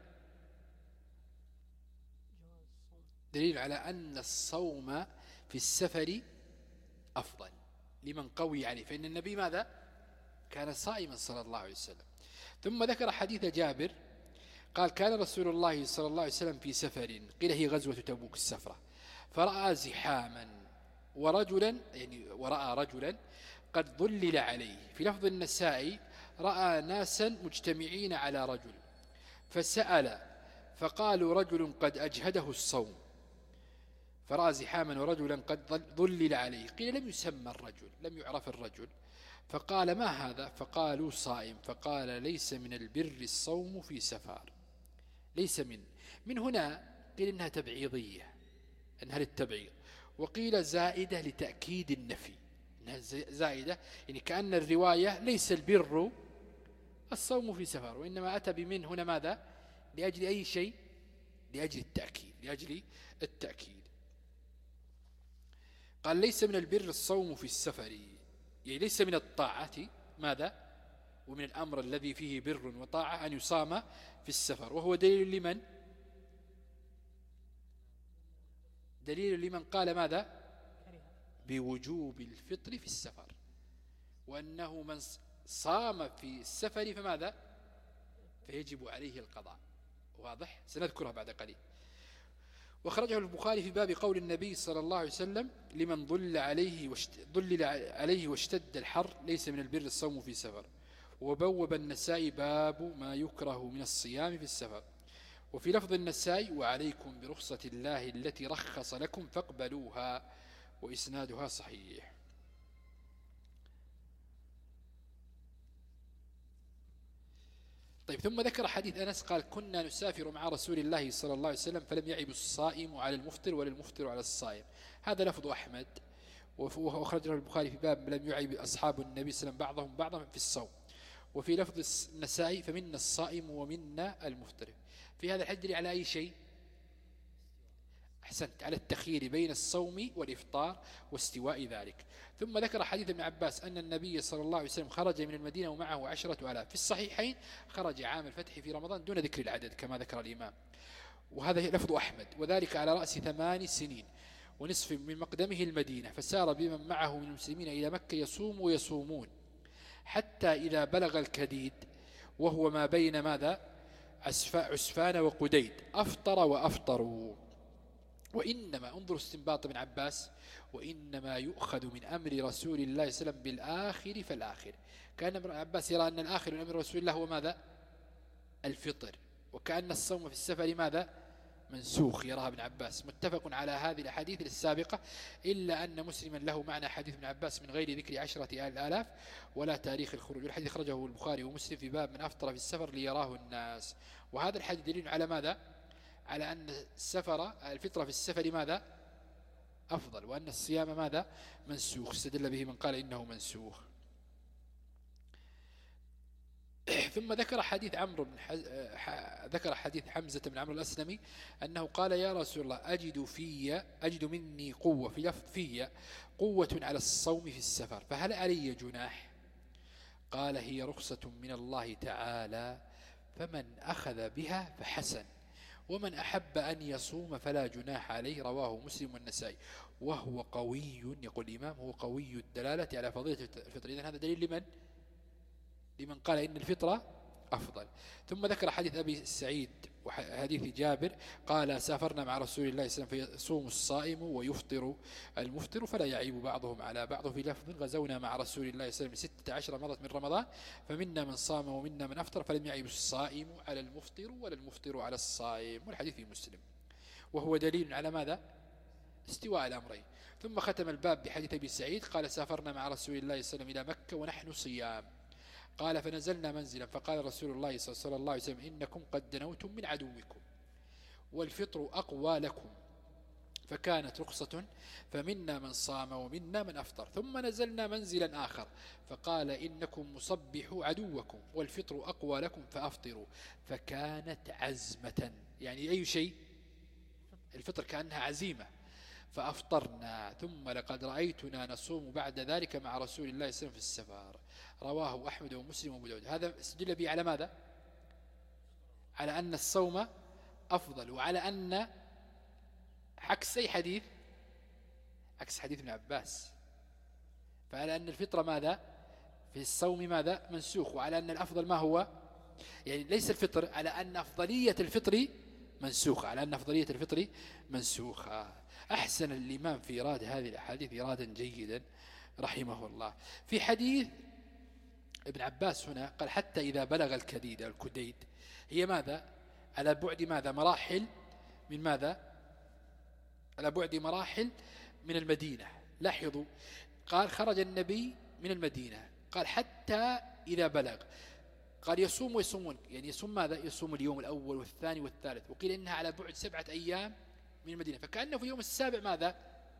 دليل على أن الصوم في السفر أفضل لمن قوي عليه، فإن النبي ماذا؟ كان صائما صلى الله عليه وسلم. ثم ذكر حديث جابر قال كان رسول الله صلى الله عليه وسلم في سفر، قيل هي غزوة تبوك السفرة، فرأى زحاما ورجلا يعني ورأى رجلا قد ظلل عليه. في لفظ النسائي رأى ناسا مجتمعين على رجل فسأل فقالوا رجل قد أجهده الصوم، فرأى زحاما ورجلا قد ظلل عليه، قيل لم يسمى الرجل، لم يعرف الرجل، فقال ما هذا؟ فقالوا صائم، فقال ليس من البر الصوم في سفر، ليس من من هنا قيل إنها تبعيضية، إنها للتبعيض، وقيل زائدة لتأكيد النفي، إنها زائدة يعني كأن الرواية ليس البر الصوم في سفر، وإنما أتى بمن هنا ماذا؟ لأجل أي شيء؟ لأجل التأكيد، لأجل التأكيد. قال ليس من البر الصوم في السفر، يعني ليس من الطاعة ماذا؟ ومن الأمر الذي فيه بر وطاعة أن يصام في السفر، وهو دليل لمن؟ دليل لمن قال ماذا؟ بوجوب الفطر في السفر، وأنه من صام في السفر فماذا؟ فيجب عليه القضاء، واضح؟ سنذكرها بعد قليل. وخرجه البخاري في باب قول النبي صلى الله عليه وسلم لمن ضل عليه ضلل عليه واشتد الحر ليس من البر الصوم في سفر. وبوب النسائي باب ما يكره من الصيام في السفر. وفي لفظ النسائي وعليكم برخصة الله التي رخص لكم فاقبلوها، وإسنادها صحيح. طيب، ثم ذكر حديث أنس قال كنا نسافر مع رسول الله صلى الله عليه وسلم فلم يعب الصائم على المفطر ولا المفطر على الصائم. هذا لفظ أحمد، وأخرجه البخاري في باب لم يعب أصحاب النبي صلى الله عليه وسلم بعضهم بعضا في الصوم. وفي لفظ النسائي فمنا الصائم ومنا المفطر. في هذا الحديث على أي شيء؟ أحسنت، على التخيير بين الصوم والإفطار واستواء ذلك. ثم ذكر حديث ابن عباس أن النبي صلى الله عليه وسلم خرج من المدينة ومعه عشرة آلاف. في الصحيحين خرج عام الفتح في رمضان دون ذكر العدد كما ذكر الإمام، وهذا لفظ أحمد، وذلك على رأس ثمان سنين ونصف من مقدمه المدينة، فسار بمن معه من المسلمين إلى مكة يصوم ويصومون حتى إذا بلغ الكديد وهو ما بين ماذا؟ عسفان وقديد أفطر وأفطروا. وإنما انظروا استنباط ابن عباس، وإنما يؤخذ من أمر رسول الله صلى الله عليه وسلم بالآخر فالآخر. كان ابن عباس يرى أن الآخر من أمر رسول الله هو ماذا؟ الفطر، وكأن الصوم في السفر ماذا؟ منسوخ، يراها ابن عباس. متفق على هذه الأحاديث السابقة، إلا أن مسلما له معنى حديث ابن عباس من غير ذكر عشرة آلاف ولا تاريخ الخروج. والحديث خرجه البخاري ومسلم في باب من أفطر في السفر ليراه الناس. وهذا الحديث دليل على ماذا؟ على أن السفر الفطرة في السفر ماذا؟ أفضل، وأن الصيام ماذا؟ منسوخ. استدل به من قال إنه منسوخ. ثم ذكر حديث عمرو بن حز... ذكر حديث حمزة بن عمرو الأسلمي أنه قال يا رسول الله أجد في أجد مني قوة، في لفظ في قوة على الصوم في السفر، فهل علي جناح؟ قال هي رخصة من الله تعالى فمن أخذ بها فحسن ومن أحب أن يصوم فلا جناح عليه. رواه مسلم والنسائي. وهو قوي، يقول الإمام، هو قوي الدلالة على فضيلة الفطر. إذن هذا دليل لمن؟ لمن قال إن الفطرة أفضل. ثم ذكر حديث أبي سعيد وحديث جابر قال سافرنا مع رسول الله صلى الله عليه وسلم فيصوم الصائم ويفطر المفطر فلا يعيب بعضهم على بعض. في لفظ غزونا مع رسول الله صلى الله عليه وسلم ستة عشر مرة من رمضان فمنا من صام ومنا من أفطر فلم يعيب الصائم على المفطر ولا المفطر على الصائم. والحديث في مسلم. وهو دليل على ماذا؟ استواء الأمرين. ثم ختم الباب بحديث أبي سعيد قال سافرنا مع رسول الله صلى الله عليه وسلم إلى مكة ونحن صيام قال فنزلنا منزلا فقال رسول الله صلى الله عليه وسلم إنكم قد دنوتم من عدوكم والفطر أقوى لكم فكانت رخصة فمنا من صام ومنا من أفطر. ثم نزلنا منزلا آخر فقال إنكم مصبحوا عدوكم والفطر أقوى لكم فأفطروا فكانت عزمة، يعني أي شيء؟ الفطر كأنها عزيمة. فأفطرنا ثم لقد رأيتنا نصوم بعد ذلك مع رسول الله صلى الله عليه وسلم في السفر. رواه أحمد ومسلم وأبو داود. هذا استدل به على ماذا؟ على أن الصوم أفضل، وعلى أن عكس أي حديث؟ عكس حديث ابن عباس. فعلى أن الفطر ماذا؟ في الصوم ماذا؟ منسوخ. وعلى أن الأفضل ما هو؟ يعني ليس الفطر، على أن أفضلية الفطر منسوخة، على أن أفضلية الفطر منسوخة. أحسن الإمام في إيراد هذه الأحاديث إيرادا جيدا رحمه الله. في حديث ابن عباس هنا قال حتى إذا بلغ الكديد الكديد هي ماذا؟ على بعد ماذا؟ مراحل من ماذا؟ على بعد مراحل من المدينة. لاحظوا قال خرج النبي من المدينة قال حتى إذا بلغ، قال يصوم ويصومون، يعني يصوم ماذا؟ يصوم اليوم الأول والثاني والثالث. وقيل إنها على بعد سبعة أيام من المدينة، فكأنه في يوم السابع ماذا؟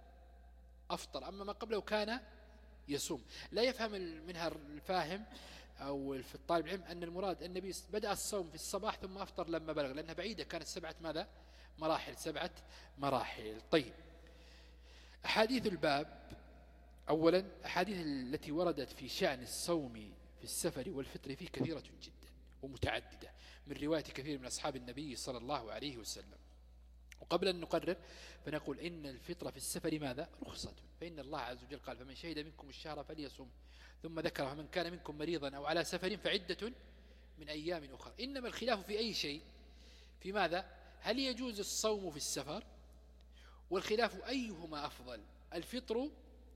أفطر. أما ما قبله كان يصوم. لا يفهم منها الفاهم أو في الطالب العلم أن المراد النبي بدأ الصوم في الصباح ثم أفطر لما بلغ، لأنها بعيدة كانت سبعة ماذا؟ مراحل، سبعة مراحل. طيب، أحاديث الباب. أولا أحاديث التي وردت في شأن الصوم في السفر والفطر فيه كثيرة جدا ومتعددة من رواية كثير من أصحاب النبي صلى الله عليه وسلم. وقبل أن نقرر فنقول إن الفطر في السفر ماذا؟ رخصة. فإن الله عز وجل قال فمن شهد منكم الشهر فليصم، ثم ذكر فمن كان منكم مريضا أو على سفر فعدة من أيام أخرى. إنما الخلاف في أي شيء؟ في ماذا؟ هل يجوز الصوم في السفر؟ والخلاف أيهما أفضل، الفطر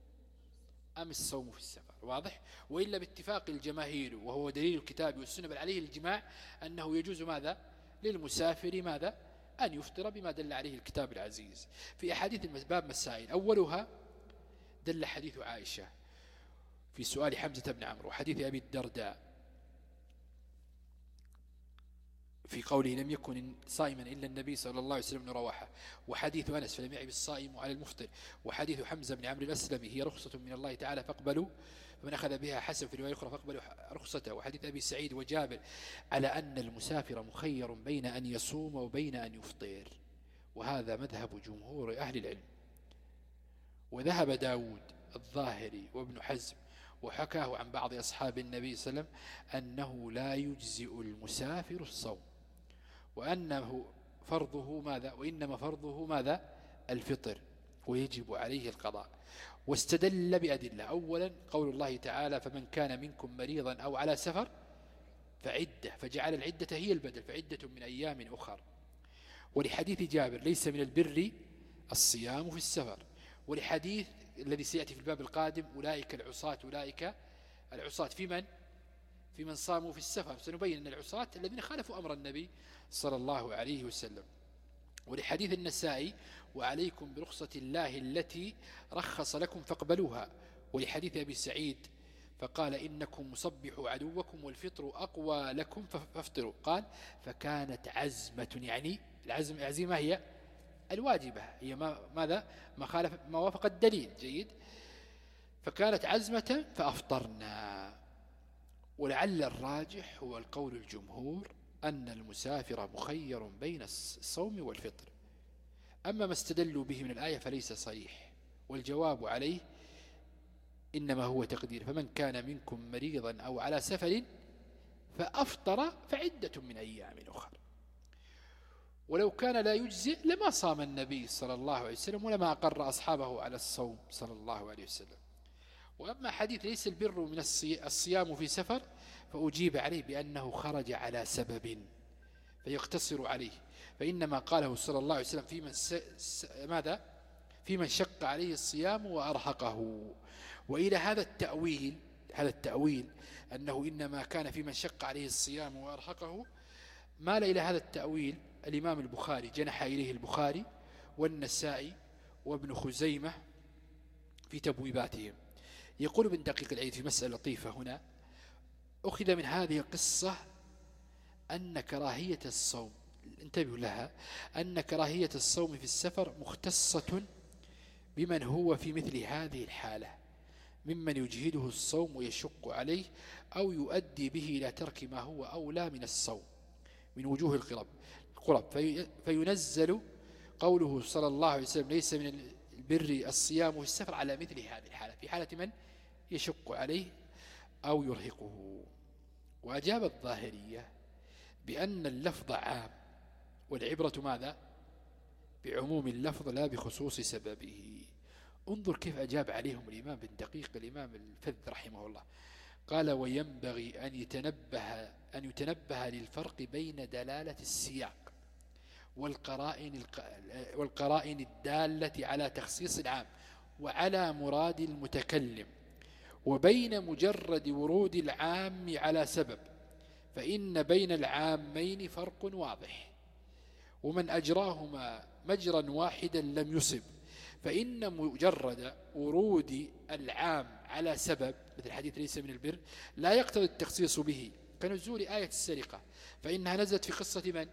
أم الصوم في السفر؟ واضح؟ وإلا باتفاق الجماهير وهو دليل الكتاب والسنة بل عليه الجماع أنه يجوز ماذا؟ للمسافر ماذا؟ أن يفطر بما دل عليه الكتاب العزيز. في أحاديث الباب مسائل. أولها دل حديث عائشة في سؤال حمزة بن عمرو، وحديث أبي الدرداء في قوله لم يكن صائما إلا النبي صلى الله عليه وسلم بن رواحة، وحديث أنس فلم يعب الصائم على المفطر، وحديث حمزة بن عمرو الأسلمي هي رخصة من الله تعالى فاقبلوا، فمن أخذ بها حسن في رواية أخرى فاقبلوا رخصته، وحديث أبي سعيد وجابر على أن المسافر مخير بين أن يصوم وبين أن يفطر. وهذا مذهب جمهور أهل العلم. وذهب داود الظاهري وابن حزم وحكاه عن بعض أصحاب النبي صلى الله عليه وسلم أنه لا يجزئ المسافر الصوم، وأنه فرضه ماذا؟ وإنما فرضه ماذا؟ الفطر، ويجب عليه القضاء. واستدل بأدلة. أولا قول الله تعالى فمن كان منكم مريضا أو على سفر فعدة، فجعل العدة هي البدل، فعدة من أيام أخر. ولحديث جابر ليس من البر الصيام في السفر. ولحديث الذي سيأتي في الباب القادم أولئك العصاة، أولئك العصاة في من؟ في من صاموا في السفر. سنبين أن العصاة الذين خالفوا أمر النبي صلى الله عليه وسلم. ولحديث النسائي وعليكم برخصة الله التي رخص لكم فاقبلوها. ولحديث أبي سعيد فقال إنكم مصبحوا عدوكم والفطر أقوى لكم فافطروا، قال فكانت عزمة، يعني العزم العزيمة هي الواجبة، هي ما ماذا؟ ما خالف ما وافق الدليل. جيد. فكانت عزمة فأفطرنا. ولعل الراجح هو القول الجمهور أن المسافر مخير بين الصوم والفطر. أما ما استدلوا به من الآية فليس صريح، والجواب عليه إنما هو تقدير. فمن كان منكم مريضا أو على سفر فأفطر فعدة من أيام أخرى. ولو كان لا يجزئ لما صام النبي صلى الله عليه وسلم ولما أقر أصحابه على الصوم صلى الله عليه وسلم. وأما حديث ليس البر من الصيام في سفر فأجيب عليه بأنه خرج على سبب فيقتصر عليه، فإنما قاله صلى الله عليه وسلم في من س... س... ماذا في من شق عليه الصيام وأرهقه. وإلى هذا التأويل هذا التأويل أنه إنما كان في من شق عليه الصيام وأرهقه مال إلى هذا التأويل الإمام البخاري، جنح إليه البخاري والنسائي وابن خزيمة في تبويباتهم. يقول ابن دقيق العيد في مسألة لطيفة هنا: أخذ من هذه القصة أن كراهية الصوم، انتبهوا لها، أن كراهية الصوم في السفر مختصة بمن هو في مثل هذه الحالة ممن يجهده الصوم ويشق عليه أو يؤدي به إلى ترك ما هو أولى من الصوم من وجوه القرب قرب في فينزل قوله صلى الله عليه وسلم: ليس من البر الصيام في السفر على مثل هذه الحالة، في حالة من يشق عليه أو يرهقه. وأجاب الظاهرية بأن اللفظ عام والعبرة ماذا؟ بعموم اللفظ لا بخصوص سببه. انظر كيف أجاب عليهم الإمام بن دقيق الإمام الفذ رحمه الله. قال: وينبغي أن يتنبه, أن يتنبه للفرق بين دلالة السياق والقرائن, والقرائن الدالة على تخصيص العام وعلى مراد المتكلم، وبين مجرد ورود العام على سبب، فإن بين العامين فرق واضح، ومن أجراهما مجرا واحدا لم يصب، فإن مجرد ورود العام على سبب مثل الحديث ليس من البر لا يقتضي التخصيص به، كنزول آية السرقة، فإنها نزلت في قصة من؟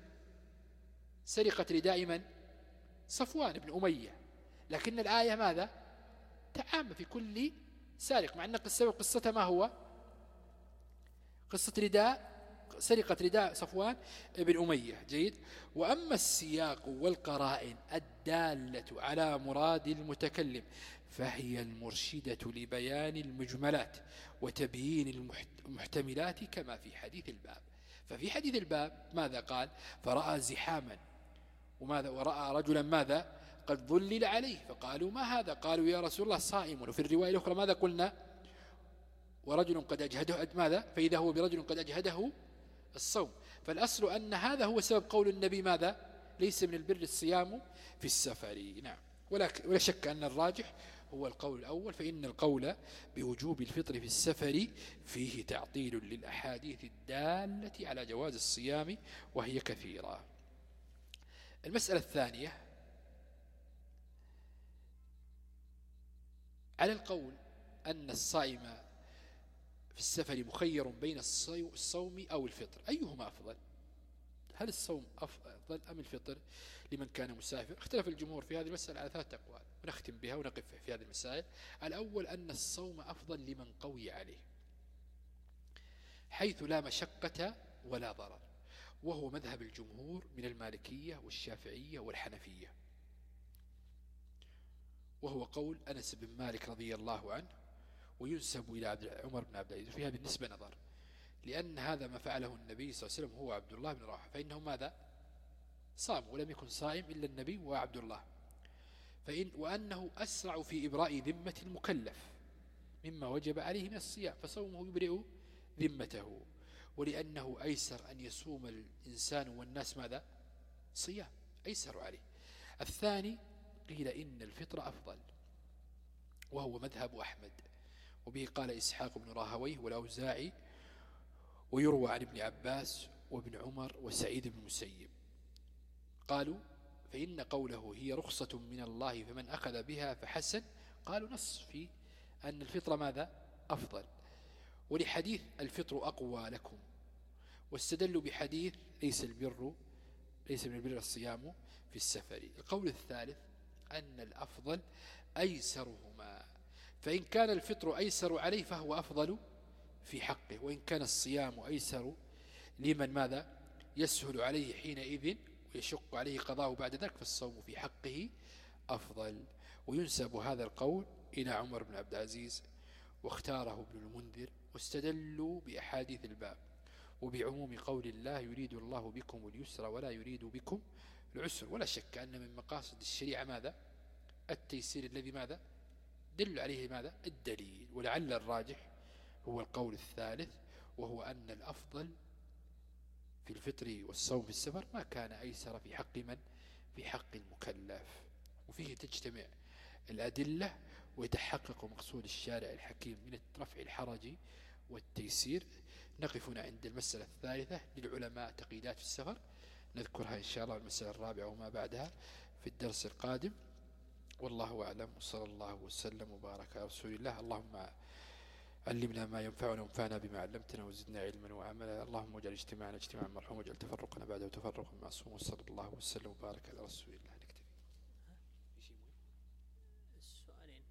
سرقة رداء من؟ صفوان بن أمية، لكن الآية ماذا؟ تعام في كل سارق، مع أن السبب قصة ما هو؟ قصة رداء سرقة رداء صفوان بن أمية. جيد. وأما السياق والقرائن الدالة على مراد المتكلم فهي المرشدة لبيان المجملات وتبيين المحتملات كما في حديث الباب. ففي حديث الباب ماذا قال؟ فرأى زحاما وماذا ورأى رجلا ماذا قد ظلل عليه، فقالوا: ما هذا؟ قالوا: يا رسول الله صائم. وفي الرواية الأخرى ماذا قلنا؟ ورجل قد أجهده ماذا؟ فإذا هو برجل قد أجهده الصوم. فالأصل أن هذا هو سبب قول النبي ماذا؟ ليس من البر الصيام في السفر. نعم. ولا شك أن الراجح هو القول الأول، فإن القول بوجوب الفطر في السفر فيه تعطيل للأحاديث الدالة على جواز الصيام وهي كثيرة. المسألة الثانية على القول أن الصائم في السفر مخير بين الصوم أو الفطر، أيهما أفضل؟ هل الصوم أفضل أم الفطر لمن كان مسافر؟ اختلف الجمهور في هذه المسألة على ثلاثة أقوال، ونختم بها ونقف في هذه المسائل. الأول أن الصوم أفضل لمن قوي عليه حيث لا مشقة ولا ضرر، وهو مذهب الجمهور من المالكية والشافعية والحنفية، وهو قول أنس بن مالك رضي الله عنه، وينسب إلى عمر بن عبد العزيز. في هذه النسبة نظر، لأن هذا ما فعله النبي صلى الله عليه وسلم هو عبد الله بن رواحة، فإنه ماذا؟ صام، ولم يكن صائم إلا النبي وعبد الله. فإن وأنه أسرع في إبراء ذمة المكلف مما وجب عليه من الصيام، فصومه يبرئ ذمته، ولأنه أيسر أن يصوم الإنسان والناس ماذا؟ صيام، أيسر عليه. الثاني قيل إن الفطر أفضل، وهو مذهب أحمد، وبه قال إسحاق بن راهويه والأوزاعي، ويروى عن ابن عباس وابن عمر وسعيد بن المسيب. قالوا: فإن قوله هي رخصة من الله فمن أخذ بها فحسن، قالوا نص في أن الفطر ماذا؟ أفضل، ولحديث الفطر أقوى لكم، واستدلوا بحديث ليس البر ليس من البر الصيام في السفر. القول الثالث أن الأفضل أيسرهما، فإن كان الفطر أيسر عليه فهو أفضل في حقه، وإن كان الصيام أيسر لمن ماذا؟ يسهل عليه حينئذ ويشق عليه قضاءه بعد ذلك، فالصوم في حقه أفضل. وينسب هذا القول إلى عمر بن عبد العزيز واختاره ابن المنذر، واستدلوا بأحاديث الباب وبعموم قول الله يريد الله بكم اليسر ولا يريد بكم العسر. ولا شك أن من مقاصد الشريعة ماذا؟ التيسير الذي ماذا؟ دل عليه ماذا؟ الدليل. ولعل الراجح هو القول الثالث، وهو أن الأفضل في الفطر والصوم في السفر ما كان أيسر في حق من؟ في حق المكلف. وفيه تجتمع الأدلة ويتحقق مقصود الشارع الحكيم من رفع الحرج والتيسير. نقفنا عند المسألة الثالثة للعلماء تقييدات في السفر، نذكرها إن شاء الله المسألة الرابعة وما بعدها في الدرس القادم. والله أعلم، وصلى الله وسلم وبارك على رسول الله. اللهم علمنا ما ينفعنا وانفعنا بما علمتنا وزدنا علما وعملا. اللهم اجعل اجتماعنا اجتماعا مرحوما واجعل تفرقنا بعده تفرقا معصوما. وصلى الله وسلم وبارك على رسول الله. السؤالين.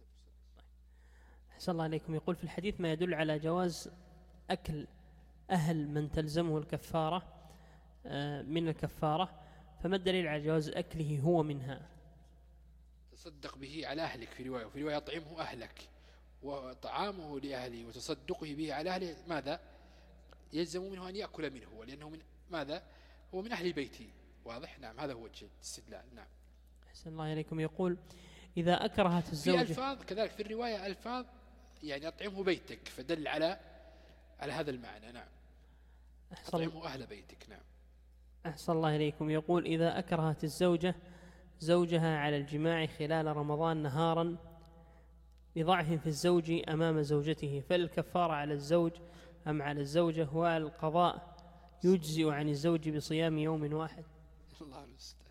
أحسن الله عليكم. يقول في الحديث ما يدل على جواز أكل أهل من تلزمه الكفارة من الكفارة، فما الدليل على جواز أكله هو منها؟ تصدق به على أهلك في رواية، وفي رواية أطعمه أهلك، وطعامه لأهله وتصدقه به على أهله ماذا؟ يلزم منه أن يأكل منه، ولأنه من ماذا؟ هو من أهل بيته. واضح؟ نعم، هذا هو وجه الاستدلال. نعم. أحسن الله عليكم. يقول إذا أكرهت الزوجة، في ألفاظ كذلك في الرواية ألفاظ يعني أطعمه بيتك، فدل على على هذا المعنى. نعم، أطعمه أهل بيتك. نعم. أحسن الله إليكم. يقول إذا أكرهت الزوجة زوجها على الجماع خلال رمضان نهارا بضعف في الزوج أمام زوجته، فالكفارة على الزوج أم على الزوجة؟ والقضاء يجزئ عن الزوج بصيام يوم واحد؟ الله المستعان.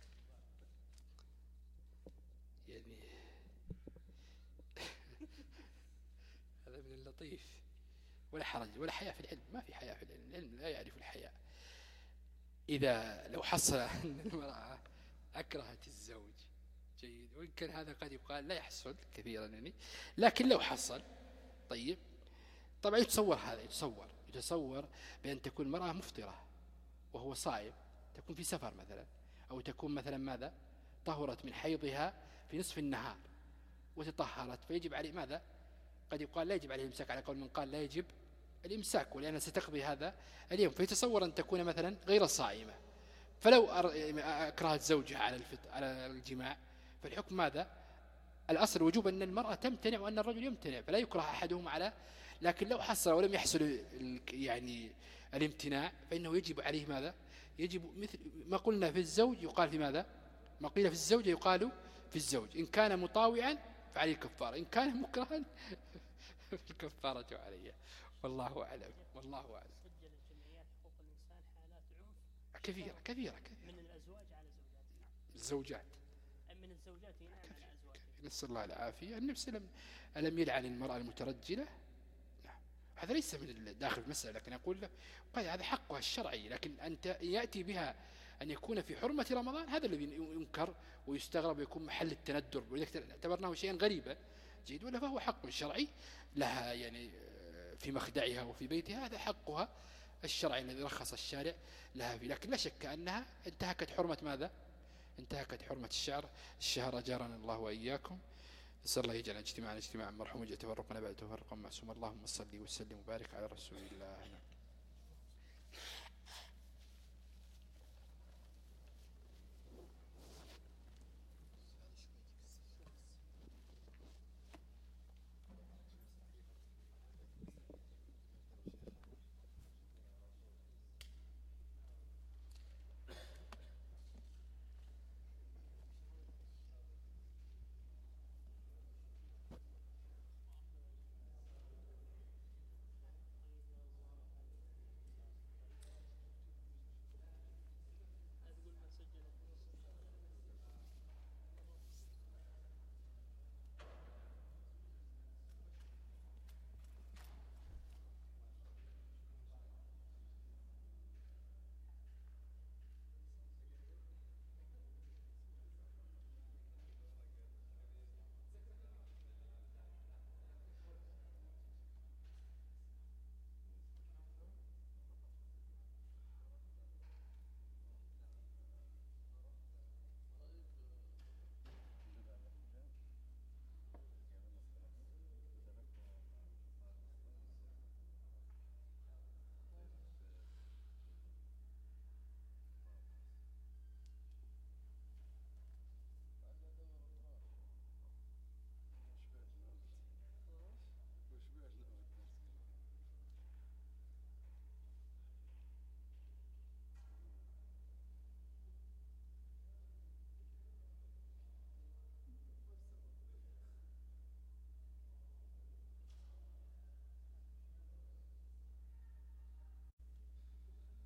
يعني هذا من اللطيف. ولا حرج ولا حياء في العلم، ما في حياء في العلم، العلم لا يعرف الحياء. إذا لو حصل أن المرأة أكرهت الزوج، جيد، وإن كان هذا قد يقال لا يحصل كثيرا يعني، لكن لو حصل طيب، طبعا يتصور هذا، يتصور يتصور بأن تكون المرأة مفطرة وهو صائم، تكون في سفر مثلا، أو تكون مثلا ماذا؟ طهرت من حيضها في نصف النهار وتطهرت، فيجب عليه ماذا؟ قد يقال لا يجب عليه الإمساك، على قول من قال لا يجب الإمساك، ولأنها ستقضي هذا اليوم. فيتصور أن تكون مثلا غير صائمة، فلو أكرهت زوجها على على الجماع، فالحكم ماذا؟ الأصل وجوب أن المرأة تمتنع وأن الرجل يمتنع، فلا يكره أحدهم على. لكن لو حصل ولم يحصل يعني الامتناع، فإنه يجب عليه ماذا؟ يجب مثل ما قلنا في الزوج يقال في ماذا؟ ما قيل في الزوجة يقال في الزوج. إن كان مطاوعا فعليه الكفارة، إن كان مكرها الكفارة عليه. والله أعلم. والله أعلم. سجل الجمعيات حقوق الإنسان حالات عنف كثيرة كثيرة كثيرة من الأزواج على زوجاتهم. الزوجات من الزوجات نعم على أزواجهم. نسأل الله العافية. النبي صلى الله عليه وسلم ألم يلعن المرأة المترجلة؟ نعم. هذا ليس من داخل المسألة، لكن أقول له هذا حقها الشرعي، لكن أنت يأتي بها أن يكون في حرمة رمضان، هذا الذي ينكر ويستغرب ويكون محل التندر، ولذلك اعتبرناه شيئا غريبا. جيد، ولا فهو حق شرعي لها يعني في مخدعها وفي بيتها، هذا حقها الشرعي الذي رخص الشارع لها فيه. لكن لا شك أنها انتهكت حرمة ماذا؟ انتهكت حرمة الشعر الشهر. أجارنا الله وإياكم. نسأل الله يجعل اجتماعنا اجتماعا مرحوما، تفرقنا بعد تفرقا معصوما. اللهم صل وسلم وبارك على رسول الله.